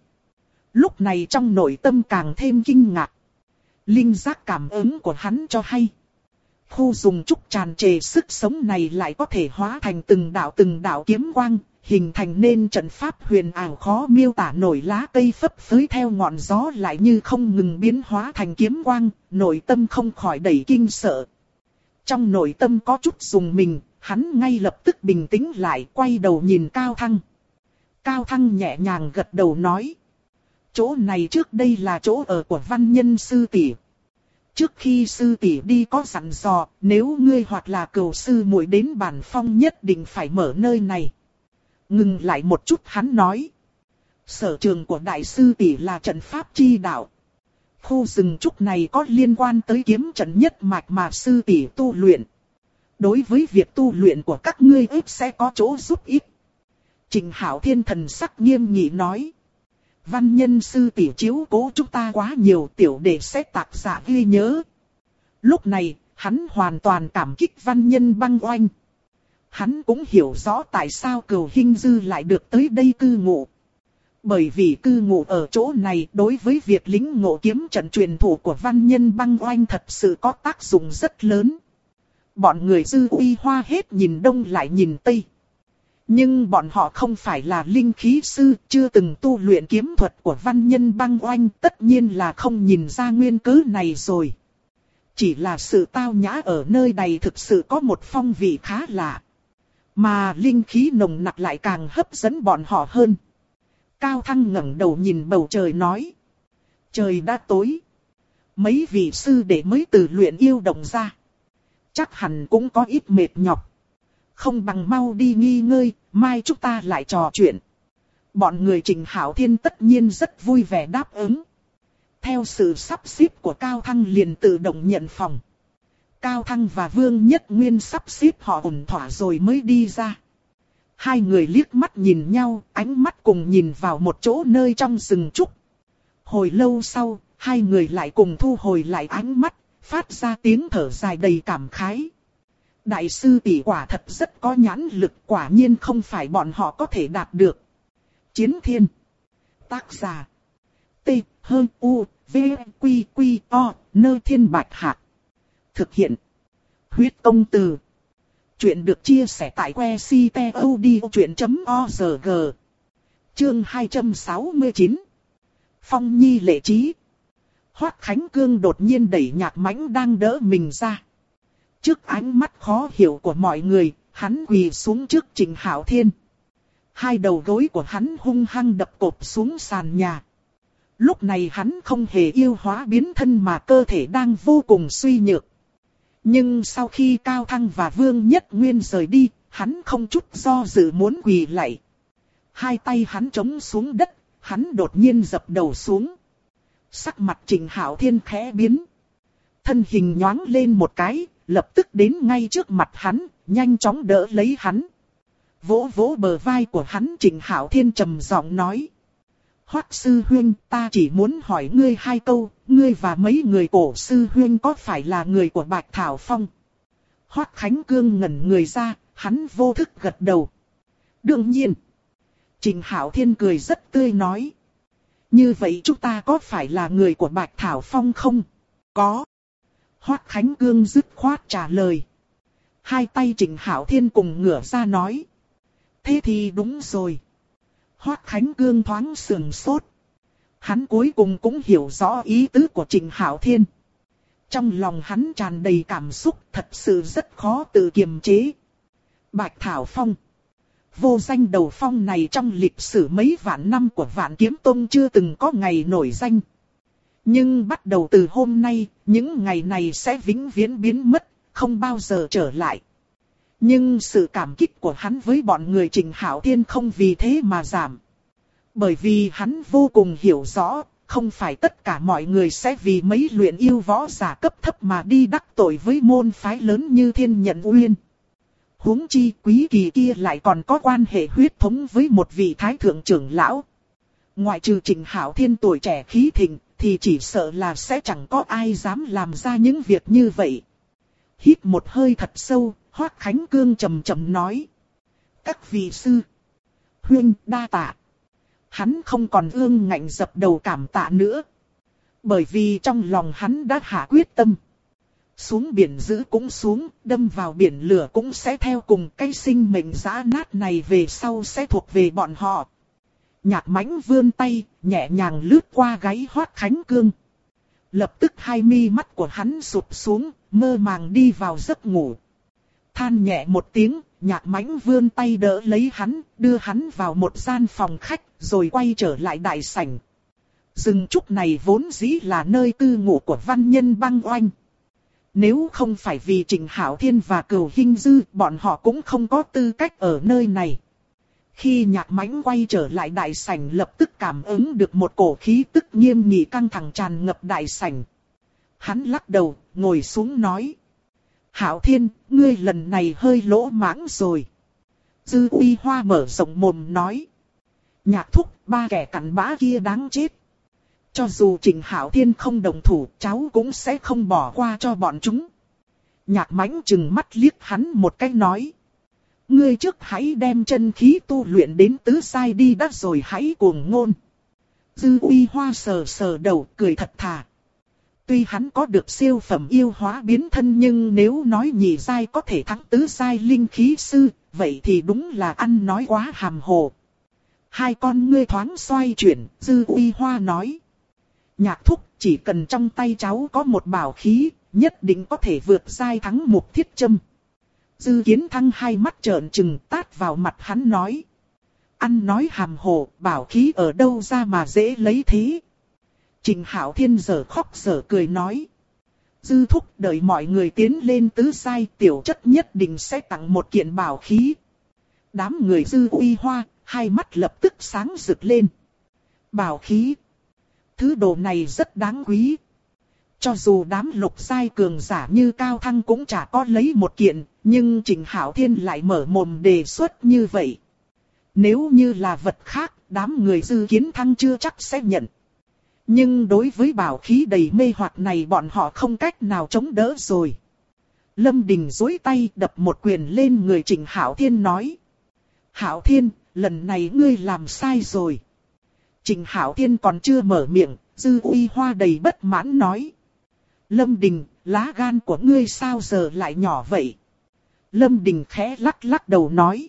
Lúc này trong nội tâm càng thêm kinh ngạc. Linh giác cảm ứng của hắn cho hay. Khu dùng trúc tràn trề sức sống này lại có thể hóa thành từng đạo kiếm quang, hình thành nên trận pháp huyền ảo khó miêu tả nổi. Lá cây phấp phới theo ngọn gió lại như không ngừng biến hóa thành kiếm quang, nội tâm không khỏi đầy kinh sợ. Trong nội tâm có chút rùng mình, hắn ngay lập tức bình tĩnh lại, quay đầu nhìn Cao Thăng. Cao Thăng nhẹ nhàng gật đầu nói. Chỗ này trước đây là chỗ ở của văn nhân sư tỷ. Trước khi sư tỷ đi có dặn dò, nếu ngươi hoặc là Cửu sư muội đến Bản Phong nhất định phải mở nơi này. Ngừng lại một chút hắn nói. Sở trường của đại sư tỷ là trận pháp chi đạo. Khu rừng trúc này có liên quan tới kiếm trận nhất mạch mà sư tỷ tu luyện. Đối với việc tu luyện của các ngươi ít sẽ có chỗ giúp ích. Trịnh Hạo Thiên thần sắc nghiêm nghị nói. Văn nhân sư tỷ chiếu cố chúng ta quá nhiều, tiểu đệ sẽ tạc dạ ghi nhớ. Lúc này, hắn hoàn toàn cảm kích văn nhân băng oanh. Hắn cũng hiểu rõ tại sao Cửu Hinh Dư lại được tới đây cư ngụ. Bởi vì cư ngụ ở chỗ này đối với việc lĩnh ngộ kiếm trận truyền thủ của văn nhân băng oanh thật sự có tác dụng rất lớn. Bọn người Dư Uy Hoa hết nhìn đông lại nhìn tây. Nhưng bọn họ không phải là linh khí sư, chưa từng tu luyện kiếm thuật của văn nhân băng oanh, tất nhiên là không nhìn ra nguyên cớ này rồi. Chỉ là sự tao nhã ở nơi này thực sự có một phong vị khá lạ. Mà linh khí nồng nặc lại càng hấp dẫn bọn họ hơn. Cao Thăng ngẩng đầu nhìn bầu trời nói. Trời đã tối. Mấy vị sư đệ mới từ luyện yêu động ra. Chắc hẳn cũng có ít mệt nhọc. Không bằng mau đi nghỉ ngơi, mai chúng ta lại trò chuyện. Bọn người Trịnh Hạo Thiên tất nhiên rất vui vẻ đáp ứng. Theo sự sắp xếp của Cao Thăng liền tự động nhận phòng. Cao Thăng và Vương Nhất Nguyên sắp xếp họ ổn thỏa rồi mới đi ra. Hai người liếc mắt nhìn nhau, ánh mắt cùng nhìn vào một chỗ nơi trong rừng trúc. Hồi lâu sau, hai người lại cùng thu hồi lại ánh mắt, phát ra tiếng thở dài đầy cảm khái. Đại sư tỷ quả thật rất có nhãn lực, quả nhiên không phải bọn họ có thể đạt được. Chiến Thiên. Tác giả. T. U. V. Quy. Quy. O. Nơ Thiên Bạch Hạc. Thực hiện. Huyết Công Từ. Chuyện được chia sẻ tại que ctod.org. Chương 269. Phong Nhi lệ trí. Hoắc Khánh Cương đột nhiên đẩy Nhạc Mãnh đang đỡ mình ra. Trước ánh mắt khó hiểu của mọi người, hắn quỳ xuống trước Trịnh Hạo Thiên. Hai đầu gối của hắn hung hăng đập cộp xuống sàn nhà. Lúc này hắn không hề yêu hóa biến thân mà cơ thể đang vô cùng suy nhược. Nhưng sau khi Cao Thăng và Vương Nhất Nguyên rời đi, hắn không chút do dự muốn quỳ lạy. Hai tay hắn chống xuống đất, hắn đột nhiên dập đầu xuống. Sắc mặt Trịnh Hạo Thiên khẽ biến. Thân hình nhoáng lên một cái, lập tức đến ngay trước mặt hắn, nhanh chóng đỡ lấy hắn. Vỗ vỗ bờ vai của hắn, Trịnh Hạo Thiên trầm giọng nói. Hoắc sư huynh, ta chỉ muốn hỏi ngươi hai câu, ngươi và mấy người cổ sư huynh có phải là người của Bạch Thảo Phong? Hoắc Khánh Cương ngẩn người ra, hắn vô thức gật đầu. Đương nhiên. Trịnh Hạo Thiên cười rất tươi nói. Như vậy chúng ta có phải là người của Bạch Thảo Phong không? Có. Hoắc Khánh Cương dứt khoát trả lời. Hai tay Trịnh Hạo Thiên cùng ngửa ra nói. Thế thì đúng rồi. Hoắc Khánh Cương thoáng sườn sốt. Hắn cuối cùng cũng hiểu rõ ý tứ của Trịnh Hạo Thiên. Trong lòng hắn tràn đầy cảm xúc, thật sự rất khó tự kiềm chế. Bạch Thảo Phong. Vô danh đầu phong này trong lịch sử mấy vạn năm của Vạn Kiếm Tông chưa từng có ngày nổi danh. Nhưng bắt đầu từ hôm nay, những ngày này sẽ vĩnh viễn biến mất, không bao giờ trở lại. Nhưng sự cảm kích của hắn với bọn người Trịnh Hạo Thiên không vì thế mà giảm. Bởi vì hắn vô cùng hiểu rõ, không phải tất cả mọi người sẽ vì mấy luyện yêu võ giả cấp thấp mà đi đắc tội với môn phái lớn như Thiên Nhận Uyên. Huống chi Quý Kỳ kia lại còn có quan hệ huyết thống với một vị thái thượng trưởng lão. Ngoại trừ Trịnh Hạo Thiên tuổi trẻ khí thịnh, thì chỉ sợ là sẽ chẳng có ai dám làm ra những việc như vậy. Hít một hơi thật sâu, Hoắc Khánh Cương trầm trầm nói. Các vị sư, huynh đa tạ. Hắn không còn ương ngạnh dập đầu cảm tạ nữa. Bởi vì trong lòng hắn đã hạ quyết tâm. Xuống biển dữ cũng xuống, đâm vào biển lửa cũng sẽ theo cùng, cái sinh mệnh giã nát này về sau sẽ thuộc về bọn họ. Nhạc Mãnh vươn tay, nhẹ nhàng lướt qua gáy Hoắc Khánh Cương. Lập tức hai mi mắt của hắn sụp xuống, mơ màng đi vào giấc ngủ. Than nhẹ một tiếng, Nhạc Mãnh vươn tay đỡ lấy hắn, đưa hắn vào một gian phòng khách, rồi quay trở lại đại sảnh. Rừng trúc này vốn dĩ là nơi cư ngụ của văn nhân băng oanh. Nếu không phải vì Trịnh Hạo Thiên và Cửu Hinh Dư, bọn họ cũng không có tư cách ở nơi này. Khi Nhạc Mãnh quay trở lại đại sảnh, lập tức cảm ứng được một cổ khí tức nghiêm nghị căng thẳng tràn ngập đại sảnh. Hắn lắc đầu, ngồi xuống nói. Hạo Thiên, ngươi lần này hơi lỗ mãng rồi. Dư Uy Hoa mở rộng mồm nói. Nhạc thúc, ba kẻ cặn bã kia đáng chết. Cho dù Trịnh Hạo Thiên không đồng thủ, cháu cũng sẽ không bỏ qua cho bọn chúng. Nhạc Mãnh chừng mắt liếc hắn một cái nói. Ngươi trước hãy đem chân khí tu luyện đến tứ giai đi đã rồi hãy cuồng ngôn. Dư Uy Hoa sờ sờ đầu cười thật thà. Tuy hắn có được siêu phẩm yêu hóa biến thân, nhưng nếu nói nhị giai có thể thắng tứ giai linh khí sư, vậy thì đúng là ăn nói quá hàm hồ. Hai con ngươi thoáng xoay chuyển, Dư Uy Hoa nói. Nhạc thúc, chỉ cần trong tay cháu có một bảo khí, nhất định có thể vượt giai thắng Mục Thiết Châm. Dư Kiến Thăng hai mắt trợn trừng tát vào mặt hắn nói. Ăn nói hàm hồ, bảo khí ở đâu ra mà dễ lấy thế. Trịnh Hạo Thiên giờ khóc giờ cười nói. Dư thúc, đợi mọi người tiến lên tứ giai, tiểu chất nhất định sẽ tặng một kiện bảo khí. Đám người Dư Uy Hoa, hai mắt lập tức sáng rực lên. Bảo khí. Thứ đồ này rất đáng quý. Cho dù đám lục giai cường giả như Cao Thăng cũng chả có lấy một kiện, nhưng Trịnh Hạo Thiên lại mở mồm đề xuất như vậy. Nếu như là vật khác, đám người Dư Kiến Thăng chưa chắc sẽ nhận. Nhưng đối với bảo khí đầy mê hoặc này, bọn họ không cách nào chống đỡ rồi. Lâm Đình duỗi tay đập một quyền lên người Trịnh Hạo Thiên nói. Hạo Thiên, lần này ngươi làm sai rồi. Trịnh Hạo Thiên còn chưa mở miệng, Dư Uy Hoa đầy bất mãn nói. Lâm Đình, lá gan của ngươi sao giờ lại nhỏ vậy? Lâm Đình khẽ lắc lắc đầu nói.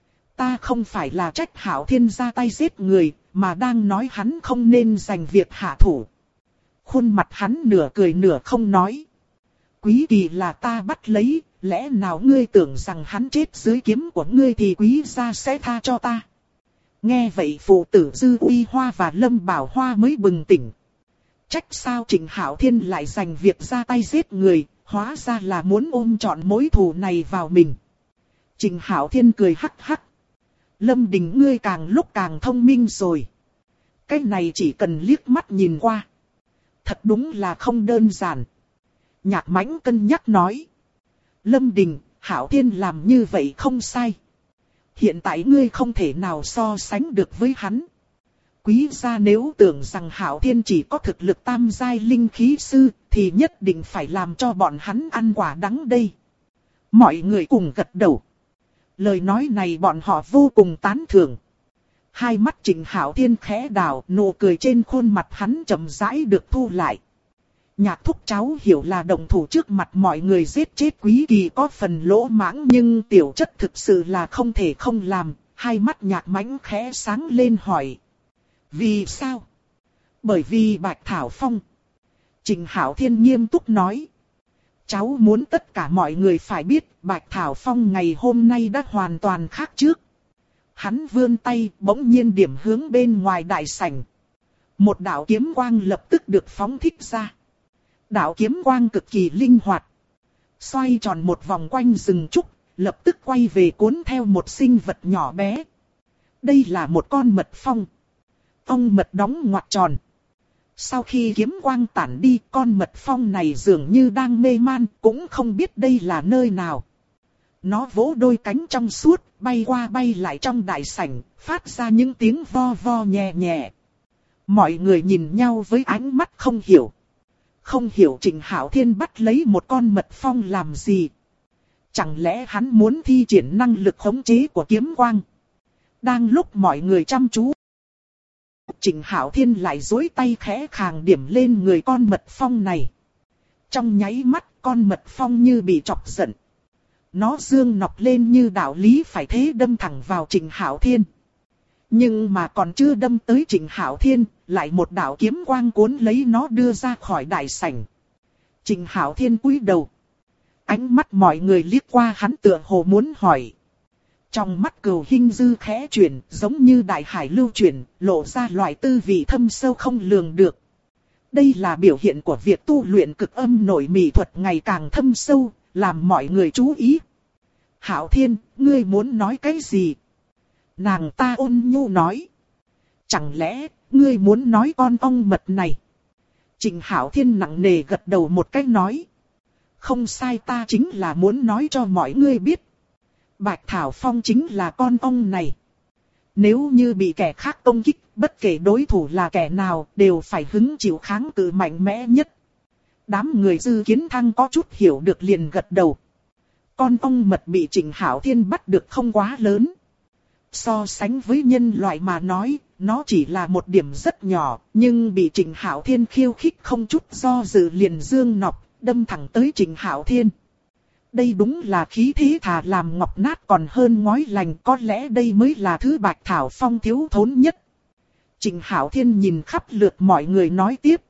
Ta không phải là trách Hạo Thiên ra tay giết người, mà đang nói hắn không nên giành việc hạ thủ. Khuôn mặt hắn nửa cười nửa không nói. Quý Kỳ là ta bắt lấy, lẽ nào ngươi tưởng rằng hắn chết dưới kiếm của ngươi thì Quý gia sẽ tha cho ta? Nghe vậy phụ tử Dư Uy Hoa và Lâm Bảo Hoa mới bừng tỉnh. Trách sao Trịnh Hạo Thiên lại giành việc ra tay giết người, hóa ra là muốn ôm trọn mối thù này vào mình. Trịnh Hạo Thiên cười hắc hắc. Lâm Đình ngươi càng lúc càng thông minh rồi. Cái này chỉ cần liếc mắt nhìn qua. Thật đúng là không đơn giản. Nhạc Mãnh cân nhắc nói. Lâm Đình, Hạo Thiên làm như vậy không sai. Hiện tại ngươi không thể nào so sánh được với hắn. Quý gia nếu tưởng rằng Hạo Thiên chỉ có thực lực tam giai linh khí sư, thì nhất định phải làm cho bọn hắn ăn quả đắng đây. Mọi người cùng gật đầu. Lời nói này bọn họ vô cùng tán thưởng. Hai mắt Trịnh Hạo Thiên khẽ đảo, nụ cười trên khuôn mặt hắn chậm rãi được thu lại. Nhạc thúc cháu hiểu là động thủ trước mặt mọi người giết chết Quý Kỳ có phần lỗ mãng, nhưng tiểu chất thực sự là không thể không làm. Hai mắt Nhạc Mãnh khẽ sáng lên hỏi. Vì sao? Bởi vì Bạch Thảo Phong. Trịnh Hạo Thiên nghiêm túc nói. Cháu muốn tất cả mọi người phải biết Bạch Thảo Phong ngày hôm nay đã hoàn toàn khác trước. Hắn vươn tay bỗng nhiên điểm hướng bên ngoài đại sảnh. Một đạo kiếm quang lập tức được phóng thích ra. Đạo kiếm quang cực kỳ linh hoạt. Xoay tròn một vòng quanh rừng trúc, lập tức quay về cuốn theo một sinh vật nhỏ bé. Đây là một con mật phong. Ong mật đóng ngoặc tròn. Sau khi kiếm quang tản đi, con mật phong này dường như đang mê man, cũng không biết đây là nơi nào. Nó vỗ đôi cánh trong suốt, bay qua bay lại trong đại sảnh, phát ra những tiếng vo vo nhẹ nhẹ. Mọi người nhìn nhau với ánh mắt không hiểu. Không hiểu Trịnh Hạo Thiên bắt lấy một con mật phong làm gì. Chẳng lẽ hắn muốn thi triển năng lực khống chế của kiếm quang? Đang lúc mọi người chăm chú, Trịnh Hạo Thiên lại duỗi tay khẽ khàng điểm lên người con mật phong này. Trong nháy mắt, con mật phong như bị chọc giận. Nó dương nọc lên như đạo lý phải thế đâm thẳng vào Trịnh Hạo Thiên. Nhưng mà còn chưa đâm tới Trịnh Hạo Thiên, lại một đạo kiếm quang cuốn lấy nó đưa ra khỏi đại sảnh. Trịnh Hạo Thiên cúi đầu. Ánh mắt mọi người liếc qua hắn tựa hồ muốn hỏi. Trong mắt Cửu Hinh Dư khẽ chuyển, giống như đại hải lưu chuyển, lộ ra loại tư vị thâm sâu không lường được. Đây là biểu hiện của việc tu luyện cực âm nội mị thuật ngày càng thâm sâu, làm mọi người chú ý. Hạo Thiên, ngươi muốn nói cái gì? Nàng ta ôn nhu nói. Chẳng lẽ, ngươi muốn nói con ong mật này? Trịnh Hạo Thiên nặng nề gật đầu một cái nói. Không sai, ta chính là muốn nói cho mọi người biết. Bạch Thảo Phong chính là con ong này. Nếu như bị kẻ khác công kích, bất kể đối thủ là kẻ nào, đều phải hứng chịu kháng cự mạnh mẽ nhất. Đám người Dư Kiến Thăng có chút hiểu được liền gật đầu. Con ong mật bị Trịnh Hạo Thiên bắt được không quá lớn. So sánh với nhân loại mà nói, nó chỉ là một điểm rất nhỏ, nhưng bị Trịnh Hạo Thiên khiêu khích không chút do dự liền dương nọc, đâm thẳng tới Trịnh Hạo Thiên. Đây đúng là khí thế thà làm ngọc nát còn hơn ngói lành, có lẽ đây mới là thứ Bạch Thảo Phong thiếu thốn nhất. Trịnh Hạo Thiên nhìn khắp lượt mọi người nói tiếp.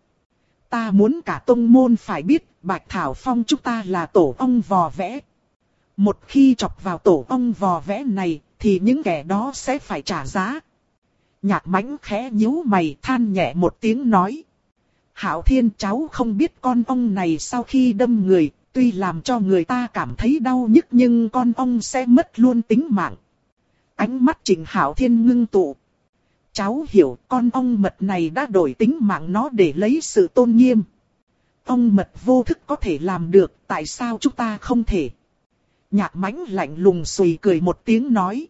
Ta muốn cả tông môn phải biết, Bạch Thảo Phong chúng ta là tổ ong vò vẽ. Một khi chọc vào tổ ong vò vẽ này, thì những kẻ đó sẽ phải trả giá. Nhạc Mãnh khẽ nhíu mày than nhẹ một tiếng nói. Hạo Thiên, cháu không biết con ong này sau khi đâm người, tuy làm cho người ta cảm thấy đau nhức nhưng con ong sẽ mất luôn tính mạng. Ánh mắt Trịnh Hạo Thiên ngưng tụ. Cháu hiểu, con ong mật này đã đổi tính mạng nó để lấy sự tôn nghiêm. Ong mật vô thức có thể làm được, tại sao chúng ta không thể? Nhạc Mãnh lạnh lùng sùi cười một tiếng nói.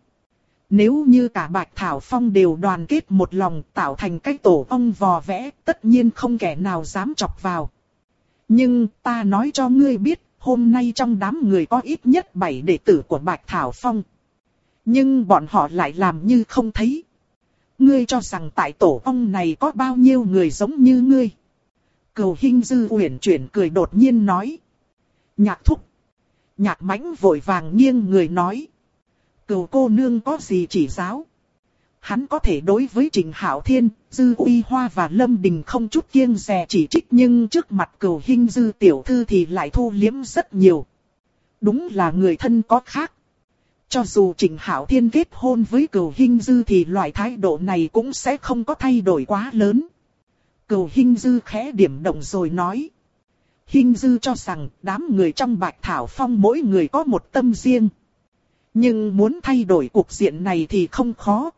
Nếu như cả Bạch Thảo Phong đều đoàn kết một lòng tạo thành cái tổ ong vò vẽ, tất nhiên không kẻ nào dám chọc vào. Nhưng ta nói cho ngươi biết, hôm nay trong đám người có ít nhất 7 đệ tử của Bạch Thảo Phong. Nhưng bọn họ lại làm như không thấy. Ngươi cho rằng tại tổ ong này có bao nhiêu người giống như ngươi? Cửu Hinh Dư uyển chuyển cười đột nhiên nói. Nhạc thúc. Nhạc Mãnh vội vàng nghiêng người nói. Cửu cô nương có gì chỉ giáo? Hắn có thể đối với Trịnh Hạo Thiên, Dư Uy Hoa và Lâm Đình không chút kiêng dè chỉ trích, nhưng trước mặt Cửu Hinh Dư tiểu thư thì lại thu liếm rất nhiều. Đúng là người thân có khác. Cho dù Trịnh Hạo Thiên kết hôn với Cửu Hinh Dư thì loại thái độ này cũng sẽ không có thay đổi quá lớn. Cửu Hinh Dư khẽ điểm động rồi nói. Hinh Dư cho rằng đám người trong Bạch Thảo Phong mỗi người có một tâm riêng. Nhưng muốn thay đổi cuộc diện này thì không khó.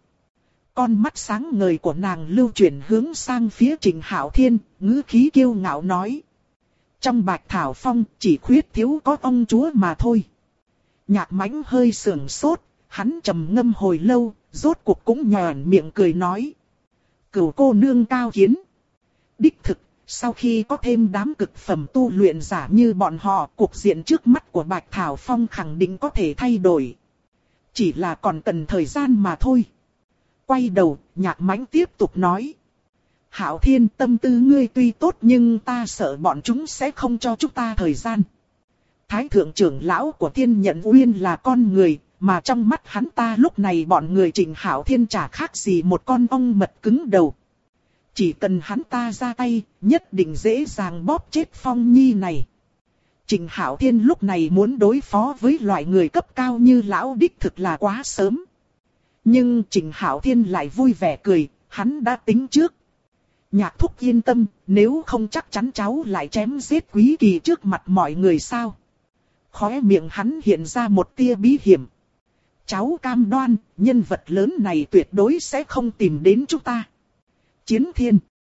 Con mắt sáng ngời của nàng lưu chuyển hướng sang phía Trịnh Hạo Thiên, ngữ khí kiêu ngạo nói. Trong Bạch Thảo Phong chỉ khuyết thiếu có ông chúa mà thôi. Nhạc Mãnh hơi sưởng sốt, hắn trầm ngâm hồi lâu, rốt cuộc cũng nhòn miệng cười nói. Cửu cô nương cao kiến. Đích thực, sau khi có thêm đám cực phẩm tu luyện giả như bọn họ, cuộc diện trước mắt của Bạch Thảo Phong khẳng định có thể thay đổi. Chỉ là còn cần thời gian mà thôi. Quay đầu, Nhạc Mãnh tiếp tục nói. Hạo Thiên, tâm tư ngươi tuy tốt nhưng ta sợ bọn chúng sẽ không cho chúng ta thời gian. Thái thượng trưởng lão của Thiên Nhận Uyên là con người, mà trong mắt hắn ta lúc này bọn người Trịnh Hạo Thiên chả khác gì một con ong mật cứng đầu. Chỉ cần hắn ta ra tay, nhất định dễ dàng bóp chết Phong Nhi này. Trịnh Hạo Thiên lúc này muốn đối phó với loại người cấp cao như lão đích thực là quá sớm. Nhưng Trịnh Hạo Thiên lại vui vẻ cười, hắn đã tính trước. Nhạc thúc yên tâm, nếu không chắc chắn cháu lại chém giết Quý Kỳ trước mặt mọi người sao? Khóe miệng hắn hiện ra một tia bí hiểm. Cháu cam đoan, nhân vật lớn này tuyệt đối sẽ không tìm đến chúng ta. Chiến Thiên.